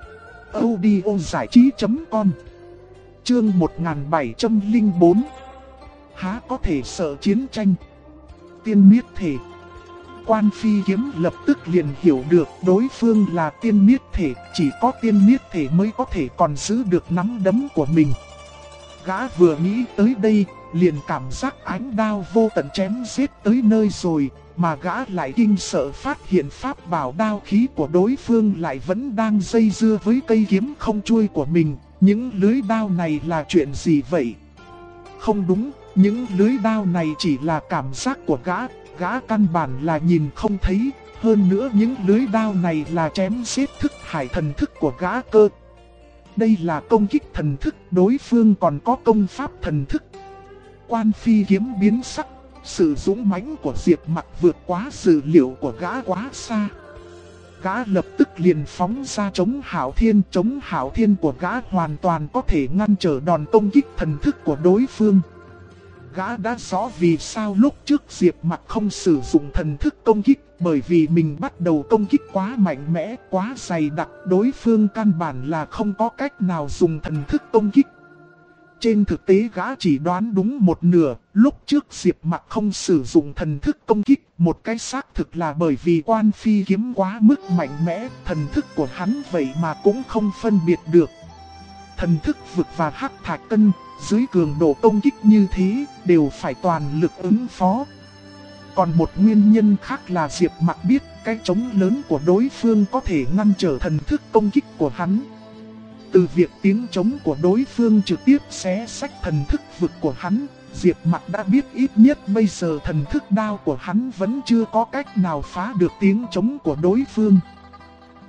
Speaker 1: audiozảichí.com. Chương 1704. Há có thể sợ chiến tranh? Tiên Miết Thể. Quan Phi kiếm lập tức liền hiểu được đối phương là tiên miết thể, chỉ có tiên miết thể mới có thể còn giữ được nắm đấm của mình. Gã vừa nghĩ tới đây, liền cảm giác ánh đao vô tận chém giết tới nơi rồi, mà gã lại kinh sợ phát hiện pháp bảo đao khí của đối phương lại vẫn đang dây dưa với cây kiếm không chuôi của mình. Những lưới đao này là chuyện gì vậy? Không đúng, những lưới đao này chỉ là cảm giác của gã căn bản là nhìn không thấy. Hơn nữa những lưới đao này là chém giết thức hải thần thức của gã cơ. Đây là công kích thần thức, đối phương còn có công pháp thần thức. Quan Phi kiếm biến sắc, sự dũng mãnh của Diệp Mặc vượt quá dự liệu của gã quá xa. Gã lập tức liền phóng ra Trống Hạo Thiên. Trống Hạo Thiên của gã hoàn toàn có thể ngăn trở đòn công kích thần thức của đối phương. Gã đã rõ vì sao lúc trước Diệp Mặc không sử dụng thần thức công kích, bởi vì mình bắt đầu công kích quá mạnh mẽ, quá dày đặc, đối phương căn bản là không có cách nào dùng thần thức công kích. Trên thực tế gã chỉ đoán đúng một nửa, lúc trước Diệp Mặc không sử dụng thần thức công kích, một cái xác thực là bởi vì Quan Phi kiếm quá mức mạnh mẽ, thần thức của hắn vậy mà cũng không phân biệt được. Thần thức vực và hắc thạch cân, dưới cường độ công kích như thế, đều phải toàn lực ứng phó. Còn một nguyên nhân khác là Diệp Mặc biết cái trống lớn của đối phương có thể ngăn trở thần thức công kích của hắn. Từ việc tiếng trống của đối phương trực tiếp xé xách thần thức vực của hắn, Diệp Mặc đã biết ít nhất bây giờ thần thức đao của hắn vẫn chưa có cách nào phá được tiếng trống của đối phương.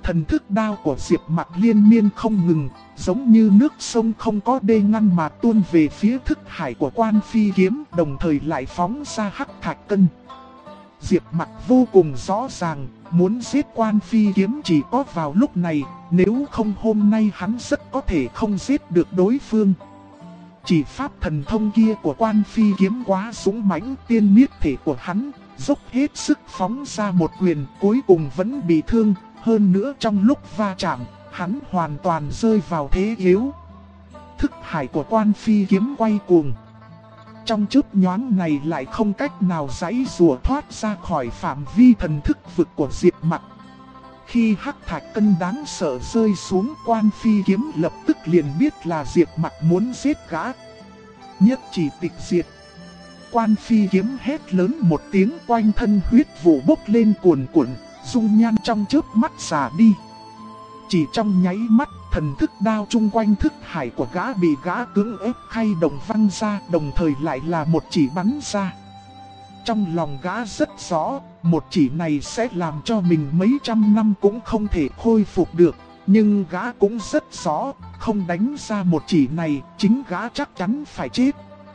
Speaker 1: Thần thức đao của Diệp Mặc liên miên không ngừng, giống như nước sông không có đê ngăn mà tuôn về phía thức hải của Quan Phi kiếm, đồng thời lại phóng ra hắc thạch cân. Diệp Mặc vô cùng rõ ràng, muốn giết Quan Phi kiếm chỉ có vào lúc này, nếu không hôm nay hắn rất có thể không giết được đối phương. Chỉ pháp thần thông kia của Quan Phi kiếm quá dũng mãnh, tiên niết thể của hắn dốc hết sức phóng ra một quyền, cuối cùng vẫn bị thương, hơn nữa trong lúc va chạm, hắn hoàn toàn rơi vào thế yếu. Thức hải của Quan Phi kiếm quay cuồng. Trong chớp nhoáng này lại không cách nào giãy rùa thoát ra khỏi phạm vi thần thức vực của Diệp Mặc. Khi hắc thạch cân đáng sợ rơi xuống, Quan Phi kiếm lập tức liền biết là Diệp Mặc muốn giết gã. Nhất chỉ tịch diệt. Quan Phi kiếm hét lớn một tiếng, quanh thân huyết vụ bốc lên cuồn cuộn, dung nhan trong chớp mắt xả đi. Chỉ trong nháy mắt, thần thức đao chung quanh thức hải của gã bị gã cưỡng ép khay động văng ra, đồng thời lại là một chỉ bắn ra. Trong lòng gã rất rõ, một chỉ này sẽ làm cho mình mấy trăm năm cũng không thể khôi phục được. Nhưng gã cũng rất rõ, không đánh ra một chỉ này, chính gã chắc chắn phải chết.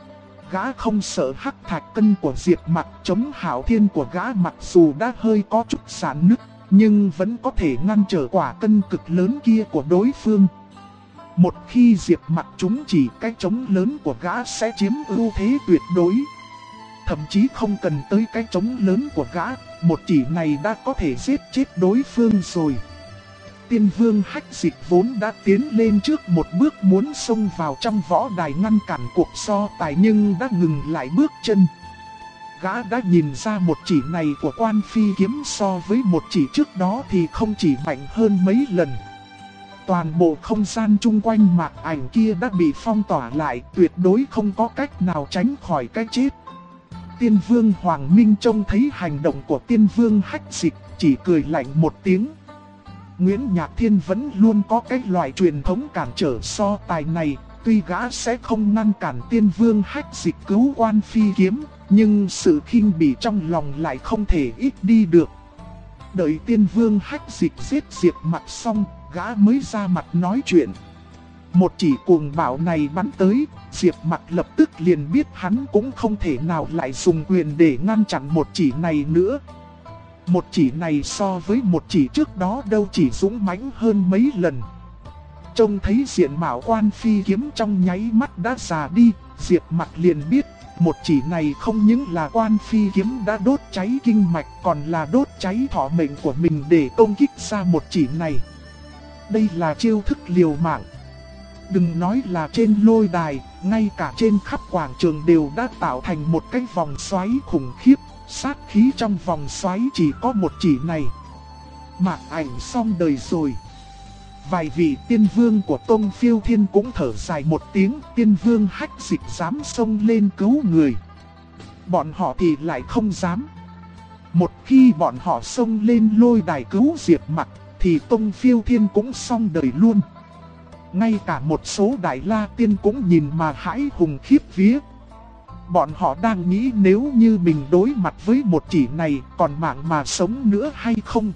Speaker 1: Gã không sợ hắc thạch cân của Diệp Mặc, chống hảo thiên của gã mặc dù đã hơi có chút giãn nứt, nhưng vẫn có thể ngăn trở quả cân cực lớn kia của đối phương. Một khi Diệp Mặc trúng chỉ, cái chống lớn của gã sẽ chiếm ưu thế tuyệt đối. Thậm chí không cần tới cái chống lớn của gã, một chỉ này đã có thể giết chết đối phương rồi. Tiên Vương Hách Dịch vốn đã tiến lên trước một bước muốn xông vào trong võ đài ngăn cản cuộc so tài, nhưng đã ngừng lại bước chân. Gã đã nhìn ra một chỉ này của Quan Phi kiếm so với một chỉ trước đó thì không chỉ mạnh hơn mấy lần. Toàn bộ không gian chung quanh mạc ảnh kia đã bị phong tỏa lại, tuyệt đối không có cách nào tránh khỏi cái chết. Tiên Vương Hoàng Minh trông thấy hành động của Tiên Vương Hách Dịch, chỉ cười lạnh một tiếng. Nguyễn Nhạc Thiên vẫn luôn có cái loại truyền thống cản trở so tài này, tuy gã sẽ không ngăn cản Tiên Vương Hách Dịch cứu Quan Phi kiếm, nhưng sự khinh bỉ trong lòng lại không thể ít đi được. Đợi Tiên Vương Hách Dịch giết Diệp Mặc xong, gã mới ra mặt nói chuyện. Một chỉ cuồng bạo này bắn tới, Diệp Mặc lập tức liền biết hắn cũng không thể nào lại dùng quyền để ngăn chặn một chỉ này nữa. Một chỉ này so với một chỉ trước đó đâu chỉ dũng mãnh hơn mấy lần. Trông thấy diện mạo Quan Phi kiếm trong nháy mắt đã già đi, Diệp Mặc liền biết, một chỉ này không những là Quan Phi kiếm đã đốt cháy kinh mạch, còn là đốt cháy thọ mệnh của mình để công kích ra một chỉ này. Đây là chiêu thức liều mạng. Đừng nói là trên lôi đài, ngay cả trên khắp quảng trường đều đã tạo thành một cái vòng xoáy khủng khiếp. Sát khí trong vòng xoáy chỉ có một chỉ này. Mạc ảnh xong đời rồi. Vài vị tiên vương của Tông Phiêu Thiên cũng thở dài một tiếng. Tiên Vương Hách Dịch dám xông lên cứu người, bọn họ thì lại không dám. Một khi bọn họ xông lên lôi đài cứu Diệp Mặc, thì Tông Phiêu Thiên cũng xong đời luôn. Ngay cả một số đại la tiên cũng nhìn mà hãi hùng khiếp vía. Bọn họ đang nghĩ nếu như mình đối mặt với một chỉ này còn mạng mà sống nữa hay không.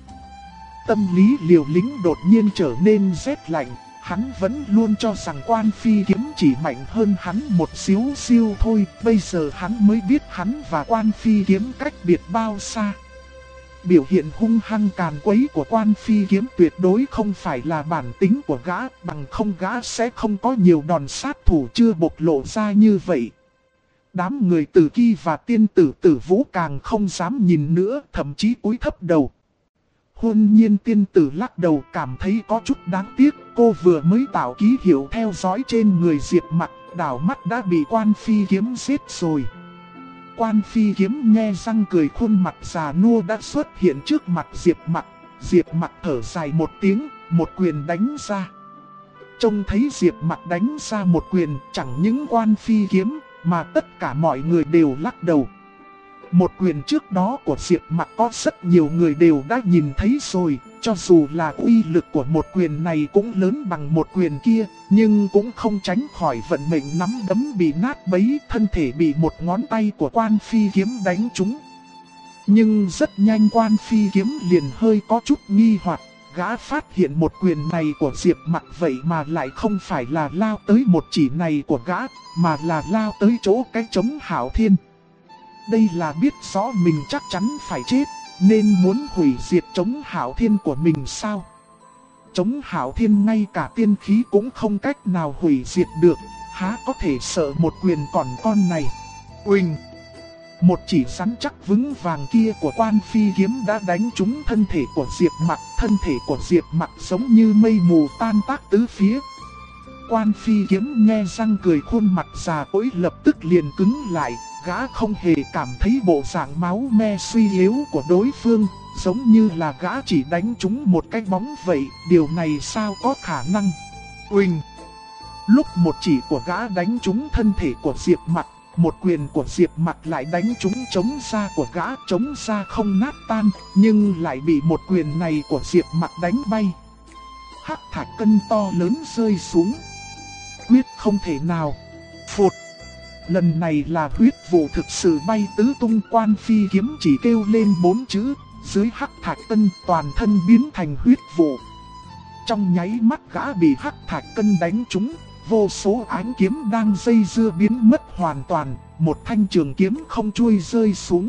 Speaker 1: Tâm lý liều lĩnh đột nhiên trở nên rét lạnh. Hắn vẫn luôn cho rằng Quan Phi kiếm chỉ mạnh hơn hắn một xíu xiu thôi. Bây giờ hắn mới biết hắn và Quan Phi kiếm cách biệt bao xa. Biểu hiện hung hăng càn quấy của Quan Phi kiếm tuyệt đối không phải là bản tính của gã, bằng không gã sẽ không có nhiều đòn sát thủ chưa bộc lộ ra như vậy. Đám người Tử Ki và tiên tử Tử Vũ càng không dám nhìn nữa, thậm chí cúi thấp đầu. Hôn nhiên tiên tử lắc đầu cảm thấy có chút đáng tiếc, cô vừa mới tạo ký hiệu theo dõi trên người Diệp Mặc, đảo mắt đã bị Quan Phi kiếm giết rồi. Quan Phi kiếm nhe răng cười, khuôn mặt già nua đã xuất hiện trước mặt Diệp Mặc. Diệp Mặc thở dài một tiếng, một quyền đánh ra. Trông thấy Diệp Mặc đánh ra một quyền, chẳng những Quan Phi kiếm mà tất cả mọi người đều lắc đầu. Một quyền trước đó của Diệp Mặc có rất nhiều người đều đã nhìn thấy rồi, cho dù là uy lực của một quyền này cũng lớn bằng một quyền kia, nhưng cũng không tránh khỏi vận mệnh nắm đấm bị nát bấy, thân thể bị một ngón tay của Quan Phi kiếm đánh trúng. Nhưng rất nhanh Quan Phi kiếm liền hơi có chút nghi hoặc, gã phát hiện một quyền này của Diệp Mặc vậy mà lại không phải là lao tới một chỉ này của gã, mà là lao tới chỗ cái trống Hạo Thiên. Đây là biết rõ mình chắc chắn phải chết, nên muốn hủy diệt trống Hạo Thiên của mình sao? Trống Hạo Thiên ngay cả tiên khí cũng không cách nào hủy diệt được, há có thể sợ một quyền còn con này. Uỳnh! Một chỉ rắn chắc vững vàng kia của Quan Phi kiếm đã đánh trúng thân thể của Diệp Mặc. Thân thể của Diệp Mặc giống như mây mù tan tác tứ phía. Quan Phi kiếm nghe răng cười, khuôn mặt già cỗi lập tức liền cứng lại. Gã không hề cảm thấy bộ dạng máu me suy yếu của đối phương, giống như là gã chỉ đánh trúng một cái bóng vậy. Điều này sao có khả năng? Uỳnh! Lúc một chỉ của gã đánh trúng thân thể của Diệp Mặc, một quyền của Diệp Mặc lại đánh trúng trống da của gã. Trống da không nát tan, nhưng lại bị một quyền này của Diệp Mặc đánh bay. Hắc thạch cân to lớn rơi xuống. Quyết không thể nào. Phụt! Lần này là huyết vụ thực sự bay tứ tung. Quan Phi kiếm chỉ kêu lên 4 chữ, dưới hắc thạch cân toàn thân biến thành huyết vụ. Trong nháy mắt gã bị hắc thạch cân đánh trúng. Vô số ánh kiếm đang dây dưa biến mất hoàn toàn, một thanh trường kiếm không chuôi rơi xuống.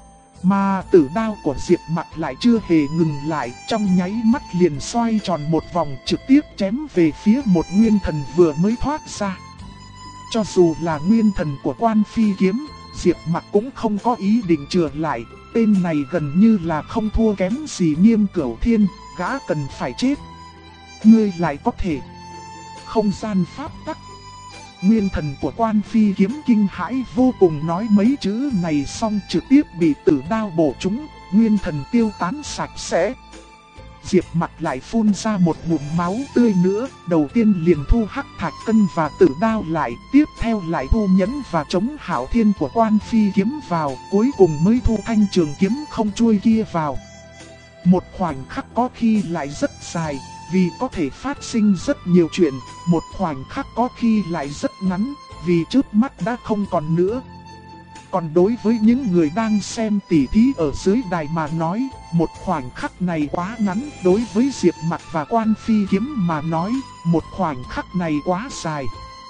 Speaker 1: Mà tử đao của Diệp Mặc lại chưa hề ngừng lại, trong nháy mắt liền xoay tròn một vòng trực tiếp chém về phía một nguyên thần vừa mới thoát ra. Cho dù là nguyên thần của Quan Phi kiếm, Diệp Mặc cũng không có ý định chừa lại, tên này gần như là không thua kém gì Nghiêm Cửu Thiên, gã cần phải chết. Ngươi lại có thể... Không gian pháp tắc. Nguyên thần của Quan Phi kiếm kinh hãi vô cùng, nói mấy chữ này xong trực tiếp bị tử đao bổ trúng, nguyên thần tiêu tán sạch sẽ. Diệp Mặc lại phun ra một ngụm máu tươi nữa, đầu tiên liền thu hắc thạch cân và tử đao lại, tiếp theo lại thu nhẫn và trống Hạo Thiên của Quan Phi kiếm vào, cuối cùng mới thu thanh trường kiếm không chuôi kia vào. Một khoảnh khắc có khi lại rất dài, vì có thể phát sinh rất nhiều chuyện, một khoảnh khắc có khi lại rất ngắn, vì trước mắt đã không còn nữa. Còn đối với những người đang xem tỉ thí ở dưới đài mà nói, một khoảnh khắc này quá ngắn, đối với Diệp Mặc và Quan Phi kiếm mà nói, một khoảnh khắc này quá dài.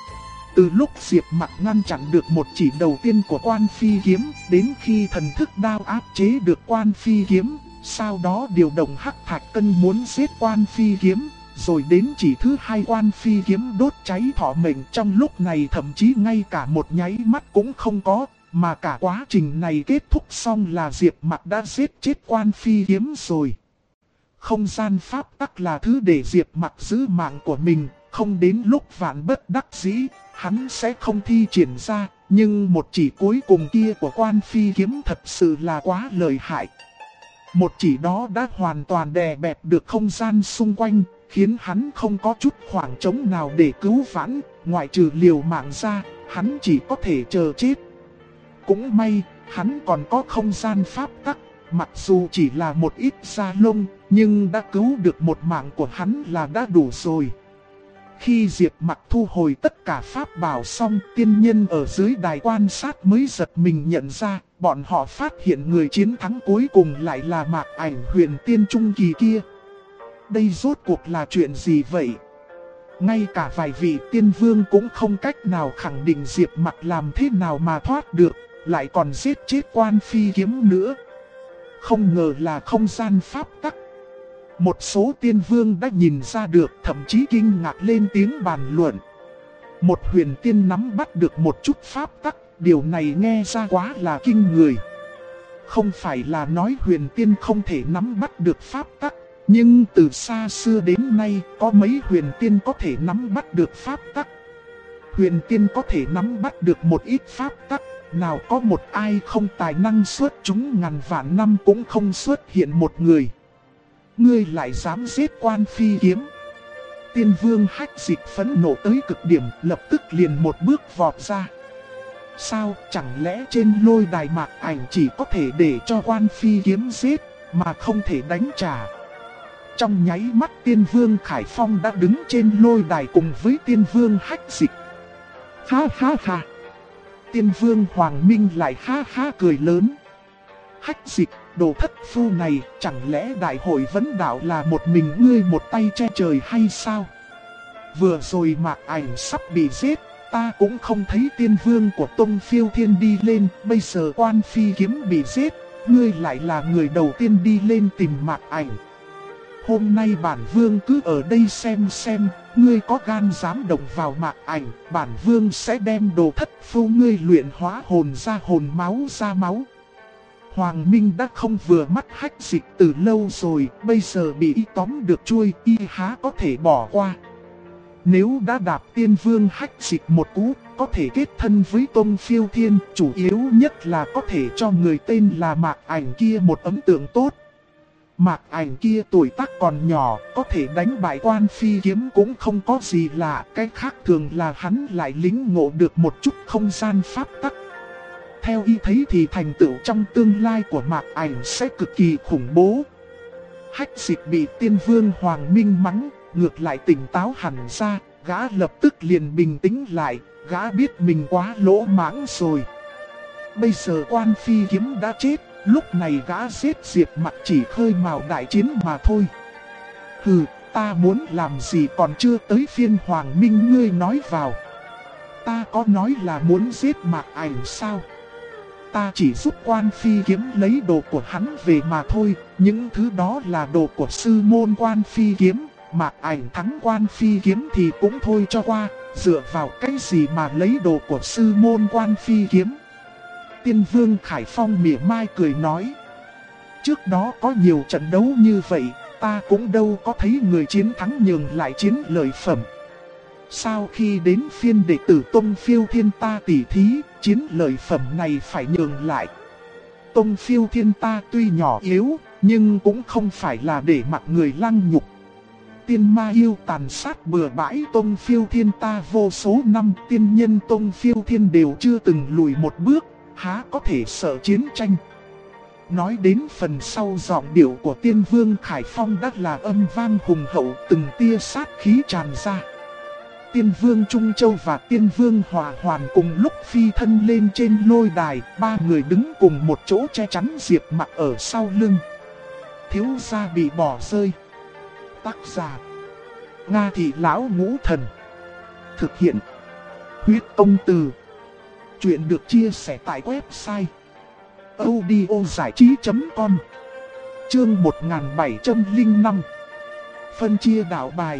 Speaker 1: Từ lúc Diệp Mặc ngăn chặn được một chỉ đầu tiên của Quan Phi kiếm, đến khi thần thức đao áp chế được Quan Phi kiếm, sau đó điều động hắc thạch cân muốn giết Quan Phi kiếm, rồi đến chỉ thứ hai Quan Phi kiếm đốt cháy thọ mệnh, trong lúc này thậm chí ngay cả một nháy mắt cũng không có, mà cả quá trình này kết thúc xong là Diệp Mặc đã giết chết Quan Phi kiếm rồi. Không gian pháp tắc là thứ để Diệp Mặc giữ mạng của mình, không đến lúc vạn bất đắc dĩ, hắn sẽ không thi triển ra, nhưng một chỉ cuối cùng kia của Quan Phi kiếm thật sự là quá lợi hại. Một chỉ đó đã hoàn toàn đè bẹp được không gian xung quanh, khiến hắn không có chút khoảng trống nào để cứu vãn, ngoại trừ liều mạng ra, hắn chỉ có thể chờ chết. Cũng may, hắn còn có không gian pháp tắc, mặc dù chỉ là một ít da lông, nhưng đã cứu được một mạng của hắn là đã đủ rồi. Khi Diệp Mặc thu hồi tất cả pháp bảo xong, tiên nhân ở dưới đài quan sát mới giật mình nhận ra, bọn họ phát hiện người chiến thắng cuối cùng lại là Mạc Ảnh Huyền Tiên trung kỳ kia. Đây rốt cuộc là chuyện gì vậy? Ngay cả vài vị tiên vương cũng không cách nào khẳng định Diệp Mặc làm thế nào mà thoát được, lại còn giết chết Quan Phi kiếm nữa. Không ngờ là không gian pháp tắc. Một số tiên vương đã nhìn ra được, thậm chí kinh ngạc lên tiếng bàn luận. Một huyền tiên nắm bắt được một chút pháp tắc, điều này nghe ra quá là kinh người. Không phải là nói huyền tiên không thể nắm bắt được pháp tắc, nhưng từ xa xưa đến nay có mấy huyền tiên có thể nắm bắt được pháp tắc. Huyền tiên có thể nắm bắt được một ít pháp tắc, nào có một ai không tài năng xuất chúng ngàn vạn năm cũng không xuất hiện một người. Ngươi lại dám giết Quan Phi kiếm? Tiên vương Hách Dịch phẫn nộ tới cực điểm, lập tức liền một bước vọt ra. Sao, chẳng lẽ trên lôi đài Mạc Ảnh chỉ có thể để cho Quan Phi kiếm giết, mà không thể đánh trả? Trong nháy mắt tiên vương Khải Phong đã đứng trên lôi đài cùng với tiên vương Hách Dịch. Ha ha ha! Tiên vương Hoàng Minh lại ha ha cười lớn. Hách Dịch, đồ thất phu này, chẳng lẽ đại hội vấn đạo là một mình ngươi một tay che trời hay sao? Vừa rồi Mạc Ảnh sắp bị giết, ta cũng không thấy tiên vương của Tông Phiêu Thiên đi lên, bây giờ Quan Phi Kiếm bị giết, ngươi lại là người đầu tiên đi lên tìm Mạc Ảnh. Hôm nay bản vương cứ ở đây xem, ngươi có gan dám động vào Mạc Ảnh, bản vương sẽ đem đồ thất phu ngươi luyện hóa hồn ra hồn, máu ra máu. Hoàng Minh đã không vừa mắt Hách Dịch từ lâu rồi, bây giờ bị y tóm được chuôi, y há có thể bỏ qua. Nếu đã đạp tiên vương Hách Dịch một cú, có thể kết thân với Tông Phiêu Thiên, chủ yếu nhất là có thể cho người tên là Mạc Ảnh kia một ấn tượng tốt. Mạc Ảnh kia tuổi tác còn nhỏ, có thể đánh bại Quan Phi Kiếm cũng không có gì lạ, cái khác thường là hắn lại lĩnh ngộ được một chút không gian pháp tắc. Theo y thấy thì thành tựu trong tương lai của Mạc Ảnh sẽ cực kỳ khủng bố. Hách Dịch bị tiên vương Hoàng Minh mắng, ngược lại tỉnh táo hẳn ra, gã lập tức liền bình tĩnh lại, gã biết mình quá lỗ mãng rồi. Bây giờ Quan Phi Kiếm đã chết, lúc này gã giết Diệp Mặc chỉ khơi mào đại chiến mà thôi. Hừ, ta muốn làm gì còn chưa tới phiên Hoàng Minh ngươi nói vào. Ta có nói là muốn giết Mạc Ảnh sao? Ta chỉ giúp Quan Phi Kiếm lấy đồ của hắn về mà thôi, những thứ đó là đồ của sư môn Quan Phi Kiếm. Mạc Ảnh thắng Quan Phi Kiếm thì cũng thôi cho qua, dựa vào cái gì mà lấy đồ của sư môn Quan Phi Kiếm. Tiên vương Khải Phong mỉa mai cười nói. Trước đó có nhiều trận đấu như vậy, ta cũng đâu có thấy người chiến thắng nhường lại chiến lợi phẩm. Sao khi đến phiên đệ tử Tông Phiêu Thiên ta tỉ thí, chiến lợi phẩm này phải nhường lại. Tông Phiêu Thiên ta tuy nhỏ yếu, nhưng cũng không phải là để mặc người lăng nhục. Tiên ma yêu tàn sát bừa bãi Tông Phiêu Thiên ta vô số năm, tiên nhân Tông Phiêu Thiên đều chưa từng lùi một bước, há có thể sợ chiến tranh. Nói đến phần sau, giọng điệu của tiên vương Khải Phong đắt là âm vang hùng hậu, từng tia sát khí tràn ra. Tiên vương Trung Châu và tiên vương Hòa Hoàn cùng lúc phi thân lên trên lôi đài, ba người đứng cùng một chỗ che chắn Diệp Mặc ở sau lưng. Thiếu gia bị bỏ rơi. Tác giả: Nga Thị Lão Ngũ Thần. Thực hiện: Huyết Công Từ. Chuyện được chia sẻ tại website audiozảichí.com. Chương 1705. Phân chia đạo bài.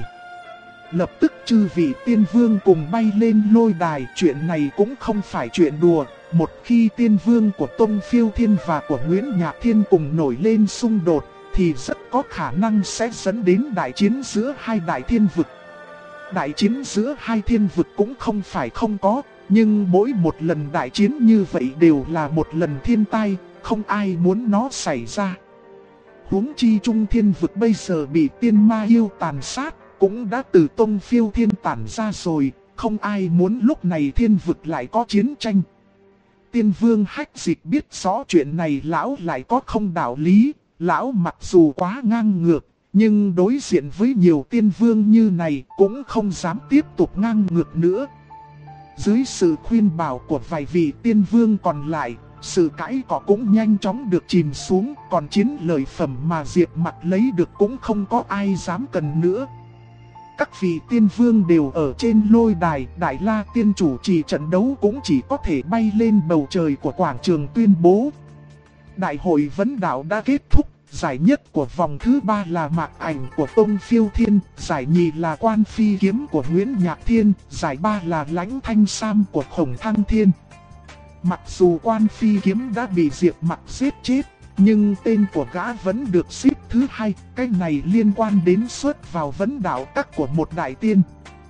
Speaker 1: Lập tức chư vị tiên vương cùng bay lên lôi đài. Chuyện này cũng không phải chuyện đùa. Một khi tiên vương của Tông Phiêu Thiên và của Nguyễn Nhạc Thiên cùng nổi lên xung đột, thì rất có khả năng sẽ dẫn đến đại chiến giữa hai đại thiên vực. Đại chiến giữa hai thiên vực cũng không phải không có, nhưng mỗi một lần đại chiến như vậy đều là một lần thiên tai, không ai muốn nó xảy ra. Huống chi Trung Thiên vực bây giờ bị tiên ma yêu tàn sát, cũng đã từ Tông Phiêu Thiên tản ra rồi, không ai muốn lúc này thiên vực lại có chiến tranh. Tiên vương Hách Dịch biết rõ chuyện này, lão lại có không đạo lý. Lão mặc dù quá ngang ngược, nhưng đối diện với nhiều tiên vương như này cũng không dám tiếp tục ngang ngược nữa. Dưới sự khuyên bảo của vài vị tiên vương còn lại, sự cãi cọ cũng nhanh chóng được chìm xuống, còn chiến lợi phẩm mà Diệp Mặc lấy được cũng không có ai dám cần nữa. Các vị tiên vương đều ở trên lôi đài, Đại La tiên chủ trì trận đấu cũng chỉ có thể bay lên bầu trời của quảng trường tuyên bố. Đại hội vấn đạo đã kết thúc, giải nhất của vòng thứ 3 là Mạc Ảnh của Tông Phiêu Thiên, giải nhì là Quan Phi Kiếm của Nguyễn Nhạc Thiên, giải 3 là Lãnh Thanh Sam của Khổng Thăng Thiên. Mặc dù Quan Phi Kiếm đã bị Diệp Mặc giết chết, nhưng tên của gã vẫn được xếp thứ 2, cái này liên quan đến xuất vào vấn đạo các của một đại tiên.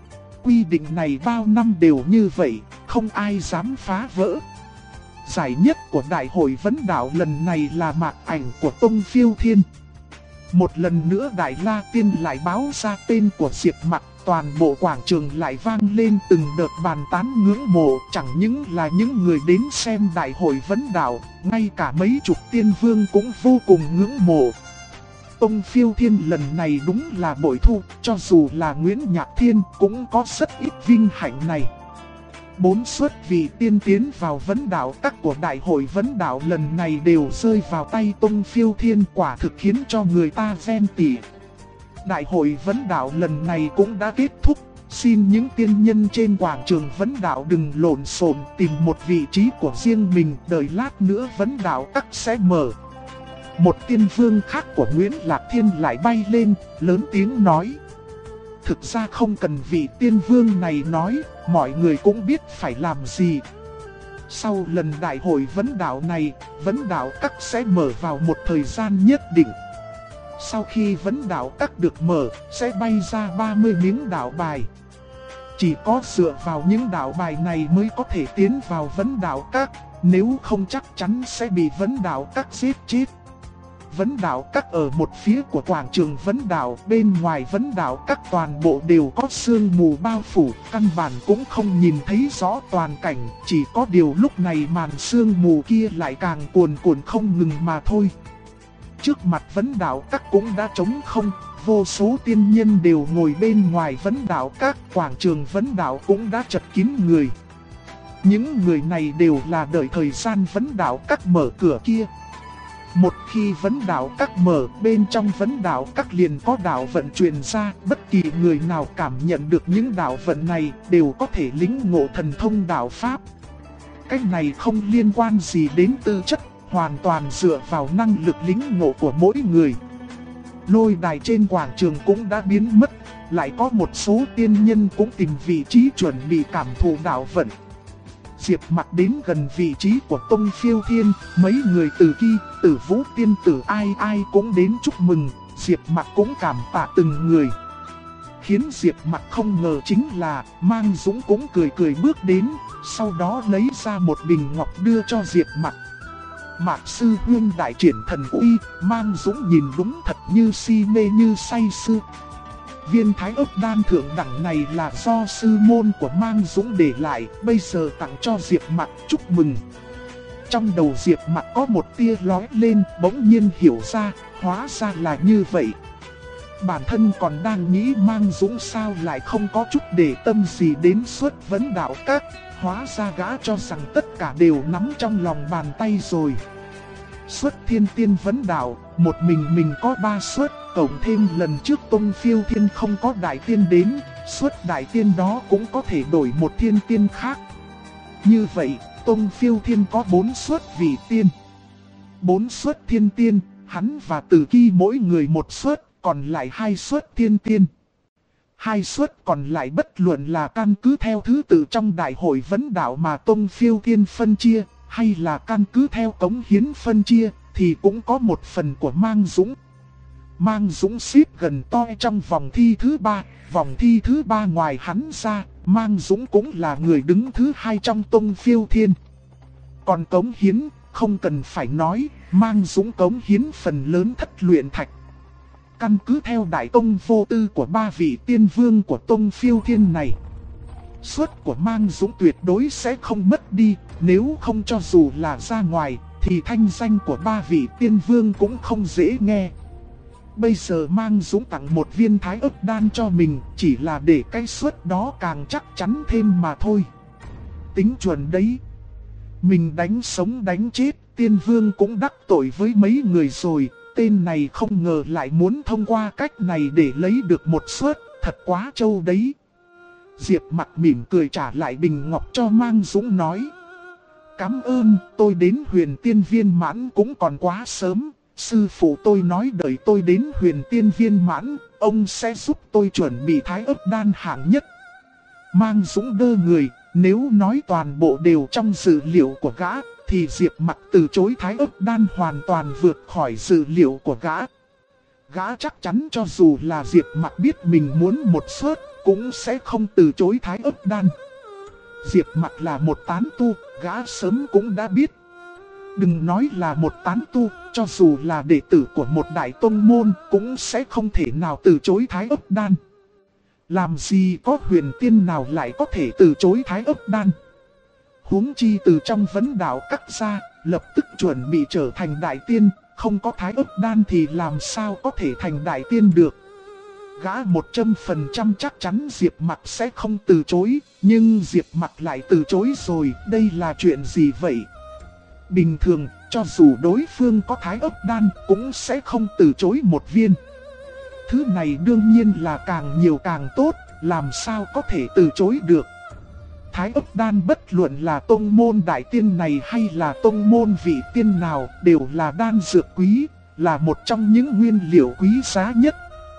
Speaker 1: Quy định này bao năm đều như vậy, không ai dám phá vỡ. Giải nhất của đại hội vấn đạo lần này là Mạc Ảnh của Tông Phiêu Thiên. Một lần nữa Đại La Tiên lại báo ra tên của Diệp Mặc, toàn bộ quảng trường lại vang lên từng đợt bàn tán ngưỡng mộ. Chẳng những là những người đến xem đại hội vấn đạo, ngay cả mấy chục tiên vương cũng vô cùng ngưỡng mộ. Tông Phiêu Thiên lần này đúng là bội thu, cho dù là Nguyễn Nhạc Thiên cũng có rất ít vinh hạnh này. 4 suất vị tiên tiến vào vấn đạo các của đại hội vấn đạo lần này đều rơi vào tay Tông Phiêu Thiên, quả thực khiến cho người ta ghen tị. Đại hội vấn đạo lần này cũng đã kết thúc, xin những tiên nhân trên quảng trường vấn đạo đừng lộn xộn, tìm một vị trí của riêng mình, đợi lát nữa vấn đạo các sẽ mở. Một tiên vương khác của Nguyễn Lạc Thiên lại bay lên, lớn tiếng nói. Thực ra không cần vị tiên vương này nói, mọi người cũng biết phải làm gì. Sau lần đại hội vấn đạo này, vấn đạo các sẽ mở vào một thời gian nhất định. Sau khi vấn đạo các được mở, sẽ bay ra 30 miếng đạo bài. Chỉ có dựa vào những đạo bài này mới có thể tiến vào vấn đạo các, nếu không chắc chắn sẽ bị vấn đạo các giết chết. Vấn đạo các ở một phía của quảng trường vấn đạo, bên ngoài vấn đạo các toàn bộ đều có sương mù bao phủ, căn bản cũng không nhìn thấy rõ toàn cảnh, chỉ có điều lúc này màn sương mù kia lại càng cuồn cuộn không ngừng mà thôi. Trước mặt vấn đạo các cũng đã trống không, vô số tiên nhân đều ngồi bên ngoài vấn đạo các, quảng trường vấn đạo cũng đã chật kín người. Những người này đều là đợi thời gian vấn đạo các mở cửa kia. Một khi vấn đạo các mở, bên trong vấn đạo các liền có đạo vận truyền ra, bất kỳ người nào cảm nhận được những đạo vận này đều có thể lĩnh ngộ thần thông đạo pháp. Cách này không liên quan gì đến tư chất, hoàn toàn dựa vào năng lực lĩnh ngộ của mỗi người. Lôi đài trên quảng trường cũng đã biến mất, lại có một số tiên nhân cũng tìm vị trí chuẩn bị cảm thụ đạo vận. Diệp Mặc đến gần vị trí của Tông Phiêu Thiên, mấy người Tử Ki, Tử Vũ tiên tử ai ai cũng đến chúc mừng, Diệp Mặc cũng cảm tạ từng người. Khiến Diệp Mặc không ngờ chính là Mang Dũng cũng cười cười bước đến, sau đó lấy ra một bình ngọc đưa cho Diệp Mặc. Mạc sư huynh đại triển thần uy, Mang Dũng nhìn đúng thật như si mê như say sưa. Viên thái ấp đan thượng đẳng này là do sư môn của Mang Dũng để lại, bây giờ tặng cho Diệp Mặc chúc mừng. Trong đầu Diệp Mặc có một tia lóe lên, bỗng nhiên hiểu ra, hóa ra là như vậy. Bản thân còn đang nghĩ Mang Dũng sao lại không có chút để tâm gì đến suất vấn đạo các, hóa ra gã cho rằng tất cả đều nắm trong lòng bàn tay rồi. Suất thiên tiên vấn đạo, một mình có 3 suất, cộng thêm lần trước Tông Phiêu Thiên không có đại tiên đến, suất đại tiên đó cũng có thể đổi một thiên tiên khác. Như vậy, Tông Phiêu Thiên có 4 suất vị tiên. 4 suất thiên tiên, hắn và Tử Ki mỗi người một suất, còn lại 2 suất thiên tiên. 2 suất còn lại bất luận là căn cứ theo thứ tự trong đại hội vấn đạo mà Tông Phiêu Thiên phân chia, hay là căn cứ theo cống hiến phân chia, thì cũng có một phần của Mang Dũng. Mang Dũng xếp gần to trong vòng thi thứ 3, vòng thi thứ 3 ngoài hắn ra, Mang Dũng cũng là người đứng thứ 2 trong Tông Phiêu Thiên. Còn cống hiến, không cần phải nói, Mang Dũng cống hiến phần lớn thất luyện thạch. Căn cứ theo đại tông vô tư của 3 vị tiên vương của Tông Phiêu Thiên này, suất của Mang Dũng tuyệt đối sẽ không mất đi, nếu không cho dù là ra ngoài, thì thanh danh của 3 vị tiên vương cũng không dễ nghe. Bây giờ Mang Dũng tặng một viên thái ức đan cho mình, chỉ là để cái suất đó càng chắc chắn thêm mà thôi. Tính chuẩn đấy. Mình đánh sống đánh chết, tiên vương cũng đắc tội với mấy người rồi, tên này không ngờ lại muốn thông qua cách này để lấy được một suất, thật quá trâu đấy. Diệp Mặc mỉm cười trả lại bình ngọc cho Mang Dũng nói. Cảm ơn, tôi đến Huyền Tiên viên mãn cũng còn quá sớm. Sư phụ tôi nói đợi tôi đến Huyền Tiên viên mãn, ông sẽ giúp tôi chuẩn bị thái ức đan hạng nhất. Mang Dũng đơ người, nếu nói toàn bộ đều trong dữ liệu của gã, thì Diệp Mặc từ chối thái ức đan hoàn toàn vượt khỏi dữ liệu của gã. Gã chắc chắn cho dù là Diệp Mặc biết mình muốn một suất, cũng sẽ không từ chối thái ức đan. Diệp Mặc là một tán tu, gã sớm cũng đã biết. Đừng nói là một tán tu, cho dù là đệ tử của một đại tông môn, cũng sẽ không thể nào từ chối thái ức đan. Làm gì có huyền tiên nào lại có thể từ chối thái ức đan. Huống chi từ trong vấn đạo cắt ra, lập tức chuẩn bị trở thành đại tiên, không có thái ức đan thì làm sao có thể thành đại tiên được. Gã 100% chắc chắn Diệp Mặc sẽ không từ chối, nhưng Diệp Mặc lại từ chối rồi, đây là chuyện gì vậy? Bình thường, cho dù đối phương có thái ấp đan cũng sẽ không từ chối một viên. Thứ này đương nhiên là càng nhiều càng tốt, làm sao có thể từ chối được. Thái ấp đan bất luận là tông môn đại tiên này hay là tông môn vị tiên nào đều là đan dược quý, là một trong những nguyên liệu quý giá nhất.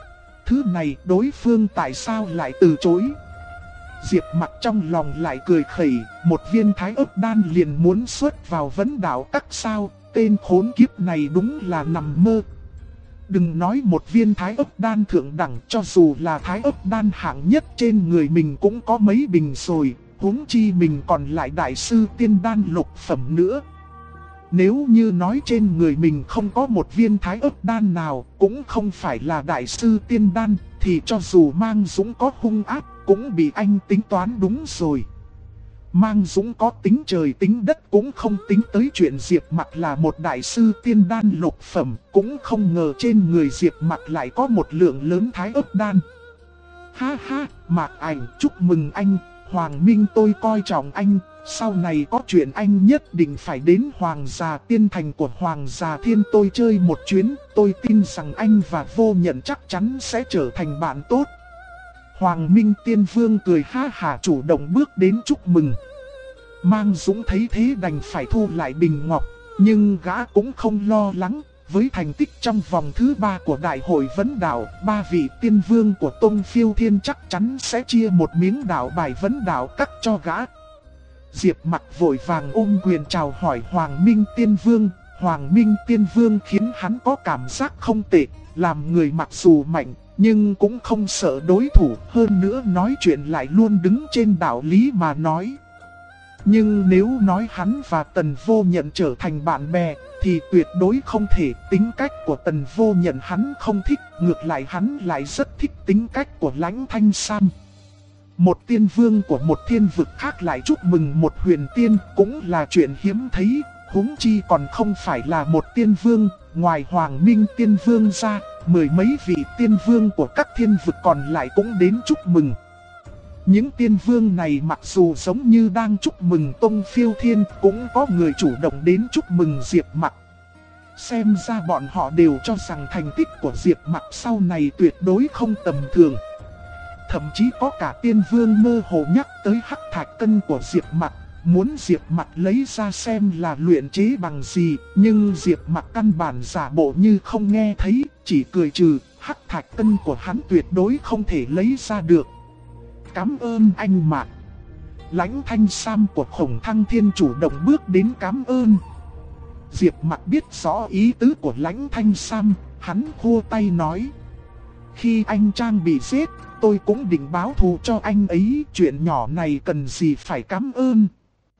Speaker 1: Thứ này đối phương tại sao lại từ chối? Diệp Mặc trong lòng lại cười khẩy, một viên thái ấp đan liền muốn xuất vào vấn đạo các sao, tên khốn kiếp này đúng là nằm mơ. Đừng nói một viên thái ấp đan thượng đẳng, cho dù là thái ấp đan hạng nhất trên người mình cũng có mấy bình rồi, huống chi mình còn lại đại sư tiên đan lục phẩm nữa. Nếu như nói trên người mình không có một viên thái ấp đan nào, cũng không phải là đại sư tiên đan, thì cho dù Mang Dũng có hung ác, cũng bị anh tính toán đúng rồi. Mang Dũng có tính trời tính đất cũng không tính tới chuyện Diệp Mặc là một đại sư tiên đan lục phẩm, cũng không ngờ trên người Diệp Mặc lại có một lượng lớn thái ấp đan. Ha ha, Mạc Ảnh, chúc mừng anh, Hoàng Minh tôi coi trọng anh, sau này có chuyện anh nhất định phải đến Hoàng Già Tiên Thành của Hoàng Già Thiên tôi chơi một chuyến, tôi tin rằng anh và Vô Nhận chắc chắn sẽ trở thành bạn tốt. Hoàng Minh Tiên Vương cười ha hả chủ động bước đến chúc mừng. Mang Dũng thấy thế đành phải thu lại bình ngọc, nhưng gã cũng không lo lắng. Với thành tích trong vòng thứ 3 của đại hội vấn đạo, 3 vị tiên vương của Tông Phiêu Thiên chắc chắn sẽ chia một miếng đạo bài vấn đạo cắt cho gã. Diệp Mặc vội vàng ôm quyền chào hỏi Hoàng Minh Tiên Vương. Hoàng Minh Tiên Vương khiến hắn có cảm giác không tệ, làm người mặc dù mạnh, nhưng cũng không sợ đối thủ, hơn nữa nói chuyện lại luôn đứng trên đạo lý mà nói. Nhưng nếu nói hắn và Tần Vô Nhận trở thành bạn bè, thì tuyệt đối không thể. Tính cách của Tần Vô Nhận hắn không thích, ngược lại hắn lại rất thích tính cách của Lãnh Thanh Sam. Một tiên vương của một thiên vực khác lại chúc mừng một huyền tiên cũng là chuyện hiếm thấy, huống chi còn không phải là một tiên vương. Ngoài Hoàng Minh Tiên Vương ra, mười mấy vị tiên vương của các thiên vực còn lại cũng đến chúc mừng. Những tiên vương này mặc dù giống như đang chúc mừng Tông Phiêu Thiên, cũng có người chủ động đến chúc mừng Diệp Mặc. Xem ra bọn họ đều cho rằng thành tích của Diệp Mặc sau này tuyệt đối không tầm thường. Thậm chí có cả tiên vương mơ hồ nhắc tới hắc thạch cân của Diệp Mặc, muốn Diệp Mặc lấy ra xem là luyện chế bằng gì, nhưng Diệp Mặc căn bản giả bộ như không nghe thấy, chỉ cười trừ, hắc thạch cân của hắn tuyệt đối không thể lấy ra được. Cảm ơn anh Mạc. Lãnh Thanh Sam của Khổng Thăng Thiên chủ động bước đến cảm ơn. Diệp Mặc biết rõ ý tứ của Lãnh Thanh Sam, hắn khua tay nói: khi anh Trang bị giết, tôi cũng định báo thù cho anh ấy, chuyện nhỏ này cần gì phải cảm ơn.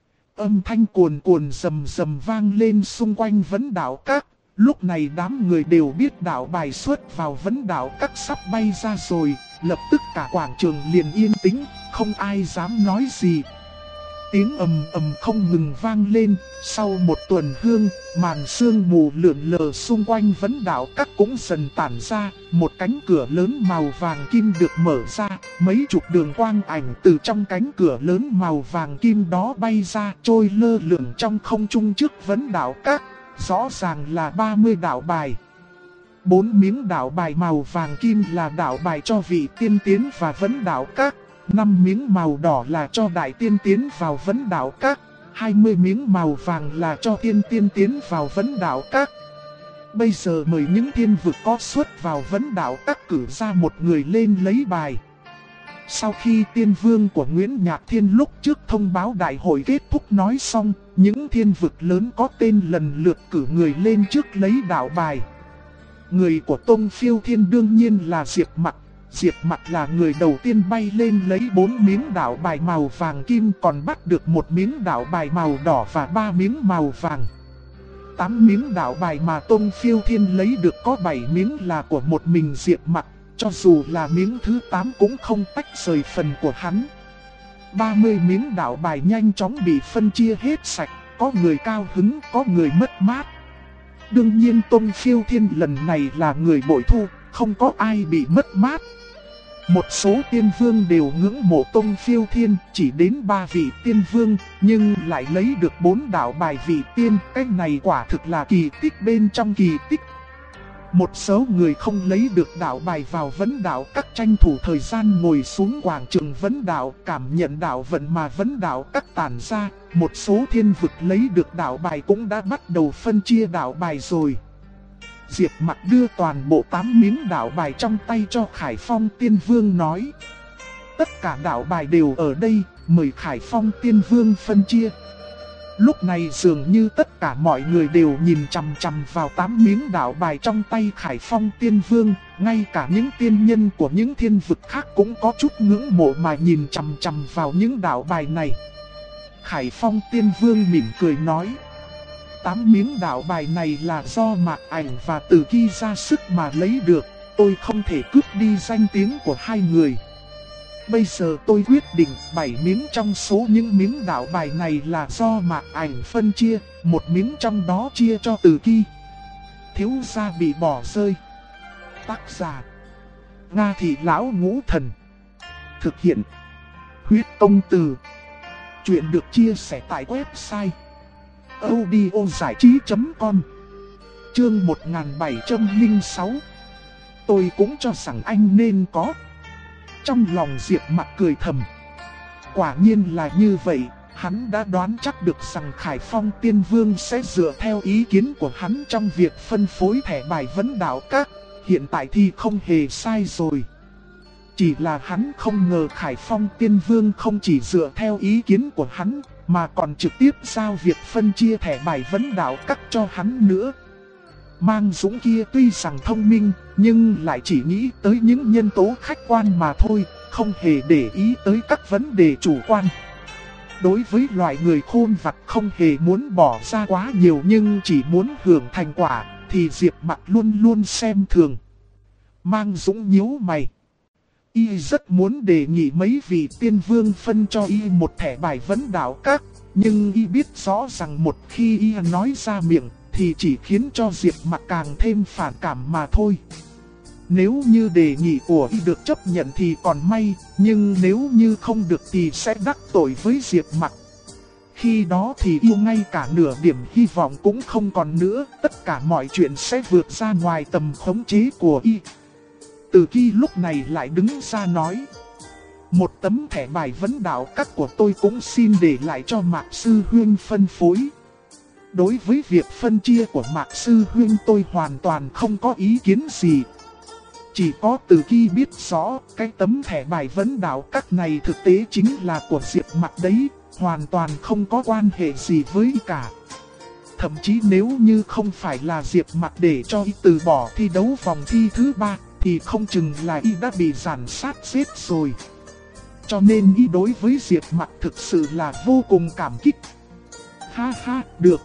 Speaker 1: Âm thanh cuồn cuồn rầm rầm vang lên xung quanh vấn đạo các. Lúc này đám người đều biết đạo bài xuất vào vấn đạo các sắp bay ra rồi, lập tức cả quảng trường liền yên tĩnh, không ai dám nói gì. Tiếng ầm ầm không ngừng vang lên, sau một tuần hương, màn sương mù lượn lờ xung quanh vấn đạo các cũng dần tản ra, một cánh cửa lớn màu vàng kim được mở ra, mấy chục đường quang ảnh từ trong cánh cửa lớn màu vàng kim đó bay ra, trôi lơ lửng trong không trung trước vấn đạo các, rõ ràng là 30 đạo bài. 4 miếng đạo bài màu vàng kim là đạo bài cho vị tiên tiến và vấn đạo các. 5 miếng màu đỏ là cho đại tiên tiến vào vấn đạo các, 20 miếng màu vàng là cho tiên tiên tiến vào vấn đạo các. Bây giờ mời những thiên vực có xuất vào vấn đạo các cử ra một người lên lấy bài. Sau khi tiên vương của Nguyễn Nhạc Thiên lúc trước thông báo đại hội kết thúc nói xong, những thiên vực lớn có tên lần lượt cử người lên trước lấy đạo bài. Người của Tông Phiêu Thiên đương nhiên là Diệp Mặc. Diệp Mặc là người đầu tiên bay lên lấy 4 miếng đạo bài màu vàng kim, còn bắt được một miếng đạo bài màu đỏ và 3 miếng màu vàng. 8 miếng đạo bài mà Tông Phiêu Thiên lấy được có 7 miếng là của một mình Diệp Mặc, cho dù là miếng thứ 8 cũng không tách rời phần của hắn. 30 miếng đạo bài nhanh chóng bị phân chia hết sạch, có người cao hứng, có người mất mát. Đương nhiên Tông Phiêu Thiên lần này là người bội thu, không có ai bị mất mát. Một số tiên vương đều ngưỡng mộ Tông Phiêu Thiên, chỉ đến 3 vị tiên vương, nhưng lại lấy được 4 đạo bài vị tiên, cái này quả thực là kỳ tích bên trong kỳ tích. Một số người không lấy được đạo bài vào vấn đạo các tranh thủ thời gian ngồi xuống quảng trường vấn đạo, cảm nhận đạo vận mà vấn đạo các tản ra. Một số thiên vực lấy được đạo bài cũng đã bắt đầu phân chia đạo bài rồi. Diệp Mặc đưa toàn bộ 8 miếng đạo bài trong tay cho Khải Phong Tiên Vương nói: tất cả đạo bài đều ở đây, mời Khải Phong Tiên Vương phân chia. Lúc này dường như tất cả mọi người đều nhìn chằm chằm vào 8 miếng đạo bài trong tay Khải Phong Tiên Vương, ngay cả những tiên nhân của những thiên vực khác cũng có chút ngưỡng mộ mà nhìn chằm chằm vào những đạo bài này. Khải Phong Tiên Vương mỉm cười nói: 8 miếng đạo bài này là do Mạc Ảnh và Tử Ki ra sức mà lấy được, tôi không thể cướp đi danh tiếng của hai người. Bây giờ tôi quyết định 7 miếng trong số những miếng đạo bài này là do Mạc Ảnh phân chia, 1 miếng trong đó chia cho Tử Ki. Thiếu gia bị bỏ rơi. Tác giả: Nga Thị Lão Ngũ Thần. Thực hiện: Huyết Công Từ. Chuyện được chia sẻ tại website audiozảichí.com. Chương 1706. Tôi cũng cho rằng anh nên có. Trong lòng Diệp Mặc cười thầm. Quả nhiên là như vậy, hắn đã đoán chắc được rằng Khải Phong Tiên Vương sẽ dựa theo ý kiến của hắn trong việc phân phối thẻ bài vấn đạo các. Hiện tại thì không hề sai rồi. Chỉ là hắn không ngờ Khải Phong Tiên Vương không chỉ dựa theo ý kiến của hắn, mà còn trực tiếp giao việc phân chia thẻ bài vấn đạo các cho hắn nữa. Mang Dũng kia tuy rằng thông minh, nhưng lại chỉ nghĩ tới những nhân tố khách quan mà thôi, không hề để ý tới các vấn đề chủ quan. Đối với loại người khôn vặt không hề muốn bỏ ra quá nhiều nhưng chỉ muốn hưởng thành quả, thì Diệp Mặc luôn luôn xem thường. Mang Dũng nhíu mày. Y rất muốn đề nghị mấy vị tiên vương phân cho Y một thẻ bài vấn đạo các, nhưng Y biết rõ rằng một khi Y nói ra miệng, thì chỉ khiến cho Diệp Mặc càng thêm phản cảm mà thôi. Nếu như đề nghị của Y được chấp nhận thì còn may, nhưng nếu như không được thì sẽ đắc tội với Diệp Mặc. Khi đó thì Y ngay cả nửa điểm hy vọng cũng không còn nữa, tất cả mọi chuyện sẽ vượt ra ngoài tầm khống chế của Y. Tử Ki lúc này lại đứng ra nói: một tấm thẻ bài vấn đạo các của tôi cũng xin để lại cho Mạc Sư Huynh phân phối. Đối với việc phân chia của Mạc Sư Huynh tôi hoàn toàn không có ý kiến gì. Chỉ có Tử Ki biết rõ cái tấm thẻ bài vấn đạo các này thực tế chính là của Diệp Mặc đấy, hoàn toàn không có quan hệ gì với cả. Thậm chí nếu như không phải là Diệp Mặc để cho Y từ bỏ thi đấu vòng thi thứ 3, thì không chừng là Y đã bị giàn sát giết rồi. Cho nên Y đối với Diệp Mặc thực sự là vô cùng cảm kích. Ha ha, được.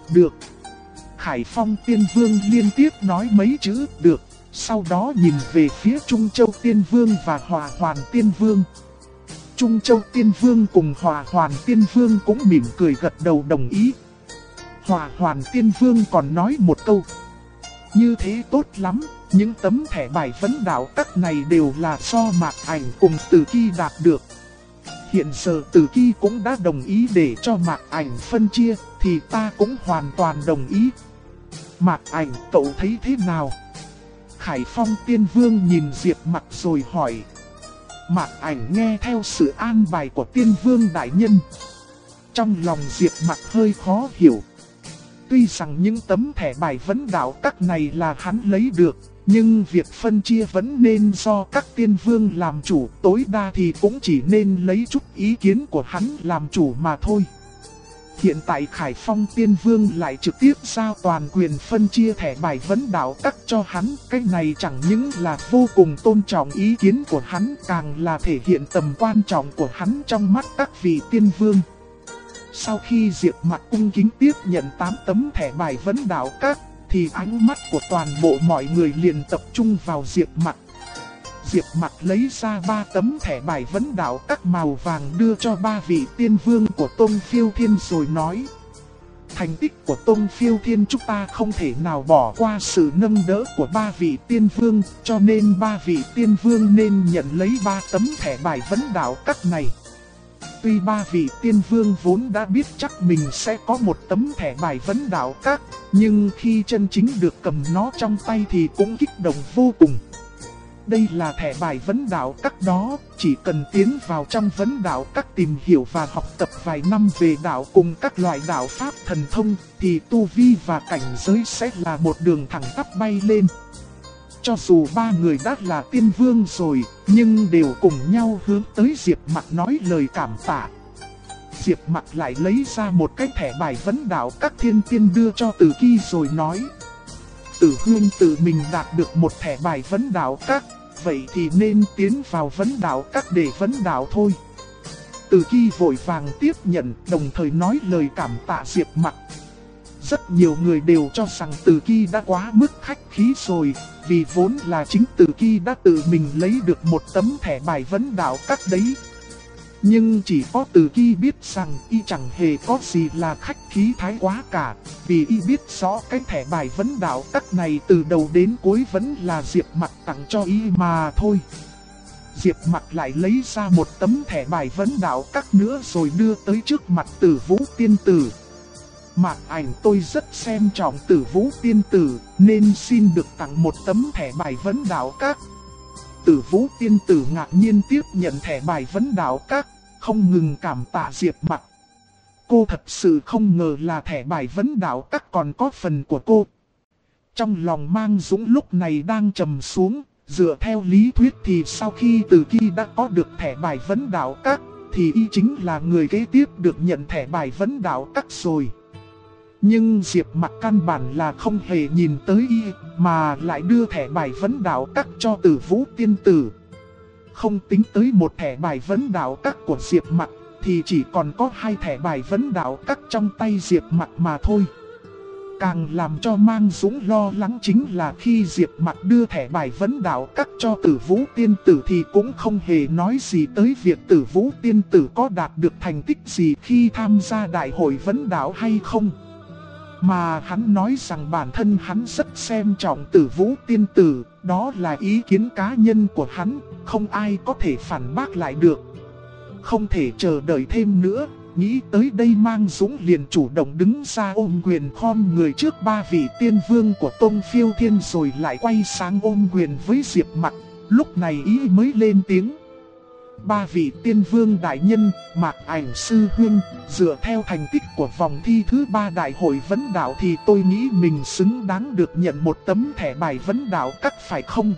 Speaker 1: Khải Phong Tiên Vương liên tiếp nói mấy chữ được, sau đó nhìn về phía Trung Châu Tiên Vương và Hỏa Hoàn Tiên Vương. Trung Châu Tiên Vương cùng Hỏa Hoàn Tiên Vương cũng mỉm cười gật đầu đồng ý. Hỏa Hoàn Tiên Vương còn nói một câu: như thế tốt lắm, những tấm thẻ bài vấn đạo các này đều là do Mạc Ảnh cùng Tử Ki đạt được. Hiện giờ Tử Ki cũng đã đồng ý để cho Mạc Ảnh phân chia, thì ta cũng hoàn toàn đồng ý. Mạc Ảnh, cậu thấy thế nào? Khải Phong Tiên Vương nhìn Diệp Mặc rồi hỏi. Mạc Ảnh nghe theo sự an bài của Tiên Vương đại nhân. Trong lòng Diệp Mặc hơi khó hiểu. Tuy rằng những tấm thẻ bài vấn đạo các này là hắn lấy được, nhưng việc phân chia vẫn nên do các tiên vương làm chủ, tối đa thì cũng chỉ nên lấy chút ý kiến của hắn làm chủ mà thôi. Hiện tại Khải Phong Tiên Vương lại trực tiếp giao toàn quyền phân chia thẻ bài vấn đạo các cho hắn, cái này chẳng những là vô cùng tôn trọng ý kiến của hắn, càng là thể hiện tầm quan trọng của hắn trong mắt các vị tiên vương. Sau khi Diệp Mặc cung kính tiếp nhận 8 tấm thẻ bài vấn đạo các, thì ánh mắt của toàn bộ mọi người liền tập trung vào Diệp Mặc. Diệp Mặc lấy ra 3 tấm thẻ bài vấn đạo các màu vàng đưa cho 3 vị tiên vương của Tông Phiêu Thiên rồi nói: Thành tích của Tông Phiêu Thiên chúng ta không thể nào bỏ qua sự nâng đỡ của 3 vị tiên vương, cho nên 3 vị tiên vương nên nhận lấy 3 tấm thẻ bài vấn đạo các này. Tuy 3 vị tiên vương vốn đã biết chắc mình sẽ có một tấm thẻ bài vấn đạo các, nhưng khi chân chính được cầm nó trong tay thì cũng kích động vô cùng. Đây là thẻ bài vấn đạo các đó, chỉ cần tiến vào trong vấn đạo các tìm hiểu và học tập vài năm về đạo cùng các loại đạo pháp thần thông, thì tu vi và cảnh giới sẽ là một đường thẳng tắp bay lên. Cho dù 3 người đã là tiên vương rồi, nhưng đều cùng nhau hướng tới Diệp Mặc nói lời cảm tạ. Diệp Mặc lại lấy ra một cái thẻ bài vấn đạo các thiên tiên đưa cho Từ Ki rồi nói: Tử Huyên tự mình đạt được một thẻ bài vấn đạo các, vậy thì nên tiến vào vấn đạo các để vấn đạo thôi. Từ Ki vội vàng tiếp nhận, đồng thời nói lời cảm tạ Diệp Mặc. Rất nhiều người đều cho rằng Từ Ki đã quá mức khách khí rồi, vì vốn là chính Từ Ki đã tự mình lấy được một tấm thẻ bài vấn đạo các đấy. Nhưng chỉ có Từ Ki biết rằng y chẳng hề có gì là khách khí thái quá cả, vì y biết rõ cái thẻ bài vấn đạo các này từ đầu đến cuối vẫn là Diệp Mặc tặng cho y mà thôi. Diệp Mặc lại lấy ra một tấm thẻ bài vấn đạo các nữa rồi đưa tới trước mặt Tử Vũ tiên tử. Mạc Ảnh, tôi rất xem trọng Tử Vũ tiên tử, nên xin được tặng một tấm thẻ bài vấn đạo các. Tử Vũ tiên tử ngạc nhiên tiếp nhận thẻ bài vấn đạo các, không ngừng cảm tạ Diệp Mặc. Cô thật sự không ngờ là thẻ bài vấn đạo các còn có phần của cô. Trong lòng Mang Dũng lúc này đang trầm xuống, dựa theo lý thuyết thì sau khi Từ Ki đã có được thẻ bài vấn đạo các, thì y chính là người kế tiếp được nhận thẻ bài vấn đạo các rồi. Nhưng Diệp Mặc căn bản là không hề nhìn tới y, mà lại đưa thẻ bài vấn đạo các cho Tử Vũ tiên tử. Không tính tới một thẻ bài vấn đạo các của Diệp Mặc, thì chỉ còn có 2 thẻ bài vấn đạo các trong tay Diệp Mặc mà thôi. Càng làm cho Mang Dũng lo lắng chính là khi Diệp Mặc đưa thẻ bài vấn đạo các cho Tử Vũ tiên tử thì cũng không hề nói gì tới việc Tử Vũ tiên tử có đạt được thành tích gì khi tham gia đại hội vấn đạo hay không. Mà hắn nói rằng bản thân hắn rất xem trọng Tử Vũ tiên tử, đó là ý kiến cá nhân của hắn, không ai có thể phản bác lại được. Không thể chờ đợi thêm nữa, nghĩ tới đây Mang Dũng liền chủ động đứng ra ôm quyền khom người trước 3 vị tiên vương của Tông Phiêu Thiên rồi lại quay sang ôm quyền với Diệp Mặc, lúc này ý mới lên tiếng. 3 vị tiên vương đại nhân, Mạc Ảnh sư huynh, dựa theo thành tích của vòng thi thứ 3 đại hội vấn đạo thì tôi nghĩ mình xứng đáng được nhận một tấm thẻ bài vấn đạo các phải không?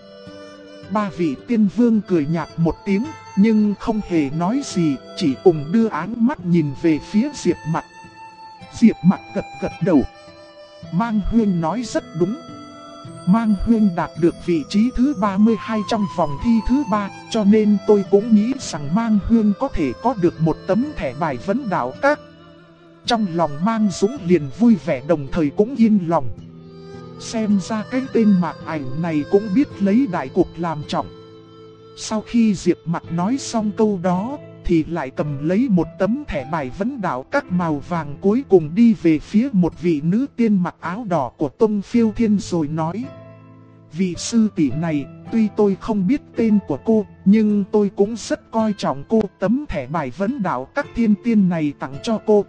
Speaker 1: 3 vị tiên vương cười nhạt một tiếng, nhưng không hề nói gì, chỉ cùng đưa áng mắt nhìn về phía Diệp Mặc. Diệp Mặc gật gật đầu. Mang Huyên nói rất đúng. Mang Huyên đạt được vị trí thứ 32 trong vòng thi thứ 3, cho nên tôi cũng nghĩ rằng Mang Huyên có thể có được một tấm thẻ bài vấn đạo các. Trong lòng Mang Dũng liền vui vẻ đồng thời cũng yên lòng. Xem ra cái tên Mạc Ảnh này cũng biết lấy đại cục làm trọng. Sau khi Diệp Mặc nói xong câu đó, thì lại cầm lấy một tấm thẻ bài vấn đạo các màu vàng cuối cùng đi về phía một vị nữ tiên mặc áo đỏ của Tông Phiêu Thiên rồi nói. Vị sư tỷ này, tuy tôi không biết tên của cô, nhưng tôi cũng rất coi trọng cô. Tấm thẻ bài vấn đạo các thiên tiên này tặng cho cô.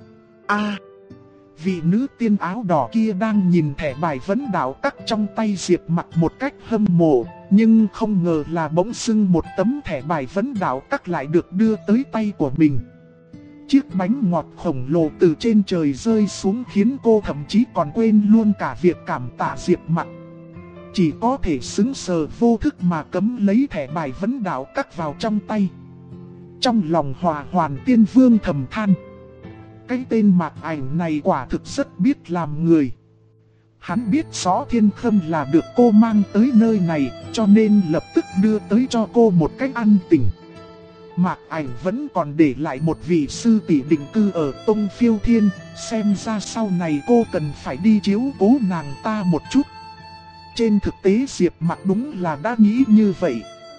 Speaker 1: Vị nữ tiên áo đỏ kia đang nhìn thẻ bài vấn đạo các trong tay Diệp Mặc một cách hâm mộ, nhưng không ngờ là bỗng dưng một tấm thẻ bài vấn đạo các lại được đưa tới tay của mình. Chiếc bánh ngọt khổng lồ từ trên trời rơi xuống khiến cô thậm chí còn quên luôn cả việc cảm tạ Diệp Mặc. Chỉ có thể sững sờ vô thức mà cấm lấy thẻ bài vấn đạo các vào trong tay. Trong lòng Hỏa Hoàn Tiên Vương thầm than. Cái tên Mạc Ảnh này quả thực rất biết làm người. Hắn biết rõ Thiên Khâm là được cô mang tới nơi này, cho nên lập tức đưa tới cho cô một cách ăn tình. Mạc Ảnh vẫn còn để lại một vị sư tỷ định cư ở Tông Phiêu Thiên, xem ra sau này cô cần phải đi chiếu cố nàng ta một chút. Trên thực tế Diệp Mặc đúng là đã nghĩ như vậy.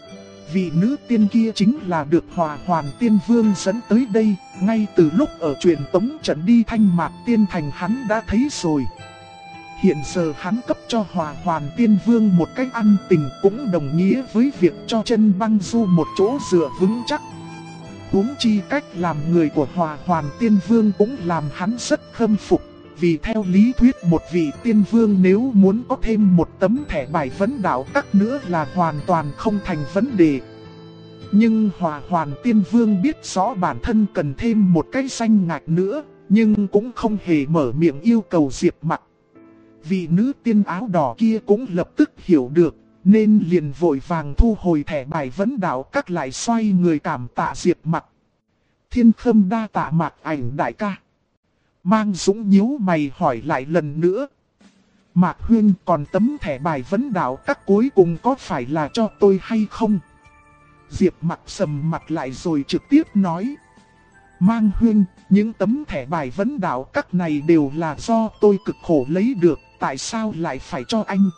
Speaker 1: Vị nữ tiên kia chính là được Hỏa Hoàn Tiên Vương dẫn tới đây, ngay từ lúc ở truyền tống trận đi Thanh Mạc Tiên Thành hắn đã thấy rồi. Hiện giờ hắn cấp cho Hỏa Hoàn Tiên Vương một cách ăn tình cũng đồng nghĩa với việc cho Chân Băng Du một chỗ dựa vững chắc. Huống chi cách làm người của Hỏa Hoàn Tiên Vương cũng làm hắn rất khâm phục. Vì theo lý thuyết một vị tiên vương nếu muốn có thêm một tấm thẻ bài vấn đạo các nữa là hoàn toàn không thành vấn đề. Nhưng Hỏa Hoàn Tiên Vương biết rõ bản thân cần thêm một cái danh ngạch nữa, nhưng cũng không hề mở miệng yêu cầu Diệp Mặc. Vị nữ tiên áo đỏ kia cũng lập tức hiểu được, nên liền vội vàng thu hồi thẻ bài vấn đạo các lại xoay người cảm tạ Diệp Mặc. Thiên Khâm đa tạ Mạc Ảnh đại ca. Mang Dũng nhíu mày hỏi lại lần nữa. Mạc Huyên, còn tấm thẻ bài vấn đạo các cuối cùng có phải là cho tôi hay không? Diệp Mặc sầm mặt lại rồi trực tiếp nói. Mang Huyên, những tấm thẻ bài vấn đạo các này đều là do tôi cực khổ lấy được, tại sao lại phải cho anh?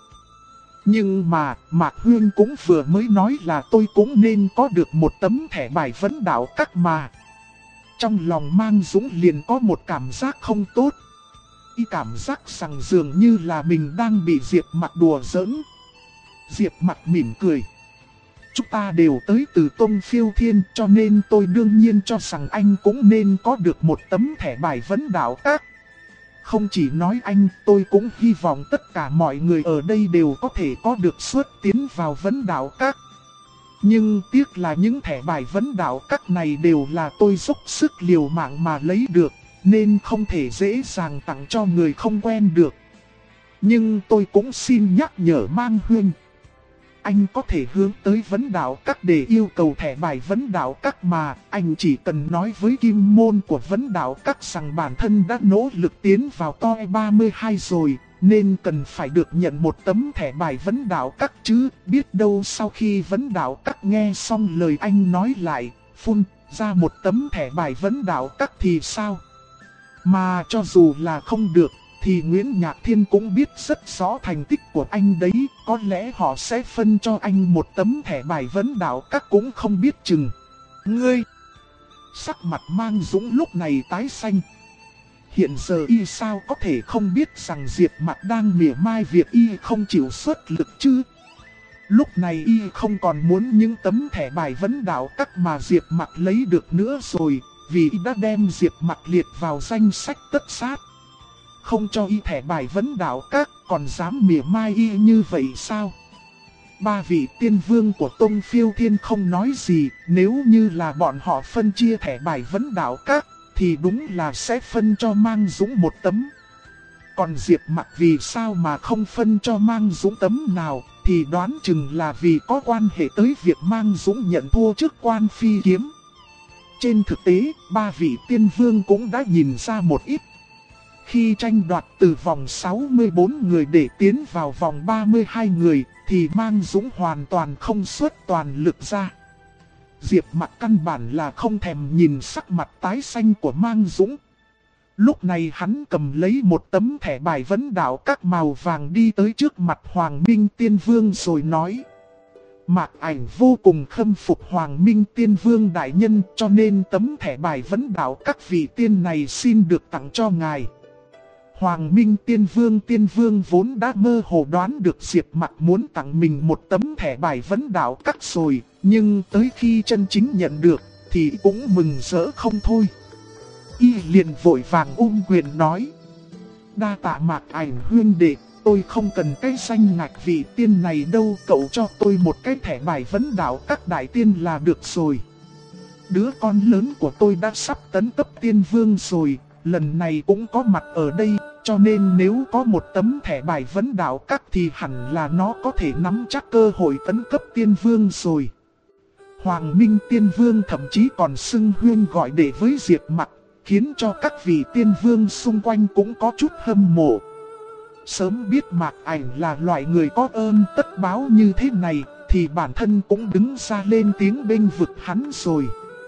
Speaker 1: Nhưng mà, Mạc Huyên cũng vừa mới nói là tôi cũng nên có được một tấm thẻ bài vấn đạo các mà. Trong lòng Mang Dũng liền có một cảm giác không tốt. Y cảm giác rằng dường như là mình đang bị Diệp Mặc đùa giỡn. Diệp Mặc mỉm cười. Chúng ta đều tới từ Tông Phiêu Thiên, cho nên tôi đương nhiên cho rằng anh cũng nên có được một tấm thẻ bài vấn đạo các. Không chỉ nói anh, tôi cũng hy vọng tất cả mọi người ở đây đều có thể có được suất tiến vào vấn đạo các. Nhưng tiếc là những thẻ bài vấn đạo các này đều là tôi dốc sức liều mạng mà lấy được, nên không thể dễ dàng tặng cho người không quen được. Nhưng tôi cũng xin nhắc nhở Mang Huyên. Anh có thể hướng tới vấn đạo các để yêu cầu thẻ bài vấn đạo các mà, anh chỉ cần nói với kim môn của vấn đạo các rằng bản thân đã nỗ lực tiến vào TOE 32 rồi, nên cần phải được nhận một tấm thẻ bài vấn đạo các chứ, biết đâu sau khi vấn đạo các nghe xong lời anh nói lại, phun ra một tấm thẻ bài vấn đạo các thì sao? Mà cho dù là không được, thì Nguyễn Nhạc Thiên cũng biết rất rõ thành tích của anh đấy, có lẽ họ sẽ phân cho anh một tấm thẻ bài vấn đạo các cũng không biết chừng. Ngươi! Sắc mặt Mang Dũng lúc này tái xanh. Hiện giờ y sao có thể không biết rằng Diệp Mặc đang mỉa mai việc y không chịu xuất lực chứ? Lúc này y không còn muốn những tấm thẻ bài vấn đạo các mà Diệp Mặc lấy được nữa rồi, vì y đã đem Diệp Mặc liệt vào danh sách tất sát. Không cho y thẻ bài vấn đạo các, còn dám mỉa mai y như vậy sao? Ba vị tiên vương của Tông Phiêu Thiên không nói gì, nếu như là bọn họ phân chia thẻ bài vấn đạo các, thì đúng là sẽ phân cho Mang Dũng một tấm. Còn Diệp Mặc vì sao mà không phân cho Mang Dũng tấm nào, thì đoán chừng là vì có quan hệ tới việc Mang Dũng nhận thua trước Quan Phi Kiếm. Trên thực tế, ba vị tiên vương cũng đã nhìn ra một ít. Khi tranh đoạt từ vòng 64 người để tiến vào vòng 32 người, thì Mang Dũng hoàn toàn không xuất toàn lực ra. Diệp Mặc căn bản là không thèm nhìn sắc mặt tái xanh của Mang Dũng. Lúc này hắn cầm lấy một tấm thẻ bài vấn đạo các màu vàng đi tới trước mặt Hoàng Minh Tiên Vương rồi nói. Mạc Ảnh vô cùng khâm phục Hoàng Minh Tiên Vương đại nhân, cho nên tấm thẻ bài vấn đạo các vị tiên này xin được tặng cho ngài. Hoàng Minh Tiên Vương vốn đã mơ hồ đoán được Diệp Mặc muốn tặng mình một tấm thẻ bài vấn đạo các rồi, nhưng tới khi chân chính nhận được thì cũng mừng rỡ không thôi. Y liền vội vàng ôm quyền nói. Đa tạ Mạc Ảnh huynh đệ, tôi không cần cái danh ngạch vị tiên này đâu, cậu cho tôi một cái thẻ bài vấn đạo các đại tiên là được rồi. Đứa con lớn của tôi đã sắp tấn cấp tiên vương rồi, lần này cũng có mặt ở đây, cho nên nếu có một tấm thẻ bài vấn đạo các thì hẳn là nó có thể nắm chắc cơ hội tấn cấp tiên vương rồi. Hoàng Minh Tiên Vương thậm chí còn xưng huyên gọi đệ với Diệp Mặc, khiến cho các vị tiên vương xung quanh cũng có chút hâm mộ. Sớm biết Mạc Ảnh là loại người có ơn tất báo như thế này, thì bản thân cũng đứng ra lên tiếng bênh vực hắn rồi.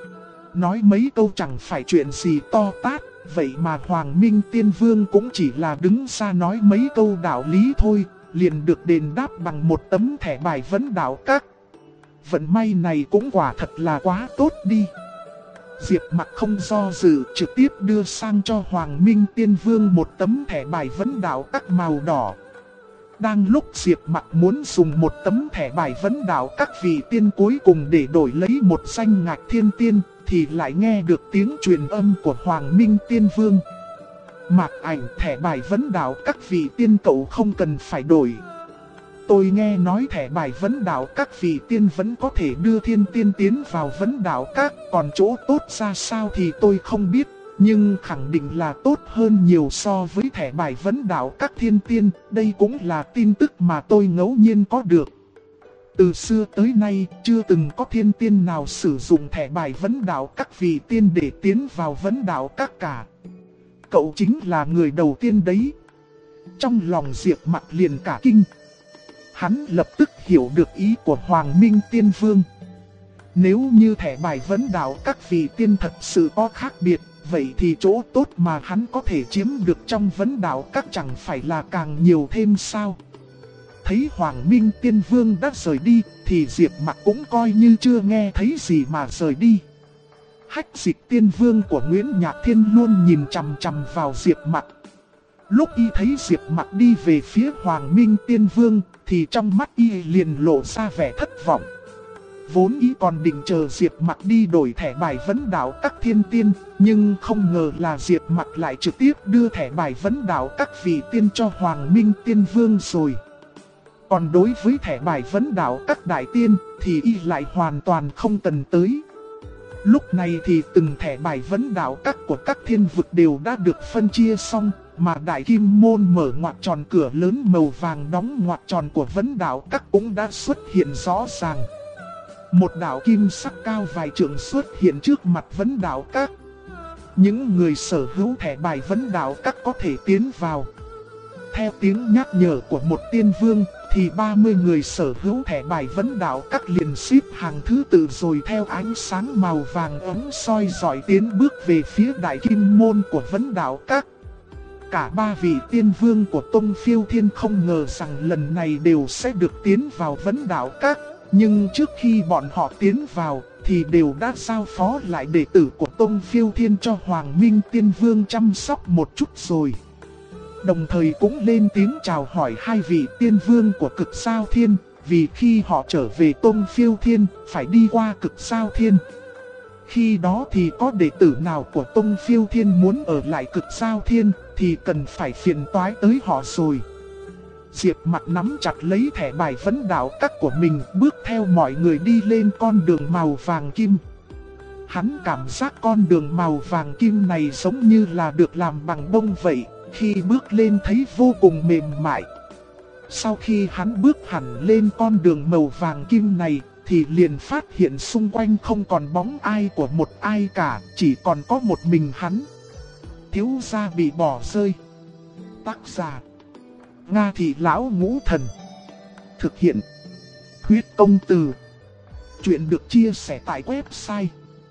Speaker 1: Nói mấy câu chẳng phải chuyện gì to tát, vậy mà Hoàng Minh Tiên Vương cũng chỉ là đứng ra nói mấy câu đạo lý thôi, liền được đền đáp bằng một tấm thẻ bài vấn đạo các. vận may này cũng quả thật là quá tốt đi. Diệp Mặc không do dự, trực tiếp đưa sang cho Hoàng Minh Tiên Vương một tấm thẻ bài vấn đạo các màu đỏ. Đang lúc Diệp Mặc muốn dùng một tấm thẻ bài vấn đạo các vị tiên cuối cùng để đổi lấy một danh ngạch thiên tiên, thì lại nghe được tiếng truyền âm của Hoàng Minh Tiên Vương. Mạc Ảnh, thẻ bài vấn đạo các vị tiên cậu không cần phải đổi. Tôi nghe nói thẻ bài vấn đạo các vị tiên vẫn có thể đưa thiên tiên tiến vào vấn đạo các, còn chỗ tốt ra sao thì tôi không biết, nhưng khẳng định là tốt hơn nhiều so với thẻ bài vấn đạo các thiên tiên, đây cũng là tin tức mà tôi ngẫu nhiên có được. Từ xưa tới nay, chưa từng có thiên tiên nào sử dụng thẻ bài vấn đạo các vị tiên để tiến vào vấn đạo các cả. Cậu chính là người đầu tiên đấy. Trong lòng Diệp Mặc liền cả kinh. Hắn lập tức hiểu được ý của Hoàng Minh Tiên Vương. Nếu như thẻ bài vấn đạo các vị tiên thật sự có khác biệt, vậy thì chỗ tốt mà hắn có thể chiếm được trong vấn đạo các chẳng phải là càng nhiều thêm sao? Thấy Hoàng Minh Tiên Vương đã rời đi, thì Diệp Mặc cũng coi như chưa nghe thấy gì mà rời đi. Hách Dịch Tiên Vương của Nguyễn Nhạc Thiên luôn nhìn chằm chằm vào Diệp Mặc. Lúc y thấy Diệp Mặc đi về phía Hoàng Minh Tiên Vương, thì trong mắt y liền lộ ra vẻ thất vọng. Vốn y còn định chờ Diệp Mặc đi đổi thẻ bài vấn đạo các thiên tiên, nhưng không ngờ là Diệp Mặc lại trực tiếp đưa thẻ bài vấn đạo các vị tiên cho Hoàng Minh Tiên Vương rồi. Còn đối với thẻ bài vấn đạo các đại tiên, thì y lại hoàn toàn không cần tới. Lúc này thì từng thẻ bài vấn đạo các của các thiên vực đều đã được phân chia xong, mà đại kim môn mở ngoặc tròn cửa lớn màu vàng đóng ngoặc tròn của vấn đạo các cũng đã xuất hiện rõ ràng. Một đạo kim sắc cao vài trượng xuất hiện trước mặt vấn đạo các. Những người sở hữu thẻ bài vấn đạo các có thể tiến vào. Theo tiếng nhắc nhở của một tiên vương, thì 30 người sở hữu thẻ bài vấn đạo các liền xếp hàng thứ tự rồi theo ánh sáng màu vàng ấm soi dọi tiến bước về phía đại kim môn của vấn đạo các. Cả 3 vị tiên vương của Tông Phiêu Thiên không ngờ rằng lần này đều sẽ được tiến vào vấn đạo các. Nhưng trước khi bọn họ tiến vào, thì đều đã giao phó lại đệ tử của Tông Phiêu Thiên cho Hoàng Minh Tiên Vương chăm sóc một chút rồi. Đồng thời cũng lên tiếng chào hỏi 2 vị tiên vương của Cực Sao Thiên, vì khi họ trở về Tông Phiêu Thiên, phải đi qua Cực Sao Thiên. Khi đó thì có đệ tử nào của Tông Phiêu Thiên muốn ở lại Cực Sao Thiên, thì cần phải phiền toái tới họ rồi. Diệp Mặc nắm chặt lấy thẻ bài vấn đạo các của mình, bước theo mọi người đi lên con đường màu vàng kim. Hắn cảm giác con đường màu vàng kim này giống như là được làm bằng bông vậy, khi bước lên thấy vô cùng mềm mại. Sau khi hắn bước hẳn lên con đường màu vàng kim này, thì liền phát hiện xung quanh không còn bóng ai của một ai cả, chỉ còn có một mình hắn. Thiếu gia bị bỏ rơi. Tác giả: Nga Thị Lão Ngũ Thần. Thực hiện: Huyết Công Từ. Chuyện được chia sẻ tại website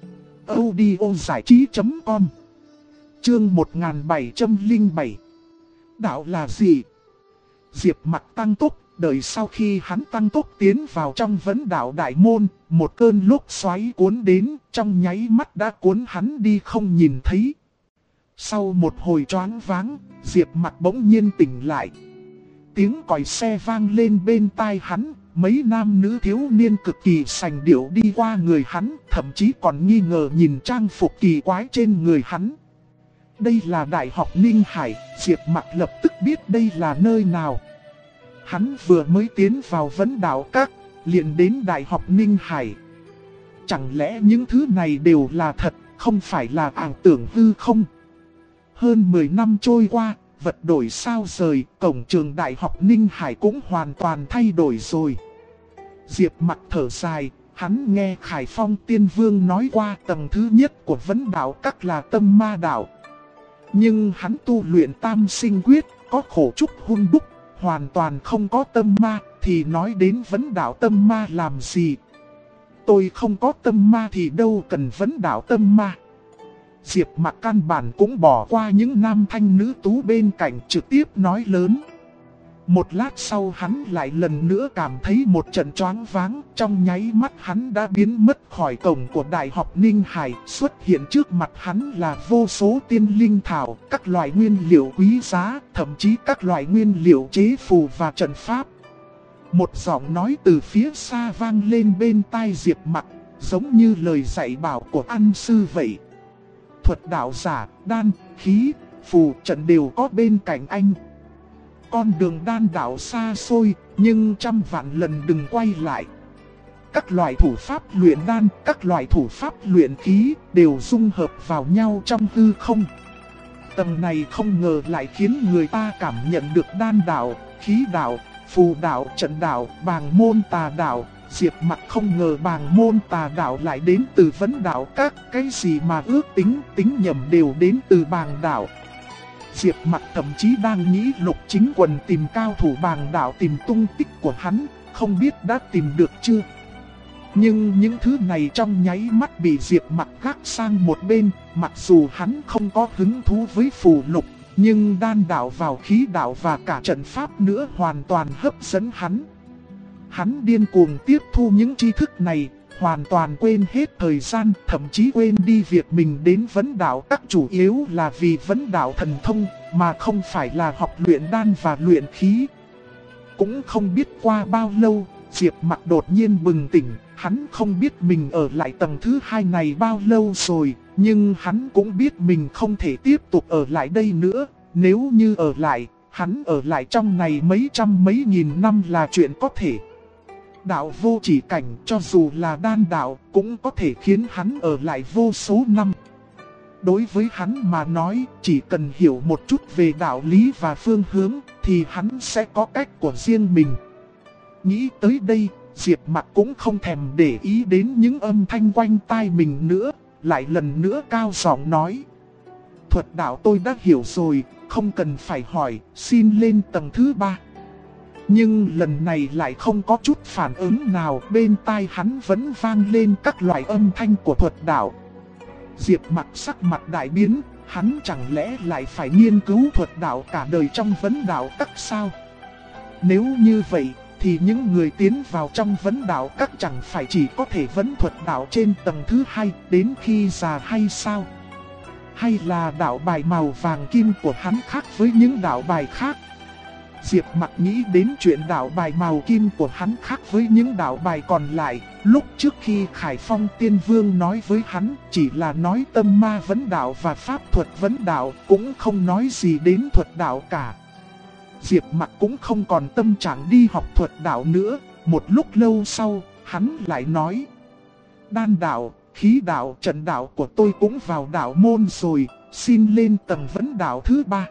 Speaker 1: audiozảichí.com. Chương 1707. Đạo là gì? Diệp Mặc tăng tốc, đợi sau khi hắn tăng tốc tiến vào trong vấn đạo đại môn, một cơn lốc xoáy cuốn đến, trong nháy mắt đã cuốn hắn đi không nhìn thấy. Sau một hồi choáng váng, Diệp Mặc bỗng nhiên tỉnh lại. Tiếng còi xe vang lên bên tai hắn, mấy nam nữ thiếu niên cực kỳ sành điệu đi qua người hắn, thậm chí còn nghi ngờ nhìn trang phục kỳ quái trên người hắn. Đây là Đại học Ninh Hải, Diệp Mặc lập tức biết đây là nơi nào. Hắn vừa mới tiến vào vấn đạo các, liền đến Đại học Ninh Hải. Chẳng lẽ những thứ này đều là thật, không phải là ảo tưởng hư không? Hơn 10 năm trôi qua, vật đổi sao rời, cổng trường Đại học Ninh Hải cũng hoàn toàn thay đổi rồi. Diệp Mặc thở dài, hắn nghe Khải Phong Tiên Vương nói qua tầng thứ nhất của vấn đạo các là tâm ma đạo. Nhưng hắn tu luyện tam sinh quyết, có khổ trúc hung đúc, hoàn toàn không có tâm ma, thì nói đến vấn đạo tâm ma làm gì? Tôi không có tâm ma thì đâu cần vấn đạo tâm ma. Diệp Mặc căn bản cũng bỏ qua những nam thanh nữ tú bên cạnh, trực tiếp nói lớn. Một lát sau hắn lại lần nữa cảm thấy một trận choáng váng, trong nháy mắt hắn đã biến mất khỏi cổng của Đại học Ninh Hải, xuất hiện trước mặt hắn là vô số tiên linh thảo, các loại nguyên liệu quý giá, thậm chí các loại nguyên liệu chế phù và trận pháp. Một giọng nói từ phía xa vang lên bên tai Diệp Mặc, giống như lời dạy bảo của An sư vậy. Thuật đạo giả, đan, khí, phù trận đều có bên cạnh anh. Con đường đan đạo xa xôi, nhưng trăm vạn lần đừng quay lại. Các loại thủ pháp luyện đan, các loại thủ pháp luyện khí đều dung hợp vào nhau trong hư không. Tầng này không ngờ lại khiến người ta cảm nhận được đan đạo, khí đạo, phù đạo, trận đạo, bàng môn tà đạo. Diệp Mặc không ngờ bàng môn tà đạo lại đến từ vấn đạo, các cái gì mà ước tính nhầm đều đến từ bàng đạo. Diệp Mặc thậm chí đang nghĩ Lục Chính Quần tìm cao thủ bàng đạo tìm tung tích của hắn, không biết đã tìm được chưa. Nhưng những thứ này trong nháy mắt bị Diệp Mặc gác sang một bên, mặc dù hắn không có hứng thú với phù lục, nhưng đan đạo vào khí đạo và cả trận pháp nữa hoàn toàn hấp dẫn hắn. Hắn điên cuồng tiếp thu những tri thức này, hoàn toàn quên hết thời gian, thậm chí quên đi việc mình đến vấn đạo các chủ yếu là vì vấn đạo thần thông, mà không phải là học luyện đan và luyện khí. Cũng không biết qua bao lâu, Diệp Mặc đột nhiên bừng tỉnh, hắn không biết mình ở lại tầng thứ 2 này bao lâu rồi, nhưng hắn cũng biết mình không thể tiếp tục ở lại đây nữa, nếu như ở lại, hắn ở lại trong này mấy trăm mấy nghìn năm là chuyện có thể. Đạo vô chỉ cảnh cho dù là đan đạo cũng có thể khiến hắn ở lại vô số năm. Đối với hắn mà nói, chỉ cần hiểu một chút về đạo lý và phương hướng thì hắn sẽ có cách của riêng mình. Nghĩ tới đây, Diệp Mặc cũng không thèm để ý đến những âm thanh quanh tai mình nữa, lại lần nữa cao giọng nói: thuật đạo tôi đã hiểu rồi, không cần phải hỏi, xin lên tầng thứ 3. Nhưng lần này lại không có chút phản ứng nào, bên tai hắn vẫn vang lên các loại âm thanh của thuật đạo. Diệp Mặc sắc mặt đại biến, hắn chẳng lẽ lại phải nghiên cứu thuật đạo cả đời trong vấn đạo các sao? Nếu như vậy, thì những người tiến vào trong vấn đạo các chẳng phải chỉ có thể vấn thuật đạo trên tầng thứ 2 đến khi già hay sao? Hay là đạo bài màu vàng kim của hắn khác với những đạo bài khác? Diệp Mặc nghĩ đến chuyện đạo bài màu kim của hắn khác với những đạo bài còn lại. Lúc trước khi Khải Phong Tiên Vương nói với hắn chỉ là nói tâm ma vấn đạo và pháp thuật vấn đạo, cũng không nói gì đến thuật đạo cả. Diệp Mặc cũng không còn tâm trạng đi học thuật đạo nữa. Một lúc lâu sau, hắn lại nói: đan đạo, khí đạo, trận đạo của tôi cũng vào đạo môn rồi, xin lên tầng vấn đạo thứ 3.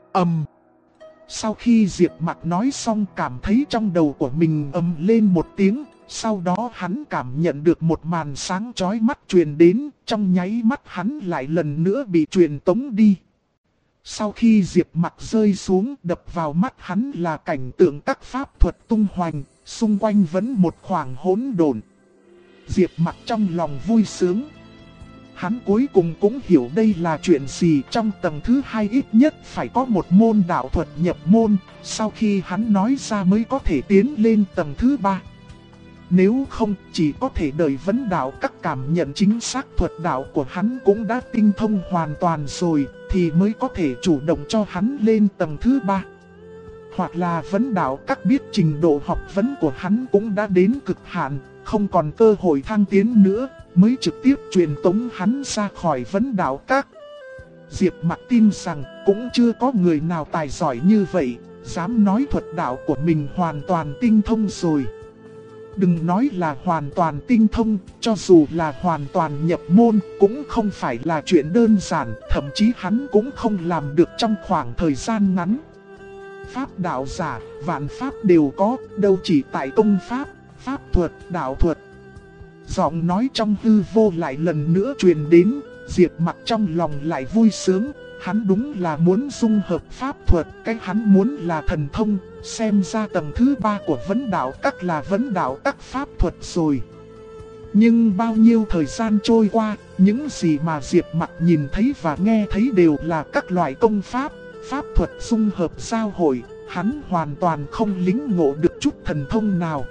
Speaker 1: Sau khi Diệp Mặc nói xong, cảm thấy trong đầu của mình ầm lên một tiếng, sau đó hắn cảm nhận được một màn sáng chói mắt truyền đến, trong nháy mắt hắn lại lần nữa bị truyền tống đi. Sau khi Diệp Mặc rơi xuống, đập vào mắt hắn là cảnh tượng các pháp thuật tung hoành, xung quanh vẫn một khoảng hỗn độn. Diệp Mặc trong lòng vui sướng. Hắn cuối cùng cũng hiểu đây là chuyện gì, trong tầng thứ 2 ít nhất phải có một môn đạo thuật nhập môn, sau khi hắn nói ra mới có thể tiến lên tầng thứ 3. Nếu không, chỉ có thể đợi vấn đạo các cảm nhận chính xác thuật đạo của hắn cũng đã tinh thông hoàn toàn rồi, thì mới có thể chủ động cho hắn lên tầng thứ 3. Hoặc là vấn đạo các biết trình độ học vấn của hắn cũng đã đến cực hạn, không còn cơ hội thăng tiến nữa, mới trực tiếp truyền tống hắn ra khỏi vấn đạo các. Diệp Mặc tin rằng cũng chưa có người nào tài giỏi như vậy, dám nói thuật đạo của mình hoàn toàn tinh thông rồi. Đừng nói là hoàn toàn tinh thông, cho dù là hoàn toàn nhập môn cũng không phải là chuyện đơn giản, thậm chí hắn cũng không làm được trong khoảng thời gian ngắn. Pháp đạo giả, vạn pháp đều có, đâu chỉ tại công pháp, pháp thuật, đạo thuật. Giọng nói trong hư vô lại lần nữa truyền đến, Diệp Mặc trong lòng lại vui sướng, hắn đúng là muốn dung hợp pháp thuật, cái hắn muốn là thần thông, xem ra tầng thứ 3 của vấn đạo các là vấn đạo các pháp thuật rồi. Nhưng bao nhiêu thời gian trôi qua, những gì mà Diệp Mặc nhìn thấy và nghe thấy đều là các loại công pháp, pháp thuật dung hợp giao hội, hắn hoàn toàn không lĩnh ngộ được chút thần thông nào.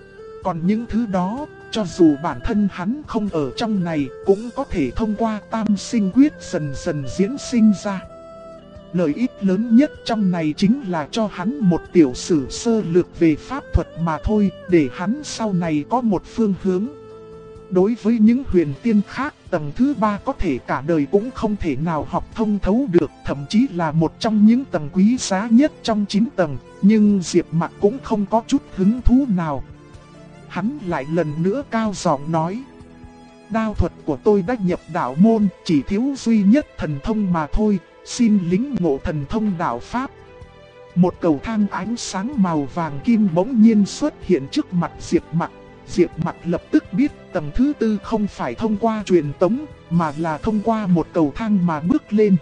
Speaker 1: Còn những thứ đó, cho dù bản thân hắn không ở trong này, cũng có thể thông qua tam sinh quyết dần dần diễn sinh ra. Lợi ích lớn nhất trong này chính là cho hắn một tiểu sử sơ lược về pháp thuật mà thôi, để hắn sau này có một phương hướng. Đối với những huyền tiên khác, tầng thứ 3 có thể cả đời cũng không thể nào học thông thấu được, thậm chí là một trong những tầng quý giá nhất trong 9 tầng, nhưng Diệp Mặc cũng không có chút hứng thú nào. Hắn lại lần nữa cao giọng nói: đao thuật của tôi đã nhập đạo môn, chỉ thiếu duy nhất thần thông mà thôi, xin lĩnh ngộ thần thông đạo pháp. Một cầu thang ánh sáng màu vàng kim bỗng nhiên xuất hiện trước mặt Diệp Mặc. Diệp Mặc lập tức biết tầng thứ 4 không phải thông qua truyền tống, mà là thông qua một cầu thang mà bước lên.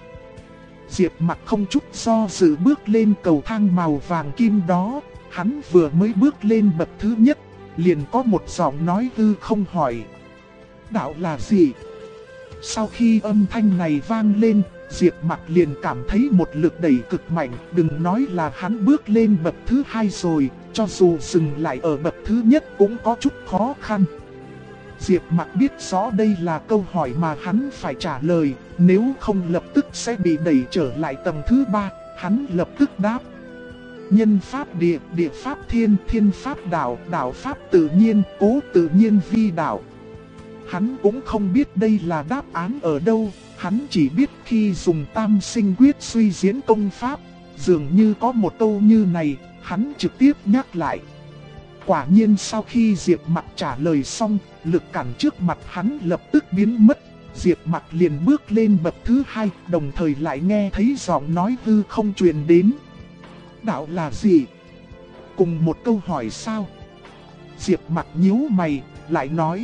Speaker 1: Diệp Mặc không chút do dự bước lên cầu thang màu vàng kim đó. Hắn vừa mới bước lên bậc thứ nhất, liền có một giọng nói hư không hỏi: đạo là gì? Sau khi âm thanh này vang lên, Diệp Mặc liền cảm thấy một lực đẩy cực mạnh. Đừng nói là hắn bước lên bậc thứ 2 rồi, cho dù dừng lại ở bậc thứ nhất cũng có chút khó khăn. Diệp Mặc biết rõ đây là câu hỏi mà hắn phải trả lời, nếu không lập tức sẽ bị đẩy trở lại tầng thứ 3. Hắn lập tức đáp: nhân pháp địa, địa pháp thiên, thiên pháp đạo, đạo pháp tự nhiên, cố tự nhiên vi đạo. Hắn cũng không biết đây là đáp án ở đâu, hắn chỉ biết khi dùng tam sinh quyết suy diễn công pháp, dường như có một câu như này, hắn trực tiếp nhắc lại. Quả nhiên sau khi Diệp Mặc trả lời xong, lực cản trước mặt hắn lập tức biến mất. Diệp Mặc liền bước lên bậc thứ 2, đồng thời lại nghe thấy giọng nói hư không truyền đến: đạo là gì? Cùng một câu hỏi sao? Diệp Mặc nhíu mày, lại nói: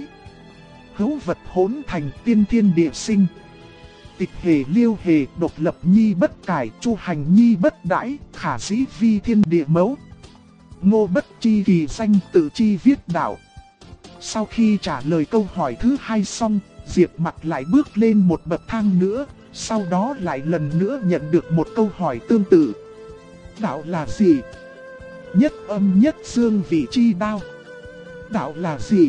Speaker 1: hữu vật hỗn thành, tiên thiên địa sinh. Tịch hề liêu hề, độc lập nhi bất cải, chu hành nhi bất đãi, khả dĩ vi thiên địa mẫu. Ngô bất chi kỳ danh, tự chi viết đạo. Sau khi trả lời câu hỏi thứ 2 xong, Diệp Mặc lại bước lên một bậc thang nữa, sau đó lại lần nữa nhận được một câu hỏi tương tự: đạo là gì? Nhất âm nhất dương vị chi đao. Đạo là gì?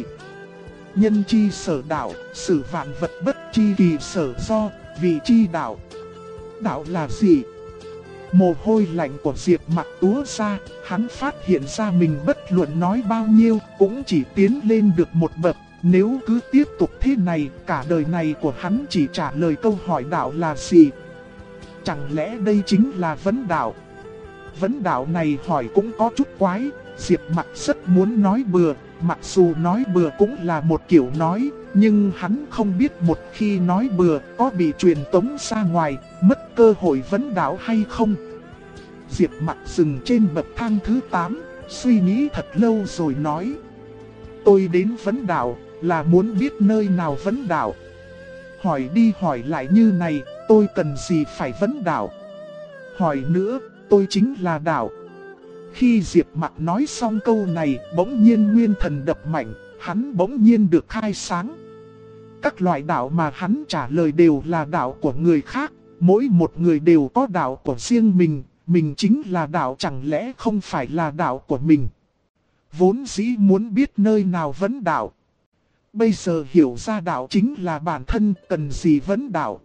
Speaker 1: Nhân chi sở đạo, sử vạn vật bất chi kỳ sở do, vị chi đạo. Đạo là gì? Mồ hôi lạnh của Diệp Mặc túa ra, hắn phát hiện ra mình bất luận nói bao nhiêu cũng chỉ tiến lên được một bậc. Nếu cứ tiếp tục thế này, cả đời này của hắn chỉ trả lời câu hỏi đạo là gì. Chẳng lẽ đây chính là vấn đạo? Vấn đạo này hỏi cũng có chút quái. Diệp Mặc rất muốn nói bừa, mặc dù nói bừa cũng là một kiểu nói, nhưng hắn không biết một khi nói bừa có bị truyền tống ra ngoài, mất cơ hội vấn đạo hay không. Diệp Mặc dừng trên bậc thang thứ 8, suy nghĩ thật lâu rồi nói: tôi đến vấn đạo là muốn biết nơi nào vấn đạo. Hỏi đi hỏi lại như này, tôi cần gì phải vấn đạo? Hỏi nữa, tôi chính là đạo. Khi Diệp Mặc nói xong câu này, bỗng nhiên nguyên thần đập mạnh, hắn bỗng nhiên được khai sáng. Các loại đạo mà hắn trả lời đều là đạo của người khác, mỗi một người đều có đạo của riêng mình chính là đạo, chẳng lẽ không phải là đạo của mình? Vốn dĩ muốn biết nơi nào vấn đạo, bây giờ hiểu ra đạo chính là bản thân, cần gì vấn đạo.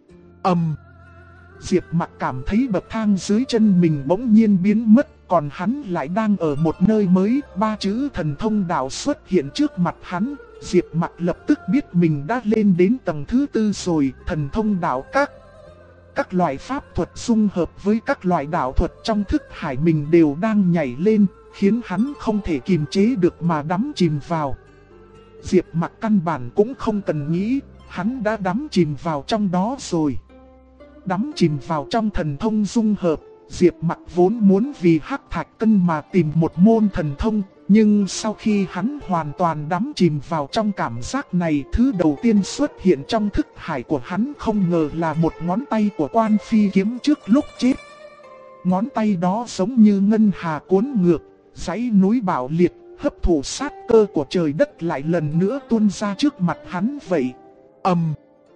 Speaker 1: Diệp Mặc cảm thấy bậc thang dưới chân mình bỗng nhiên biến mất, còn hắn lại đang ở một nơi mới. 3 chữ thần thông đạo xuất hiện trước mặt hắn. Diệp Mặc lập tức biết mình đã lên đến tầng thứ 4 rồi. Thần thông đạo các loại pháp thuật dung hợp với các loại đạo thuật trong thức hải mình đều đang nhảy lên, khiến hắn không thể kiềm chế được mà đắm chìm vào. Diệp Mặc căn bản cũng không cần nghĩ, hắn đã đắm chìm vào trong đó rồi. Đắm chìm vào trong thần thông dung hợp, Diệp Mặc vốn muốn vì hắc thạch cân mà tìm một môn thần thông, nhưng sau khi hắn hoàn toàn đắm chìm vào trong cảm giác này, thứ đầu tiên xuất hiện trong thức hải của hắn không ngờ là một ngón tay của Quan Phi Kiếm trước lúc chết. Ngón tay đó giống như ngân hà cuốn ngược, dãy núi bạo liệt, hấp thụ sát cơ của trời đất lại lần nữa tuôn ra trước mặt hắn vậy.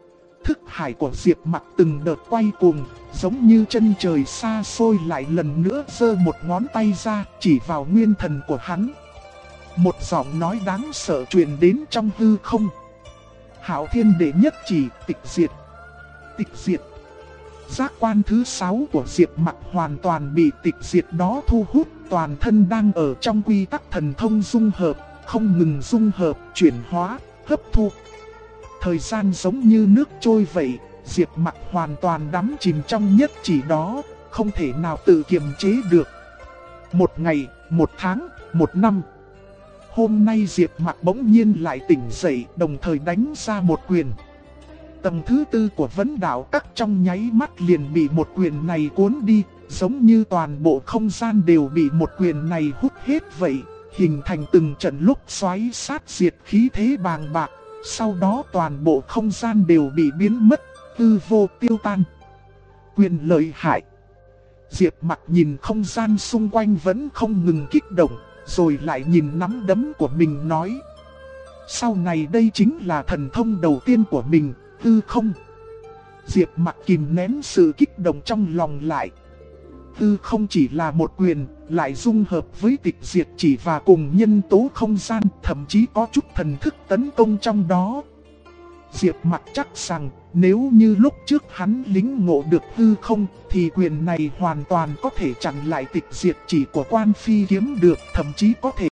Speaker 1: thức hải của Diệp Mặc từng đợt quay cuồng, giống như chân trời xa xôi lại lần nữa giơ một ngón tay ra chỉ vào nguyên thần của hắn. Một giọng nói đáng sợ truyền đến trong hư không. Hạo Thiên đệ nhất chỉ, tịch diệt. Tịch diệt. Giác quan thứ 6 của Diệp Mặc hoàn toàn bị tịch diệt đó thu hút, toàn thân đang ở trong quy tắc thần thông dung hợp, không ngừng dung hợp, chuyển hóa, hấp thu. Thời gian giống như nước trôi vậy, Diệp Mặc hoàn toàn đắm chìm trong nhất chỉ đó, không thể nào tự kiềm chế được. Một ngày, một tháng, một năm. Hôm nay Diệp Mặc bỗng nhiên lại tỉnh dậy, đồng thời đánh ra một quyền. Tầng thứ 4 của vấn đạo các trong nháy mắt liền bị một quyền này cuốn đi, giống như toàn bộ không gian đều bị một quyền này hút hết vậy, hình thành từng trận lúc xoáy sát diệt khí thế bàng bạc. Sau đó toàn bộ không gian đều bị biến mất, hư vô tiêu tan. Quyền lợi hại. Diệp Mặc nhìn không gian xung quanh vẫn không ngừng kích động, rồi lại nhìn nắm đấm của mình nói: sau này đây chính là thần thông đầu tiên của mình, hư không. Diệp Mặc kìm nén sự kích động trong lòng lại. Hư không chỉ là một quyền, lại dung hợp với tịch diệt chỉ và cùng nhân tố không gian, thậm chí có chút thần thức tấn công trong đó. Diệp Mặc chắc rằng, nếu như lúc trước hắn lĩnh ngộ được hư không, thì quyền này hoàn toàn có thể chặn lại tịch diệt chỉ của Quan Phi kiếm được, thậm chí có thể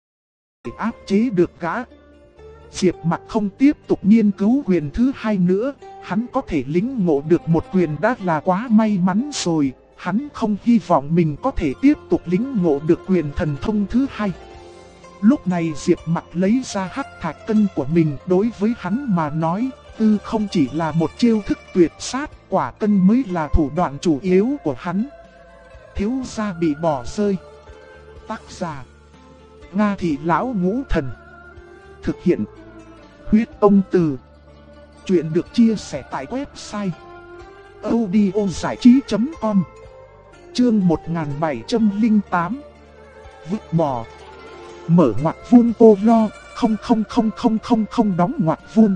Speaker 1: áp chế được gã. Diệp Mặc không tiếp tục nghiên cứu quyền thứ hai nữa, hắn có thể lĩnh ngộ được một quyền đã là quá may mắn rồi. Hắn không hy vọng mình có thể tiếp tục lĩnh ngộ được quyền thần thông thứ hai. Lúc này Diệp Mặc lấy ra hắc thạch cân của mình, đối với hắn mà nói, hư không chỉ là một chiêu thức tuyệt sát, quả cân mới là thủ đoạn chủ yếu của hắn. Thiếu gia bị bỏ rơi. Tác giả: Nga Thị Lão Ngũ Thần. Thực hiện: Huyết Ông Từ. Chuyện được chia sẻ tại website audiozảichí.com. Chương 1708. Vứt bỏ. Mở ngoặc vuông cô lo, 00000 đóng ngoặc vuông.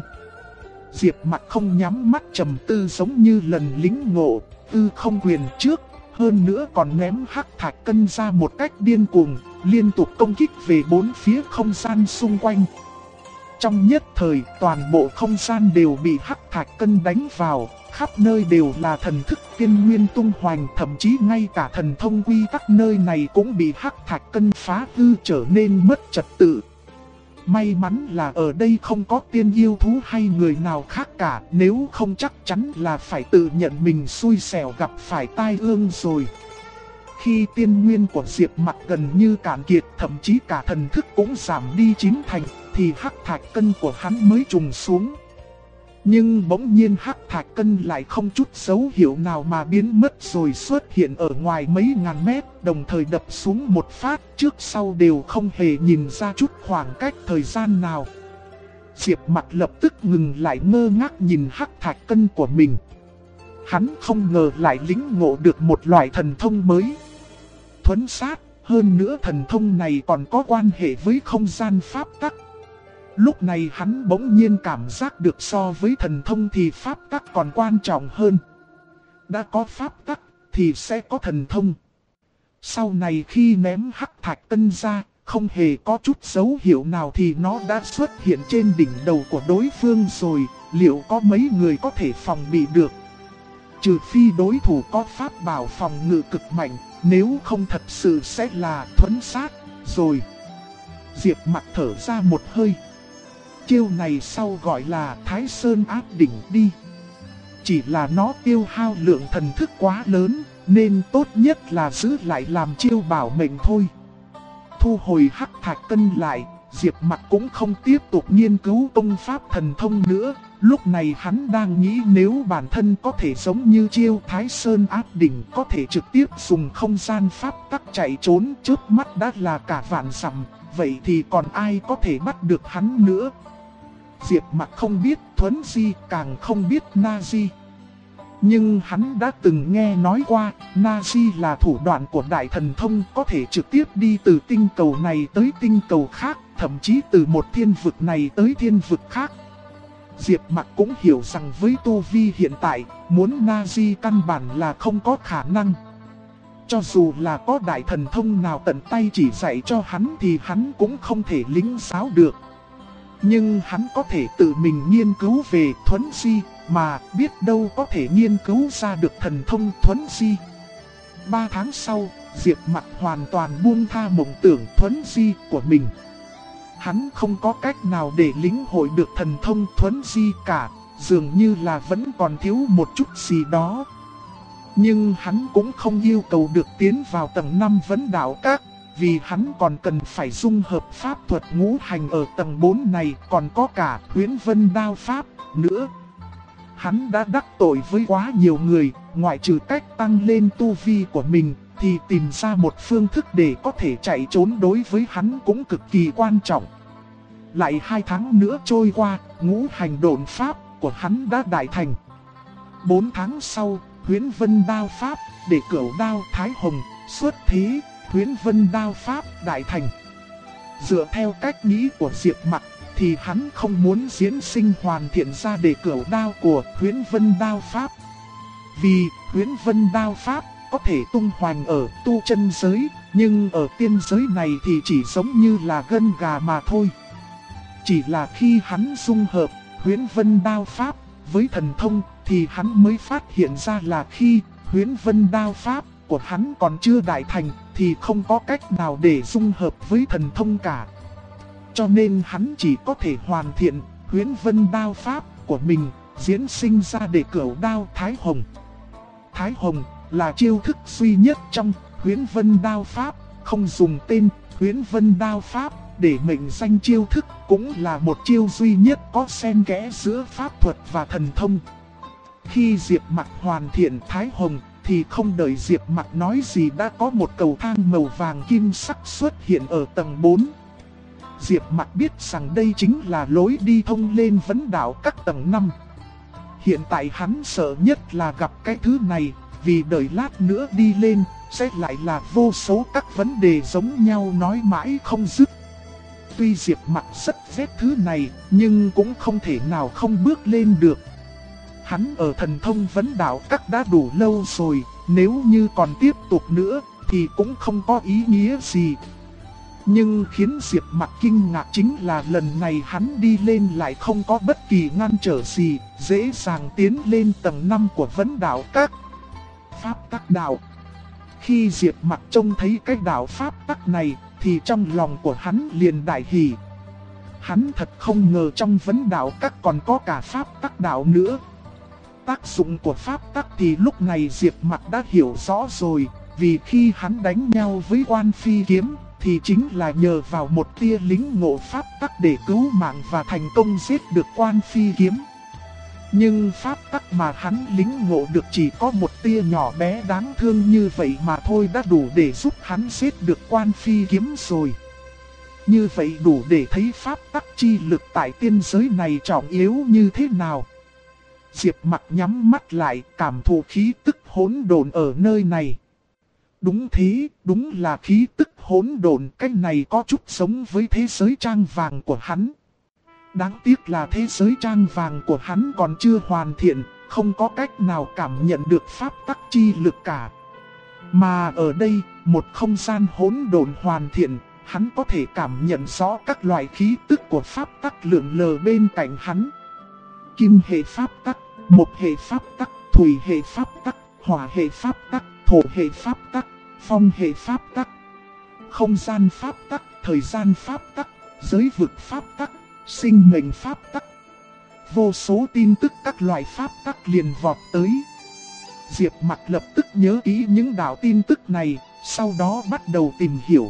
Speaker 1: Diệp Mặc không nhắm mắt trầm tư giống như lần lĩnh ngộ tư không quyền trước, hơn nữa còn ném hắc thạch cân ra một cách điên cuồng, liên tục công kích về bốn phía không gian xung quanh. Trong nhất thời, toàn bộ không gian đều bị hắc thạch cân đánh vào, khắp nơi đều là thần thức tiên nguyên tung hoành, thậm chí ngay cả thần thông quy tắc nơi này cũng bị hắc thạch cân phá hư, trở nên mất trật tự. May mắn là ở đây không có tiên yêu thú hay người nào khác cả, nếu không chắc chắn là phải tự nhận mình xui xẻo gặp phải tai ương rồi. Khi tiên nguyên của Diệp Mặc gần như cạn kiệt, thậm chí cả thần thức cũng giảm đi 9 thành, thì hắc thạch cân của hắn mới trùng xuống. Nhưng bỗng nhiên hắc thạch cân lại không chút dấu hiệu nào mà biến mất rồi xuất hiện ở ngoài mấy ngàn mét, đồng thời đập xuống một phát, trước sau đều không hề nhìn ra chút khoảng cách thời gian nào. Diệp Mặc lập tức ngừng lại, ngơ ngác nhìn hắc thạch cân của mình. Hắn không ngờ lại lĩnh ngộ được một loại thần thông mới. Thuấn sát, hơn nữa thần thông này còn có quan hệ với không gian pháp tắc. Lúc này hắn bỗng nhiên cảm giác được so với thần thông thì pháp tắc còn quan trọng hơn. Đã có pháp tắc thì sẽ có thần thông. Sau này khi ném hắc thạch cân ra, không hề có chút dấu hiệu nào thì nó đã xuất hiện trên đỉnh đầu của đối phương rồi. Liệu có mấy người có thể phòng bị được? Trừ phi đối thủ có pháp bảo phòng ngự cực mạnh, nếu không thật sự sẽ là thuấn sát rồi. Diệp Mặc thở ra một hơi. Chiêu này sau gọi là Thái Sơn áp đỉnh đi. Chỉ là nó tiêu hao lượng thần thức quá lớn, nên tốt nhất là giữ lại làm chiêu bảo mệnh thôi. Thu hồi hắc thạch cân lại, Diệp Mặc cũng không tiếp tục nghiên cứu công pháp thần thông nữa. Lúc này hắn đang nghĩ nếu bản thân có thể giống như chiêu Thái Sơn áp đỉnh, có thể trực tiếp dùng không gian pháp tắc chạy trốn, trước mắt đã là cả vạn dặm, vậy thì còn ai có thể bắt được hắn nữa? Diệp Mặc không biết thuấn di, càng không biết na di. Nhưng hắn đã từng nghe nói qua, na di là thủ đoạn của đại thần thông, có thể trực tiếp đi từ tinh cầu này tới tinh cầu khác, thậm chí từ một thiên vực này tới thiên vực khác. Diệp Mặc cũng hiểu rằng với tu vi hiện tại, muốn Na-di căn bản là không có khả năng. Cho dù là có đại thần thông nào tận tay chỉ dạy cho hắn thì hắn cũng không thể lĩnh giáo được. Nhưng hắn có thể tự mình nghiên cứu về thuấn di, mà biết đâu có thể nghiên cứu ra được thần thông thuấn di. 3 tháng sau, Diệp Mặc hoàn toàn buông tha mộng tưởng thuấn di của mình. Hắn không có cách nào để lĩnh hội được thần thông thuấn di cả, dường như là vẫn còn thiếu một chút gì đó. Nhưng hắn cũng không yêu cầu được tiến vào tầng 5 vấn đạo các, vì hắn còn cần phải dung hợp pháp thuật ngũ hành ở tầng 4 này, còn có cả Huyễn Vân Đao Pháp nữa. Hắn đã đắc tội với quá nhiều người, ngoại trừ cách tăng lên tu vi của mình, thì tìm ra một phương thức để có thể chạy trốn đối với hắn cũng cực kỳ quan trọng. Lại 2 tháng nữa trôi qua, ngũ hành độn pháp của hắn đã đại thành. 4 tháng sau, Huyễn Vân Đao Pháp để cửu đao Thái Hồng xuất thế, Huyễn Vân Đao Pháp đại thành. Dựa theo cách nghĩ của Diệp Mặc thì hắn không muốn diễn sinh hoàn thiện ra để cửu đao của Huyễn Vân Đao Pháp. Vì Huyễn Vân Đao Pháp có thể tung hoành ở tu chân giới, nhưng ở tiên giới này thì chỉ giống như là gân gà mà thôi. Chỉ là khi hắn dung hợp Huyễn Vân Đao Pháp với thần thông thì hắn mới phát hiện ra là khi Huyễn Vân Đao Pháp của hắn còn chưa đại thành thì không có cách nào để dung hợp với thần thông cả. Cho nên hắn chỉ có thể hoàn thiện Huyễn Vân Đao Pháp của mình, diễn sinh ra để cửu đao Thái Hồng. Thái Hồng là chiêu thức duy nhất trong Huyễn Vân Đao Pháp, không dùng tên Huyễn Vân Đao Pháp để mệnh danh chiêu thức, cũng là một chiêu duy nhất có xen kẽ giữa pháp thuật và thần thông. Khi Diệp Mặc hoàn thiện Thái Hồng thì không đợi Diệp Mặc nói gì đã có một cầu thang màu vàng kim sắc xuất hiện ở tầng 4. Diệp Mặc biết rằng đây chính là lối đi thông lên vấn đạo các tầng 5. Hiện tại hắn sợ nhất là gặp cái thứ này, vì đợi lát nữa đi lên sẽ lại là vô số các vấn đề giống nhau nói mãi không dứt. Tuy Diệp Mặc rất ghét thứ này, nhưng cũng không thể nào không bước lên được. Hắn ở thần thông vấn đạo các đã đủ lâu rồi, nếu như còn tiếp tục nữa thì cũng không có ý nghĩa gì. Nhưng khiến Diệp Mặc kinh ngạc chính là lần này hắn đi lên lại không có bất kỳ ngăn trở gì, dễ dàng tiến lên tầng 5 của vấn đạo các. Pháp tắc đạo. Khi Diệp Mặc trông thấy cái đạo pháp tắc này thì trong lòng của hắn liền đại hỉ. Hắn thật không ngờ trong vấn đạo các còn có cả pháp tắc đạo nữa. Tác dụng của pháp tắc thì lúc này Diệp Mặc đã hiểu rõ rồi, vì khi hắn đánh nhau với Quan Phi kiếm thì chính là nhờ vào một tia lính ngộ pháp tắc để cứu mạng và thành công giết được Quan Phi kiếm. Nhưng pháp tắc mà hắn lính ngộ được chỉ có một tia nhỏ bé đáng thương như vậy mà thôi đã đủ để giúp hắn giết được Quan Phi kiếm rồi. Như vậy đủ để thấy pháp tắc chi lực tại tiên giới này trọng yếu như thế nào. Diệp Mặc nhắm mắt lại, cảm thụ khí tức hỗn độn ở nơi này. Đúng thế, đúng là khí tức hỗn độn, cái này có chút giống với thế giới trang vàng của hắn. Đáng tiếc là thế giới trang vàng của hắn còn chưa hoàn thiện, không có cách nào cảm nhận được pháp tắc chi lực cả. Mà ở đây, một không gian hỗn độn hoàn thiện, hắn có thể cảm nhận rõ các loại khí tức của pháp tắc lượn lờ bên cạnh hắn. Kim hệ pháp tắc, mộc hệ pháp tắc, thủy hệ pháp tắc, hỏa hệ pháp tắc, thổ hệ pháp tắc, phong hệ pháp tắc, không gian pháp tắc, thời gian pháp tắc, giới vực pháp tắc, sinh mệnh pháp tắc. Vô số tin tức các loại pháp tắc liền vọt tới. Diệp Mặc lập tức nhớ kỹ những đạo tin tức này, sau đó bắt đầu tìm hiểu.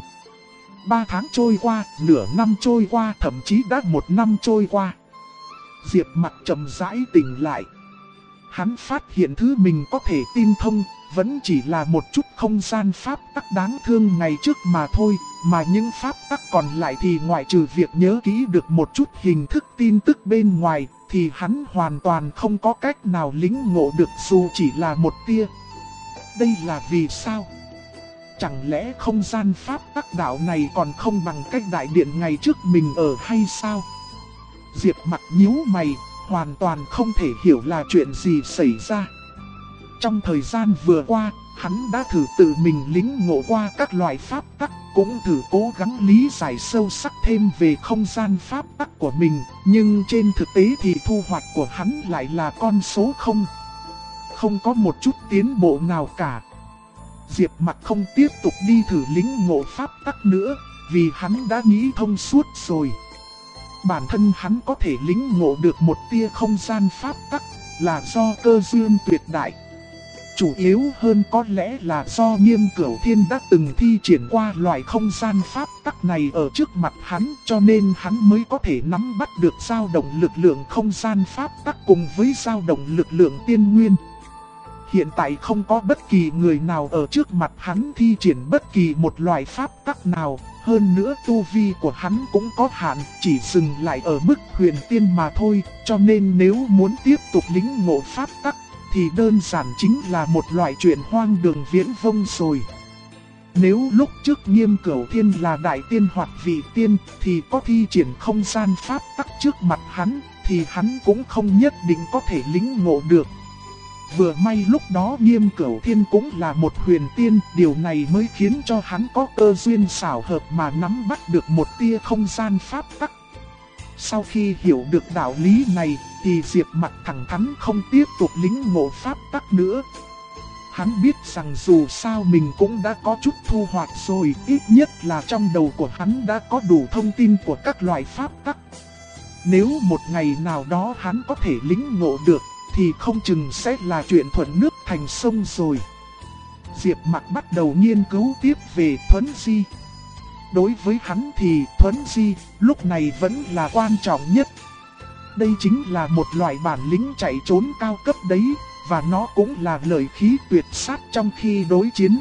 Speaker 1: 3 tháng trôi qua, nửa năm trôi qua, thậm chí đã 1 năm trôi qua. Diệp Mặc chậm rãi tỉnh lại. Hắn phát hiện thứ mình có thể tin thông vẫn chỉ là một chút không gian pháp tắc đáng thương ngày trước mà thôi, mà những pháp tắc còn lại thì ngoại trừ việc nhớ kỹ được một chút hình thức tin tức bên ngoài, thì hắn hoàn toàn không có cách nào lĩnh ngộ được dù chỉ là một tia. Đây là vì sao? Chẳng lẽ không gian pháp tắc đạo này còn không bằng cách đại điện ngày trước mình ở hay sao? Diệp Mặc nhíu mày, hoàn toàn không thể hiểu là chuyện gì xảy ra. Trong thời gian vừa qua, hắn đã thử tự mình lĩnh ngộ qua các loại pháp tắc, cũng thử cố gắng lý giải sâu sắc thêm về không gian pháp tắc của mình, nhưng trên thực tế thì thu hoạch của hắn lại là con số không. Không có một chút tiến bộ nào cả. Diệp Mặc không tiếp tục đi thử lĩnh ngộ pháp tắc nữa, vì hắn đã nghĩ thông suốt rồi. Bản thân hắn có thể lĩnh ngộ được một tia không gian pháp tắc là do cơ duyên tuyệt đại. Chủ yếu hơn có lẽ là do Nghiêm Cửu Thiên đã từng thi triển qua loại không gian pháp tắc này ở trước mặt hắn, cho nên hắn mới có thể nắm bắt được dao động lực lượng không gian pháp tắc cùng với dao động lực lượng tiên nguyên. Hiện tại không có bất kỳ người nào ở trước mặt hắn thi triển bất kỳ một loại pháp tắc nào, hơn nữa tu vi của hắn cũng có hạn, chỉ dừng lại ở mức huyền tiên mà thôi, cho nên nếu muốn tiếp tục lĩnh ngộ pháp tắc thì đơn giản chính là một loại chuyện hoang đường viễn vông rồi. Nếu lúc trước Nghiêm Cửu Thiên là đại tiên hoặc vị tiên thì có thi triển không gian pháp tắc trước mặt hắn thì hắn cũng không nhất định có thể lĩnh ngộ được. Vừa may lúc đó Nghiêm Cửu Thiên cũng là một huyền tiên, điều này mới khiến cho hắn có cơ duyên xảo hợp mà nắm bắt được một tia không gian pháp tắc. Sau khi hiểu được đạo lý này thì Diệp Mặc thẳng thắn không tiếp tục lĩnh ngộ pháp tắc nữa. Hắn biết rằng dù sao mình cũng đã có chút thu hoạch rồi, ít nhất là trong đầu của hắn đã có đủ thông tin của các loại pháp tắc. Nếu một ngày nào đó hắn có thể lĩnh ngộ được thì không chừng sẽ là chuyện thuận nước thành sông rồi. Diệp Mặc bắt đầu nghiên cứu tiếp về thuấn di. Đối với hắn thì thuấn di lúc này vẫn là quan trọng nhất. Đây chính là một loại bản lĩnh chạy trốn cao cấp đấy, và nó cũng là lợi khí tuyệt sát trong khi đối chiến.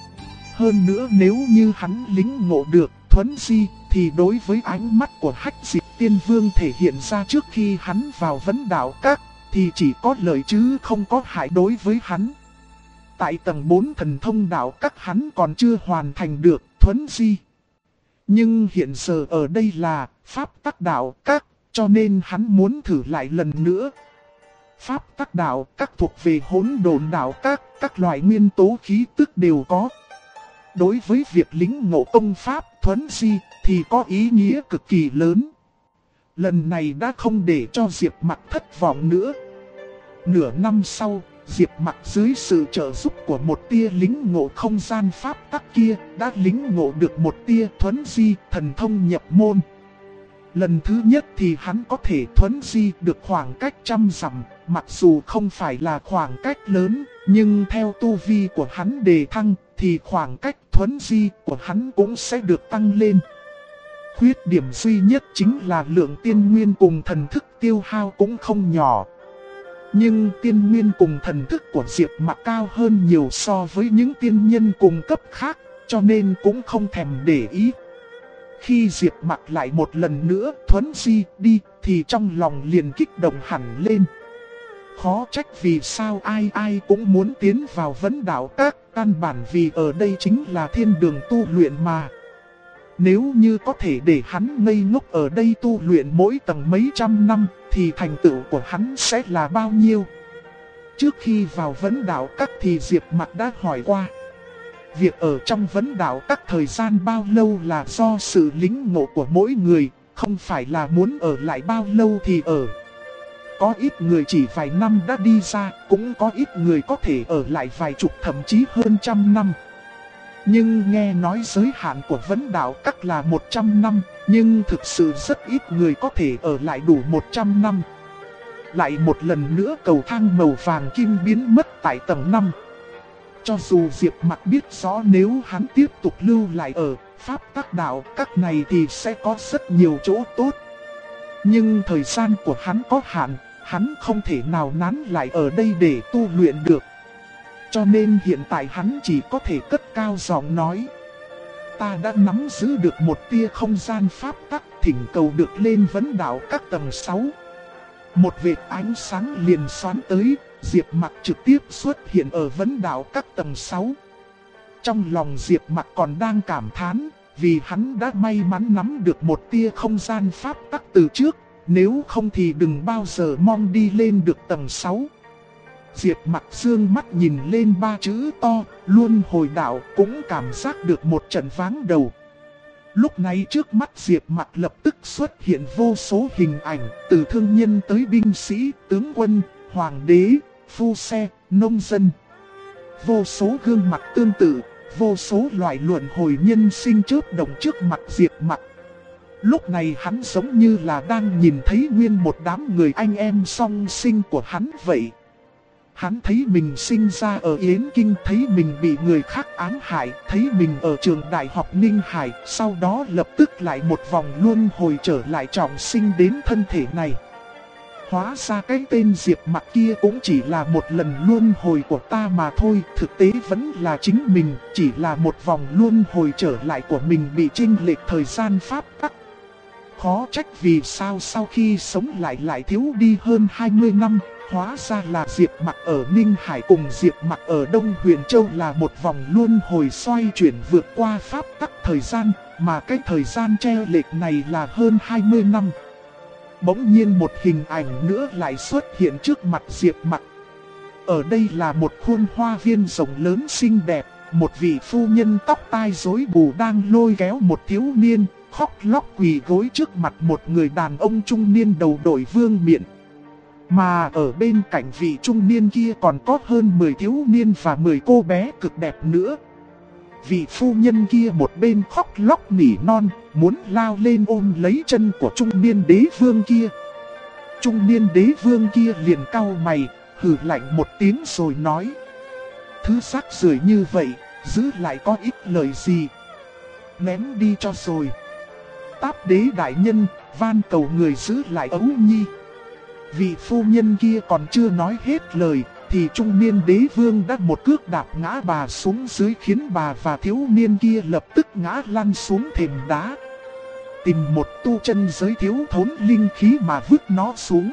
Speaker 1: Hơn nữa nếu như hắn lĩnh ngộ được thuấn di thì đối với ánh mắt của Hách Dịch Tiên Vương thể hiện ra trước khi hắn vào Vấn Đạo Các thì chỉ có lợi chứ không có hại đối với hắn. Tại tầng 4 thần thông đạo các hắn còn chưa hoàn thành được thuấn di. Nhưng hiện giờ ở đây là pháp tắc đạo các, cho nên hắn muốn thử lại lần nữa. Pháp tắc đạo các thuộc về hỗn độn đạo các loại nguyên tố khí tức đều có. Đối với việc lĩnh ngộ công pháp thuấn di thì có ý nghĩa cực kỳ lớn. Lần này đã không để cho Diệp Mặc thất vọng nữa. Nửa năm sau, Diệp Mặc dưới sự trợ giúp của một tia lĩnh ngộ không gian pháp tắc kia đã lĩnh ngộ được một tia thuấn di thần thông nhập môn. Lần thứ nhất thì hắn có thể thuấn di được khoảng cách 100 dặm, mặc dù không phải là khoảng cách lớn, nhưng theo tu vi của hắn đề thăng thì khoảng cách thuấn di của hắn cũng sẽ được tăng lên. Khuyết điểm duy nhất chính là lượng tiên nguyên cùng thần thức tiêu hao cũng không nhỏ. Nhưng tiên nguyên cùng thần thức của Diệp Mặc cao hơn nhiều so với những tiên nhân cùng cấp khác, cho nên cũng không thèm để ý. Khi Diệp Mặc lại một lần nữa thuấn di đi thì trong lòng liền kích động hẳn lên. Khó trách vì sao ai ai cũng muốn tiến vào Vấn Đạo Các, căn bản vì ở đây chính là thiên đường tu luyện mà. Nếu như có thể để hắn ngây ngốc ở đây tu luyện mỗi tầng mấy trăm năm thì thành tựu của hắn sẽ là bao nhiêu? Trước khi vào Vấn Đạo Các thì Diệp Mặc đã hỏi qua. Việc ở trong Vấn Đạo Các thời gian bao lâu là do sự lĩnh ngộ của mỗi người, không phải là muốn ở lại bao lâu thì ở. Có ít người chỉ vài năm đã đi ra, cũng có ít người có thể ở lại vài chục thậm chí hơn 100 năm. Nhưng nghe nói giới hạn của Vấn Đạo Các là 100 năm, nhưng thực sự rất ít người có thể ở lại đủ 100 năm. Lại một lần nữa cầu thang màu vàng kim biến mất tại tầng 5. Cho dù Diệp Mặc biết rõ nếu hắn tiếp tục lưu lại ở Pháp Tắc Đạo Các này thì sẽ có rất nhiều chỗ tốt. Nhưng thời gian của hắn có hạn, hắn không thể nào nán lại ở đây để tu luyện được. Cho nên hiện tại hắn chỉ có thể cất cao giọng nói. Ta đã nắm giữ được một tia không gian pháp tắc, thỉnh cầu được lên Vấn Đạo Các tầng 6. Một vệt ánh sáng liền xoắn tới, Diệp Mặc trực tiếp xuất hiện ở Vấn Đạo Các tầng 6. Trong lòng Diệp Mặc còn đang cảm thán, vì hắn đã may mắn nắm được một tia không gian pháp tắc từ trước, nếu không thì đừng bao giờ mong đi lên được tầng 6. Diệp Mặc dương mắt nhìn lên 3 chữ to, luân hồi đạo, cũng cảm giác được một trận váng đầu. Lúc này trước mắt Diệp Mặc lập tức xuất hiện vô số hình ảnh, từ thương nhân tới binh sĩ, tướng quân, hoàng đế, phu xe, nông dân. Vô số gương mặt tương tự, vô số loại luận hồi nhân sinh chớp động trước mặt Diệp Mặc. Lúc này hắn giống như là đang nhìn thấy nguyên một đám người anh em song sinh của hắn vậy. Hắn thấy mình sinh ra ở Yến Kinh, thấy mình bị người khác ám hại, thấy mình ở trường đại học Ninh Hải, sau đó lập tức lại một vòng luân hồi trở lại trọng sinh đến thân thể này. Hóa ra cái tên Diệp Mặc kia cũng chỉ là một lần luân hồi của ta mà thôi, thực tế vẫn là chính mình, chỉ là một vòng luân hồi trở lại của mình bị chênh lệch thời gian pháp tắc. Khó trách vì sao sau khi sống lại thiếu đi hơn 20 năm. Hóa ra là Diệp Mặc ở Ninh Hải cùng Diệp Mặc ở Đông Huyền Châu là một vòng luân hồi xoay chuyển vượt qua pháp tắc thời gian, mà cái thời gian chênh lệch này là hơn 20 năm. Bỗng nhiên một hình ảnh nữa lại xuất hiện trước mặt Diệp Mặc. Ở đây là một khuôn hoa viên rộng lớn xinh đẹp, một vị phu nhân tóc tai rối bù đang lôi kéo một thiếu niên, khóc lóc quỳ gối trước mặt một người đàn ông trung niên đầu đội vương miện. Mà ở bên cạnh vị trung niên kia còn có hơn 10 thiếu niên và 10 cô bé cực đẹp nữa. Vị phu nhân kia một bên khóc lóc nỉ non, muốn lao lên ôm lấy chân của trung niên đế vương kia. Trung niên đế vương kia liền cau mày, hừ lạnh một tiếng rồi nói: thứ rác rưởi như vậy, giữ lại có ích lợi gì? Ném đi cho rồi. Táp đế đại nhân, van cầu người giữ lại Ấu Nhi. Vị phu nhân kia còn chưa nói hết lời, thì trung niên đế vương đã một cước đạp ngã bà xuống dưới, khiến bà và thiếu niên kia lập tức ngã lăn xuống thềm đá. Tìm một tu chân giới thiếu thốn linh khí mà vứt nó xuống.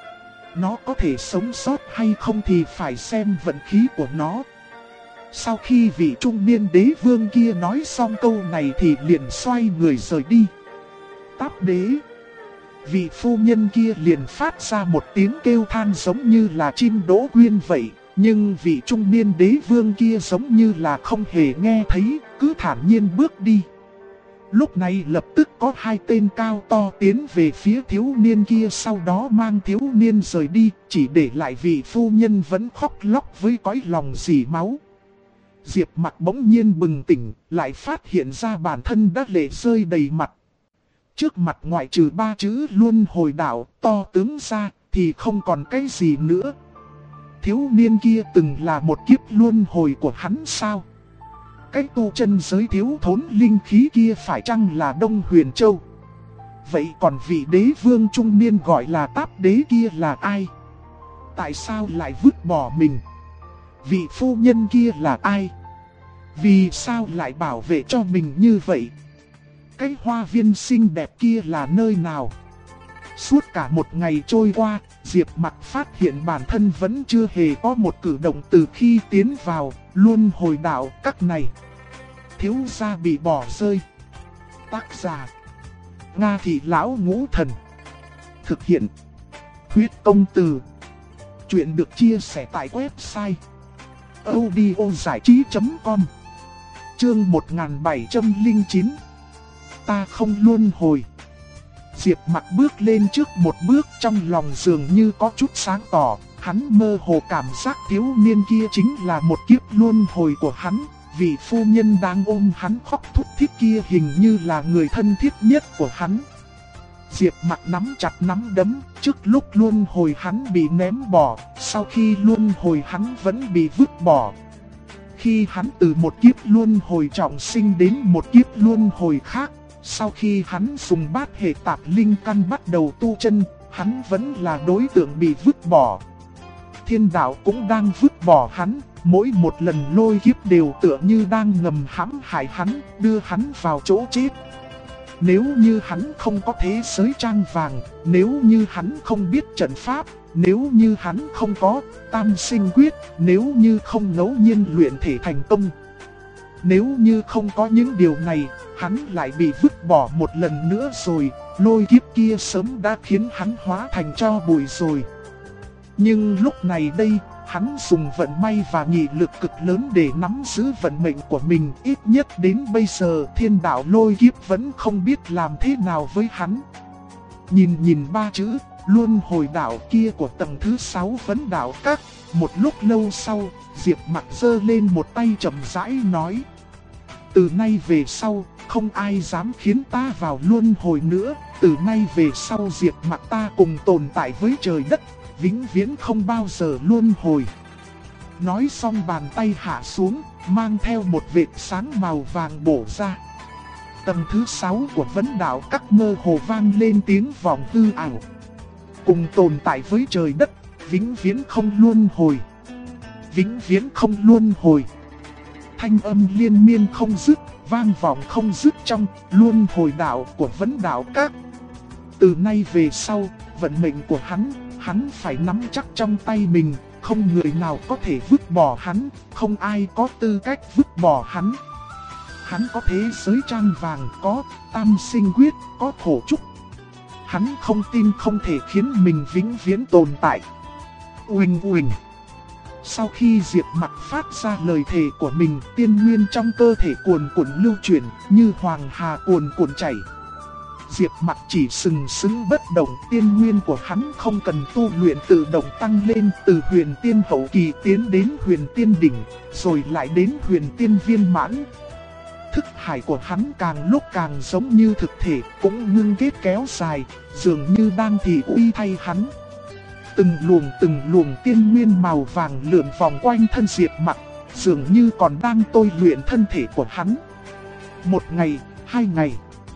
Speaker 1: Nó có thể sống sót hay không thì phải xem vận khí của nó. Sau khi vị trung niên đế vương kia nói xong câu này thì liền xoay người rời đi. Táp đế. Vị phu nhân kia liền phát ra một tiếng kêu than giống như là chim đỗ quyên vậy. Nhưng vị trung niên đế vương kia giống như là không hề nghe thấy, cứ thản nhiên bước đi. Lúc này lập tức có hai tên cao to tiến về phía thiếu niên kia, sau đó mang thiếu niên rời đi, chỉ để lại vị phu nhân vẫn khóc lóc với cõi lòng rỉ máu. Diệp Mặc bỗng nhiên bừng tỉnh, lại phát hiện ra bản thân đã lệ rơi đầy mặt. Trước mặt ngoại trừ 3 chữ luân hồi đạo to tướng ra thì không còn cái gì nữa. Thiếu niên kia từng là một kiếp luân hồi của hắn sao? Cái tu chân giới thiếu thốn linh khí kia phải chăng là Đông Huyền Châu? Vậy còn vị đế vương trung niên gọi là Táp đế kia là ai? Tại sao lại vứt bỏ mình? Vị phu nhân kia là ai? Vì sao lại bảo vệ cho mình như vậy? Cái hoa viên xinh đẹp kia là nơi nào? Suốt cả một ngày trôi qua, Diệp Mặc phát hiện bản thân vẫn chưa hề có một cử động từ khi tiến vào luân hồi đạo các này. Thiếu gia bị bỏ rơi. Tác giả: Nga Thị Lão Ngũ Thần. Thực hiện: Huyết Công Từ. Chuyện được chia sẻ tại website audiozảichí.com. Chương 1709. Ta không luân hồi. Diệp Mặc bước lên trước một bước, trong lòng dường như có chút sáng tỏ. Hắn mơ hồ cảm giác thiếu niên kia chính là một kiếp luân hồi của hắn. Vị phu nhân đang ôm hắn khóc thút thít kia hình như là người thân thiết nhất của hắn. Diệp Mặc nắm chặt nắm đấm, trước lúc luân hồi hắn bị ném bỏ, sau khi luân hồi hắn vẫn bị vứt bỏ. Khi hắn từ một kiếp luân hồi trọng sinh đến một kiếp luân hồi khác, sau khi hắn dùng bát hệ tạp linh căn bắt đầu tu chân, hắn vẫn là đối tượng bị vứt bỏ. Thiên đạo cũng đang vứt bỏ hắn, mỗi một lần lôi kiếp đều tựa như đang ngầm hãm hại hắn, đưa hắn vào chỗ chết. Nếu như hắn không có thế giới trang vàng, nếu như hắn không biết trận pháp, nếu như hắn không có tam sinh quyết, nếu như không ngẫu nhiên luyện thể thành công, Nếu như không có những điều này, hắn lại bị vứt bỏ một lần nữa rồi, lôi kiếp kia sớm đã khiến hắn hóa thành tro bụi rồi. Nhưng lúc này đây, hắn dùng vận may và nghị lực cực lớn để nắm giữ vận mệnh của mình. Ít nhất đến bây giờ thiên đạo lôi kiếp vẫn không biết làm thế nào với hắn. Nhìn ba chữ luân hồi đạo kia của tầng thứ 6 vấn đạo các. Một lúc lâu sau, Diệp Mặc giơ lên một tay chậm rãi nói: từ nay về sau, không ai dám khiến ta vào luân hồi nữa. Từ nay về sau Diệp Mặc ta cùng tồn tại với trời đất, vĩnh viễn không bao giờ luân hồi. Nói xong bàn tay hạ xuống, mang theo một vệt sáng màu vàng bổ ra. Tầng thứ 6 của vấn đạo các mơ hồ vang lên tiếng vọng hư ảo: cùng tồn tại với trời đất, vĩnh viễn không luân hồi. Vĩnh viễn không luân hồi. Thanh âm liên miên không dứt, vang vọng không dứt trong luân hồi đạo của vấn đạo các. Từ nay về sau, vận mệnh của hắn phải nắm chắc trong tay mình. Không người nào có thể vứt bỏ hắn, không ai có tư cách vứt bỏ hắn. Hắn có thế giới trang vàng, có tam sinh quyết, có thổ trúc. Hắn không tin không thể khiến mình vĩnh viễn tồn tại. Uỳnh uỳnh. Sau khi Diệp Mặc phát ra lời thề của mình, tiên nguyên trong cơ thể cuồn cuộn lưu chuyển như hoàng hà cuồn cuộn chảy. Diệp Mặc chỉ sừng sững bất động, tiên nguyên của hắn không cần tu luyện tự động tăng lên từ huyền tiên hậu kỳ tiến đến huyền tiên đỉnh, rồi lại đến huyền tiên viên mãn. Thức hải của hắn càng lúc càng giống như thực thể, cũng ngưng kết kéo dài, dường như đang thị uy thay hắn. Từng luồng tiên nguyên màu vàng lượn vòng quanh thân Diệp Mặc, dường như còn đang tôi luyện thân thể của hắn. Một ngày, 2 ngày,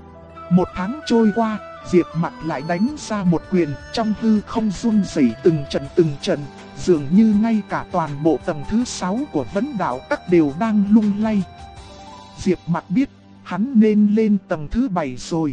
Speaker 1: 1 tháng trôi qua, Diệp Mặc lại đánh ra một quyền, trong hư không run rẩy từng trận, dường như ngay cả toàn bộ tầng thứ 6 của vấn đạo các đều đang lung lay. Diệp Mặc biết, hắn nên lên tầng thứ 7 rồi.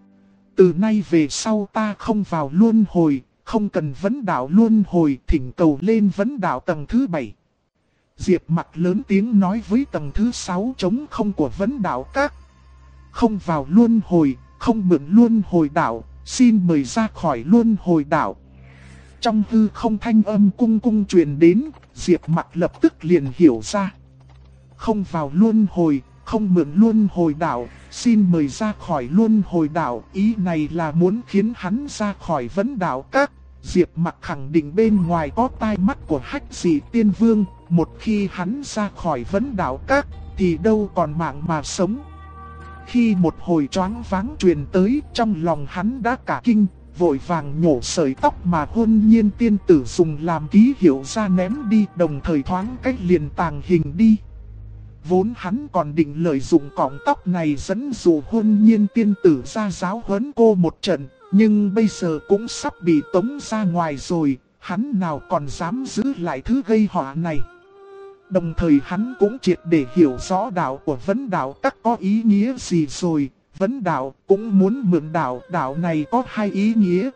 Speaker 1: Từ nay về sau ta không vào luân hồi, không cần vấn đạo luân hồi, thỉnh cầu lên vấn đạo tầng thứ 7. Diệp Mặc lớn tiếng nói với tầng thứ 6 trống không của vấn đạo các. Không vào luân hồi, không mượn luân hồi đạo, xin mời ra khỏi luân hồi đạo. Trong hư không thanh âm cung truyền đến, Diệp Mặc lập tức liền hiểu ra. Không vào luân hồi, không mượn luân hồi đạo, xin mời ra khỏi luân hồi đạo. Ý này là muốn khiến hắn ra khỏi vấn đạo các. Diệp Mặc khẳng định bên ngoài có tai mắt của Hách Dị Tiên Vương. Một khi hắn ra khỏi vấn đạo các, thì đâu còn mạng mà sống. Khi một hồi choáng váng truyền tới, trong lòng hắn đã cả kinh, vội vàng nhổ sợi tóc mà Hôn Nhiên tiên tử dùng làm ký hiệu ra ném đi, đồng thời thoáng cách liền tàng hình đi. Vốn hắn còn định lợi dụng cọng tóc này dẫn dụ Hôn Nhiên tiên tử ra giáo huấn cô một trận, nhưng bây giờ cũng sắp bị tống ra ngoài rồi, hắn nào còn dám giữ lại thứ gây họa này. Đồng thời hắn cũng triệt để hiểu rõ đạo của vấn đạo các có ý nghĩa gì rồi. Vấn đạo cũng muốn mượn đạo, đạo này có 2 ý nghĩa.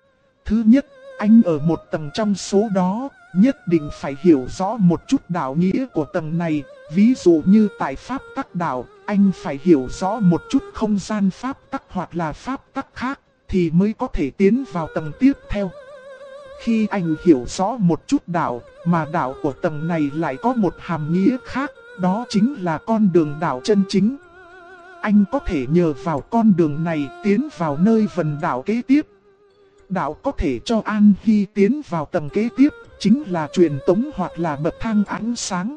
Speaker 1: Thứ nhất, anh ở một tầng trong số đó, nhất định phải hiểu rõ một chút đạo nghĩa của tầng này. Ví dụ như tại pháp tắc đạo, anh phải hiểu rõ một chút không gian pháp tắc hoặc là pháp tắc khác, thì mới có thể tiến vào tầng tiếp theo. Khi anh hiểu rõ một chút đạo, mà đạo của tầng này lại có một hàm nghĩa khác, đó chính là con đường đạo chân chính. Anh có thể nhờ vào con đường này tiến vào nơi vần đạo kế tiếp. Đạo có thể cho An Hy tiến vào tầng kế tiếp, chính là truyền tống hoặc là bậc thang ánh sáng.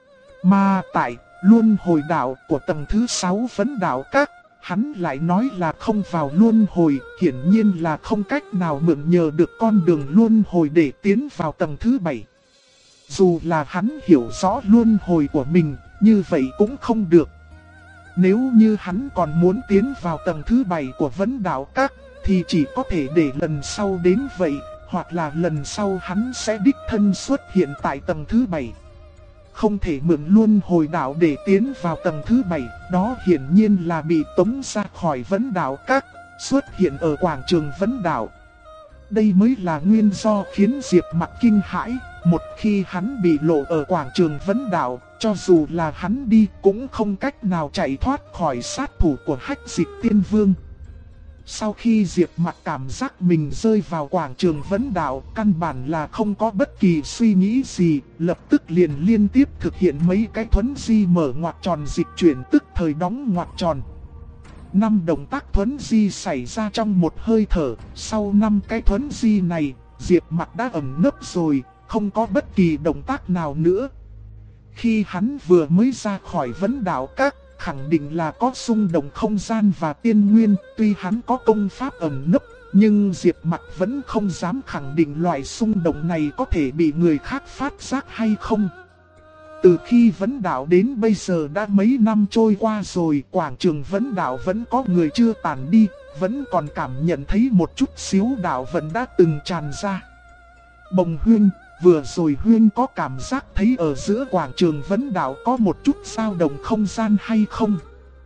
Speaker 1: Mà tại luân hồi đạo của tầng thứ 6 vấn đạo các, hắn lại nói là không vào luân hồi, hiển nhiên là không cách nào mượn nhờ được con đường luân hồi để tiến vào tầng thứ 7. Dù là hắn hiểu rõ luân hồi của mình, như vậy cũng không được. Nếu như hắn còn muốn tiến vào tầng thứ 7 của vấn đạo các, thì chỉ có thể để lần sau đến vậy, hoặc là lần sau hắn sẽ đích thân xuất hiện tại tầng thứ 7. Không thể mượn luân hồi đạo để tiến vào tầng thứ 7, đó hiển nhiên là bị tống ra khỏi vấn đạo các, xuất hiện ở quảng trường vấn đạo. Đây mới là nguyên do khiến Diệp Mặc kinh hãi, Một khi hắn bị lộ ở quảng trường vấn đạo, cho dù là hắn đi cũng không cách nào chạy thoát khỏi sát thủ của Hách Dịch Tiên Vương. Sau khi Diệp Mặc cảm giác mình rơi vào quảng trường vấn đạo, căn bản là không có bất kỳ suy nghĩ gì, lập tức liền liên tiếp thực hiện mấy cái thuấn di mở ngoặc tròn dịch chuyển tức thời đóng ngoặc tròn. 5 động tác thuấn di xảy ra trong một hơi thở, sau 5 cái thuấn di này, Diệp Mặc đã ẩn nấp rồi, không có bất kỳ động tác nào nữa. Khi hắn vừa mới ra khỏi vấn đạo các, khẳng định là có xung động không gian và tiên nguyên, tuy hắn có công pháp ẩn nấp, nhưng Diệp Mặc vẫn không dám khẳng định loại xung động này có thể bị người khác phát giác hay không. Từ khi vấn đạo đến bây giờ đã mấy năm trôi qua rồi, quảng trường vấn đạo vẫn có người chưa tàn đi, vẫn còn cảm nhận thấy một chút xíu đạo vẫn đã từng tràn ra. Bồng Huyên, vừa rồi Huyên có cảm giác thấy ở giữa quảng trường vấn đạo có một chút dao động không gian hay không?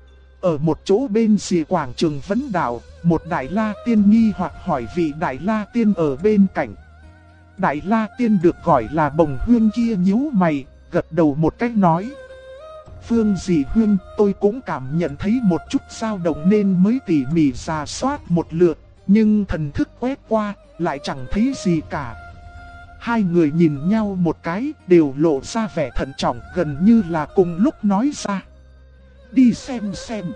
Speaker 1: Ở một chỗ bên rìa quảng trường vấn đạo, một Đại La Tiên nghi hoặc hỏi vị Đại La Tiên ở bên cạnh. Đại La Tiên được gọi là Bồng Huyên kia nhíu mày, gật đầu một cách nói. Phương Dĩ Huyên, tôi cũng cảm nhận thấy một chút dao động nên mới tỉ mỉ rà soát một lượt, nhưng thần thức quét qua, lại chẳng thấy gì cả. Hai người nhìn nhau một cái, đều lộ ra vẻ thận trọng, gần như là cùng lúc nói ra. Đi xem.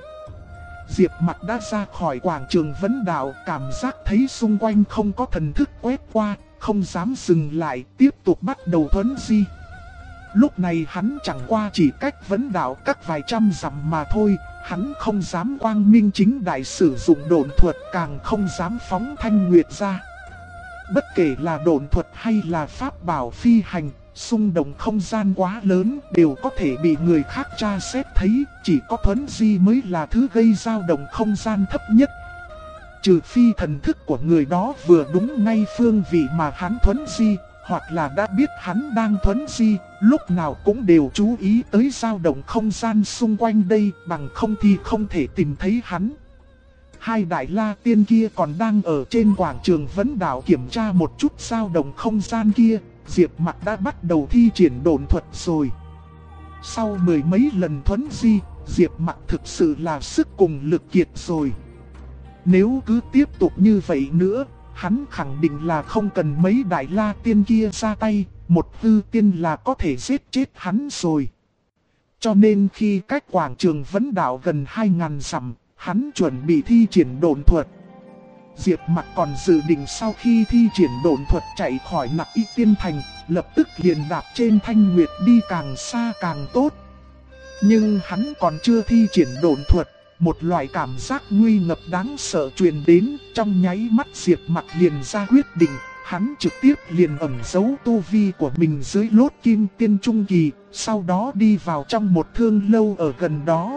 Speaker 1: Diệp Mặc đã ra khỏi quảng trường vấn đạo, cảm giác thấy xung quanh không có thần thức quét qua, không dám dừng lại, tiếp tục bắt đầu thuấn di. Lúc này hắn chẳng qua chỉ cách vấn đạo các vài trăm dặm mà thôi, hắn không dám quang minh chính đại sử dụng độn thuật, càng không dám phóng thanh nguyệt ra. Bất kể là độn thuật hay là pháp bảo phi hành, xung động không gian quá lớn đều có thể bị người khác tra xét thấy, chỉ có thuấn di mới là thứ gây dao động không gian thấp nhất. Trừ phi thần thức của người đó vừa đúng ngay phương vị mà hắn thuấn di, hoặc là đã biết hắn đang thuấn di, lúc nào cũng đều chú ý tới dao động không gian xung quanh đây, bằng không thì không thể tìm thấy hắn. Hai Đại La Tiên kia còn đang ở trên quảng trường vấn đạo kiểm tra một chút dao động không gian kia, Diệp Mặc đã bắt đầu thi triển độn thuật rồi. Sau mười mấy lần thuấn di, Diệp Mặc thực sự là sức cùng lực kiệt rồi. Nếu cứ tiếp tục như vậy nữa, hắn khẳng định là không cần mấy Đại La Tiên kia ra tay, một hư tiên là có thể giết chết hắn rồi. Cho nên khi cách quảng trường vấn đạo gần 2000 dặm, hắn chuẩn bị thi triển độn thuật. Diệp Mặc còn dự định sau khi thi triển độn thuật chạy khỏi Nặc Y Tiên Thành, lập tức liền đạp trên thanh nguyệt đi càng xa càng tốt. Nhưng hắn còn chưa thi triển độn thuật, một loại cảm giác nguy ngập đáng sợ truyền đến, trong nháy mắt Diệp Mặc liền ra quyết định, hắn trực tiếp liền ẩn giấu tu vi của mình dưới lốt kim tiên trung kỳ, sau đó đi vào trong một thương lâu ở gần đó.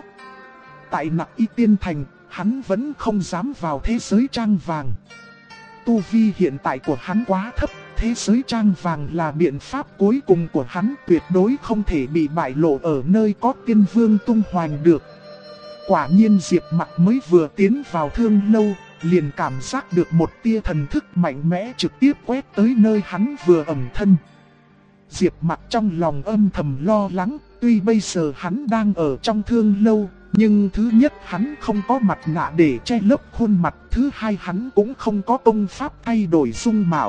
Speaker 1: Tại Nặc Y Tiên Thành, hắn vẫn không dám vào thế giới trang vàng. Tu vi hiện tại của hắn quá thấp, thế giới trang vàng là biện pháp cuối cùng của hắn, tuyệt đối không thể bị bại lộ ở nơi có tiên vương tung hoành được. Quả nhiên Diệp Mặc mới vừa tiến vào thương lâu, liền cảm giác được một tia thần thức mạnh mẽ trực tiếp quét tới nơi hắn vừa ẩn thân. Diệp Mặc trong lòng âm thầm lo lắng, tuy bây giờ hắn đang ở trong thương lâu, nhưng thứ nhất hắn không có mặt nạ để che lấp khuôn mặt, thứ hai hắn cũng không có công pháp thay đổi dung mạo.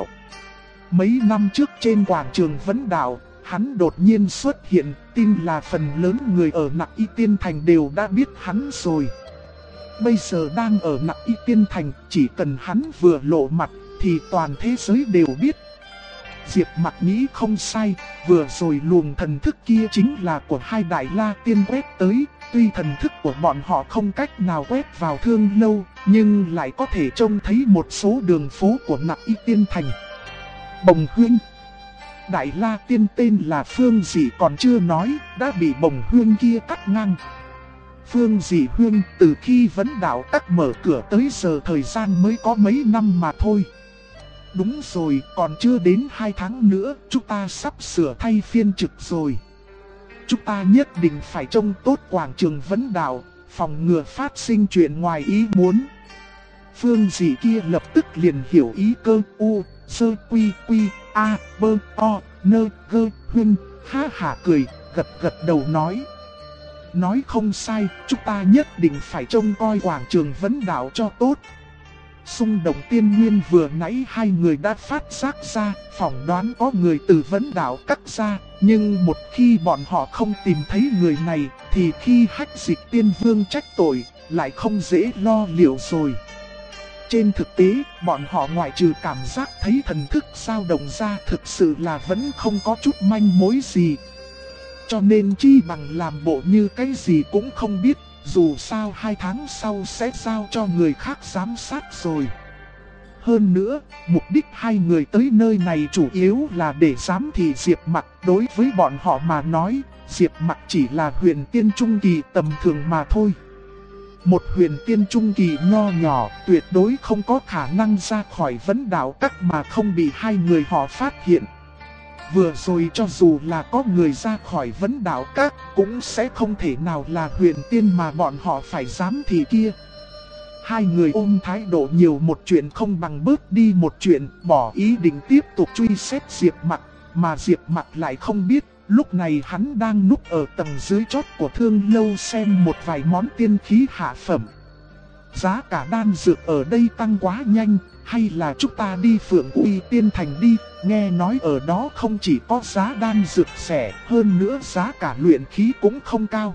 Speaker 1: Mấy năm trước trên quảng trường vấn đạo, hắn đột nhiên xuất hiện, tin là phần lớn người ở Nặc Y Tiên Thành đều đã biết hắn rồi. Bây giờ đang ở Nặc Y Tiên Thành, chỉ cần hắn vừa lộ mặt thì toàn thế giới đều biết. Diệp Mặc nghĩ không sai, vừa rồi luồng thần thức kia chính là của hai Đại La Tiên quét tới. Tuy thần thức của bọn họ không cách nào quét vào thương lâu, nhưng lại có thể trông thấy một số đường phố của Nặc Y Tiên Thành. Bồng Huyên, Đại La Tiên tên là Phương Dĩ còn chưa nói, đã bị Bồng Huyên kia cắt ngang. Phương Dĩ Huyên từ khi vấn đạo các mở cửa tới giờ thời gian mới có mấy năm mà thôi. Đúng rồi, còn chưa đến 2 tháng nữa, chúng ta sắp sửa thay phiên trực rồi. Chúng ta nhất định phải trông tốt quảng trường vấn đạo, phòng ngừa phát sinh chuyện ngoài ý muốn. Phương Dĩ kia lập tức liền hiểu ý cơ u, sơ quy quy, a, bơ, o, nơ gơ huynh, ha hả cười, gật gật đầu nói. Nói không sai, chúng ta nhất định phải trông coi quảng trường vấn đạo cho tốt. Xung động tiên nguyên vừa nãy hai người đã phát giác ra, phỏng đoán có người từ vấn đạo cắt ra, nhưng một khi bọn họ không tìm thấy người này, thì khi Hách Dịch Tiên Vương trách tội, lại không dễ lo liệu rồi. Trên thực tế, bọn họ ngoại trừ cảm giác thấy thần thức dao động ra thực sự là vẫn không có chút manh mối gì. Cho nên chi bằng làm bộ như cái gì cũng không biết, dù sao 2 tháng sau sẽ giao cho người khác giám sát rồi. Hơn nữa, mục đích hai người tới nơi này chủ yếu là để giám thị Diệp Mặc. Đối với bọn họ mà nói, Diệp Mặc chỉ là huyền tiên trung kỳ tầm thường mà thôi. Một huyền tiên trung kỳ nho nhỏ tuyệt đối không có khả năng ra khỏi vấn đạo các mà không bị hai người họ phát hiện. Vừa rồi cho dù là có người ra khỏi vấn đạo các cũng sẽ không thể nào là huyền tiên mà bọn họ phải dám thì kia. Hai người ôm thái độ nhiều một chuyện không bằng bớt đi một chuyện, bỏ ý định tiếp tục truy xét Diệp Mặc, mà Diệp Mặc lại không biết. Lúc này hắn đang núp ở tầng dưới chót của thương lâu xem một vài món tiên khí hạ phẩm. Giá cả đan dược ở đây tăng quá nhanh, hay là chúng ta đi Phượng Uy Tiên Thành đi, nghe nói ở đó không chỉ có giá đan dược rẻ, hơn nữa giá cả luyện khí cũng không cao.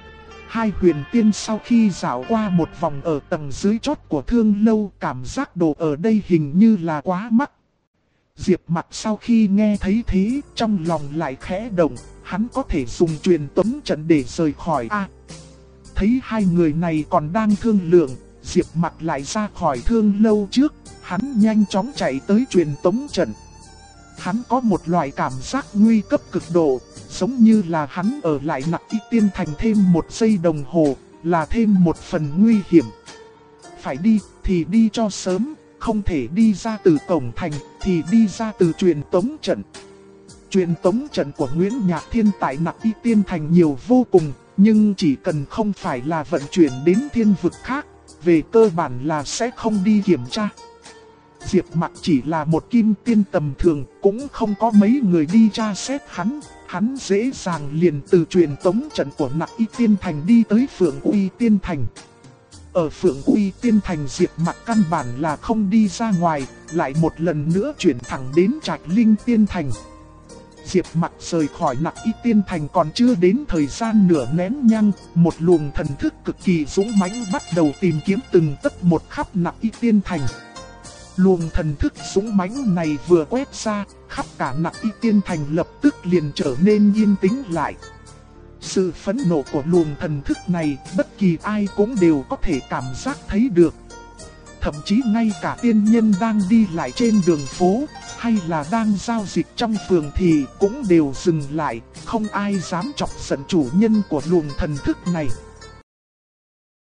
Speaker 1: Hai huyền tiên sau khi dạo qua một vòng ở tầng dưới chót của thương lâu, cảm giác đồ ở đây hình như là quá mắc. Diệp Mặc sau khi nghe thấy thế, trong lòng lại khẽ động, hắn có thể dùng truyền tống trận để rời khỏi thấy hai người này còn đang thương lượng, Diệp Mặc lại ra khỏi thương lâu trước, hắn nhanh chóng chạy tới truyền tống trận. Hắn có một loại cảm giác nguy cấp cực độ, giống như là hắn ở lại Nặc Y Tiên Thành thêm 1 giây đồng hồ, là thêm một phần nguy hiểm. Phải đi thì đi cho sớm, không thể đi ra từ cổng thành thì đi ra từ truyền tống trận. Truyền tống trận của Nguyễn Nhạc Thiên tại Nặc Y Tiên Thành nhiều vô cùng, nhưng chỉ cần không phải là vận chuyển đến thiên vực khác, về cơ bản là sẽ không đi kiểm tra. Diệp Mặc chỉ là một kim tiên tầm thường, cũng không có mấy người đi tra xét hắn dễ dàng liền từ truyền tống trận của Nặc Y Tiên Thành đi tới Phượng Uy Tiên Thành. Ở Phượng Uy Tiên Thành Diệp Mặc căn bản là không đi ra ngoài, lại một lần nữa chuyển thẳng đến Trạch Linh Tiên Thành. Diệp Mặc rời khỏi Nặc Y Tiên Thành còn chưa đến thời gian nửa nén nhang, một luồng thần thức cực kỳ dũng mãnh bắt đầu tìm kiếm từng tấc một khắp Nặc Y Tiên Thành. Luồng thần thức dũng mãnh này vừa quét ra, khắp cả Nặc Y Tiên Thành lập tức liền trở nên yên tĩnh lại. Sự phẫn nộ của luồng thần thức này, bất kỳ ai cũng đều có thể cảm giác thấy được. Thậm chí ngay cả tiên nhân đang đi lại trên đường phố, hay là đang giao dịch trong phường thì cũng đều dừng lại, không ai dám chọc giận chủ nhân của luồng thần thức này.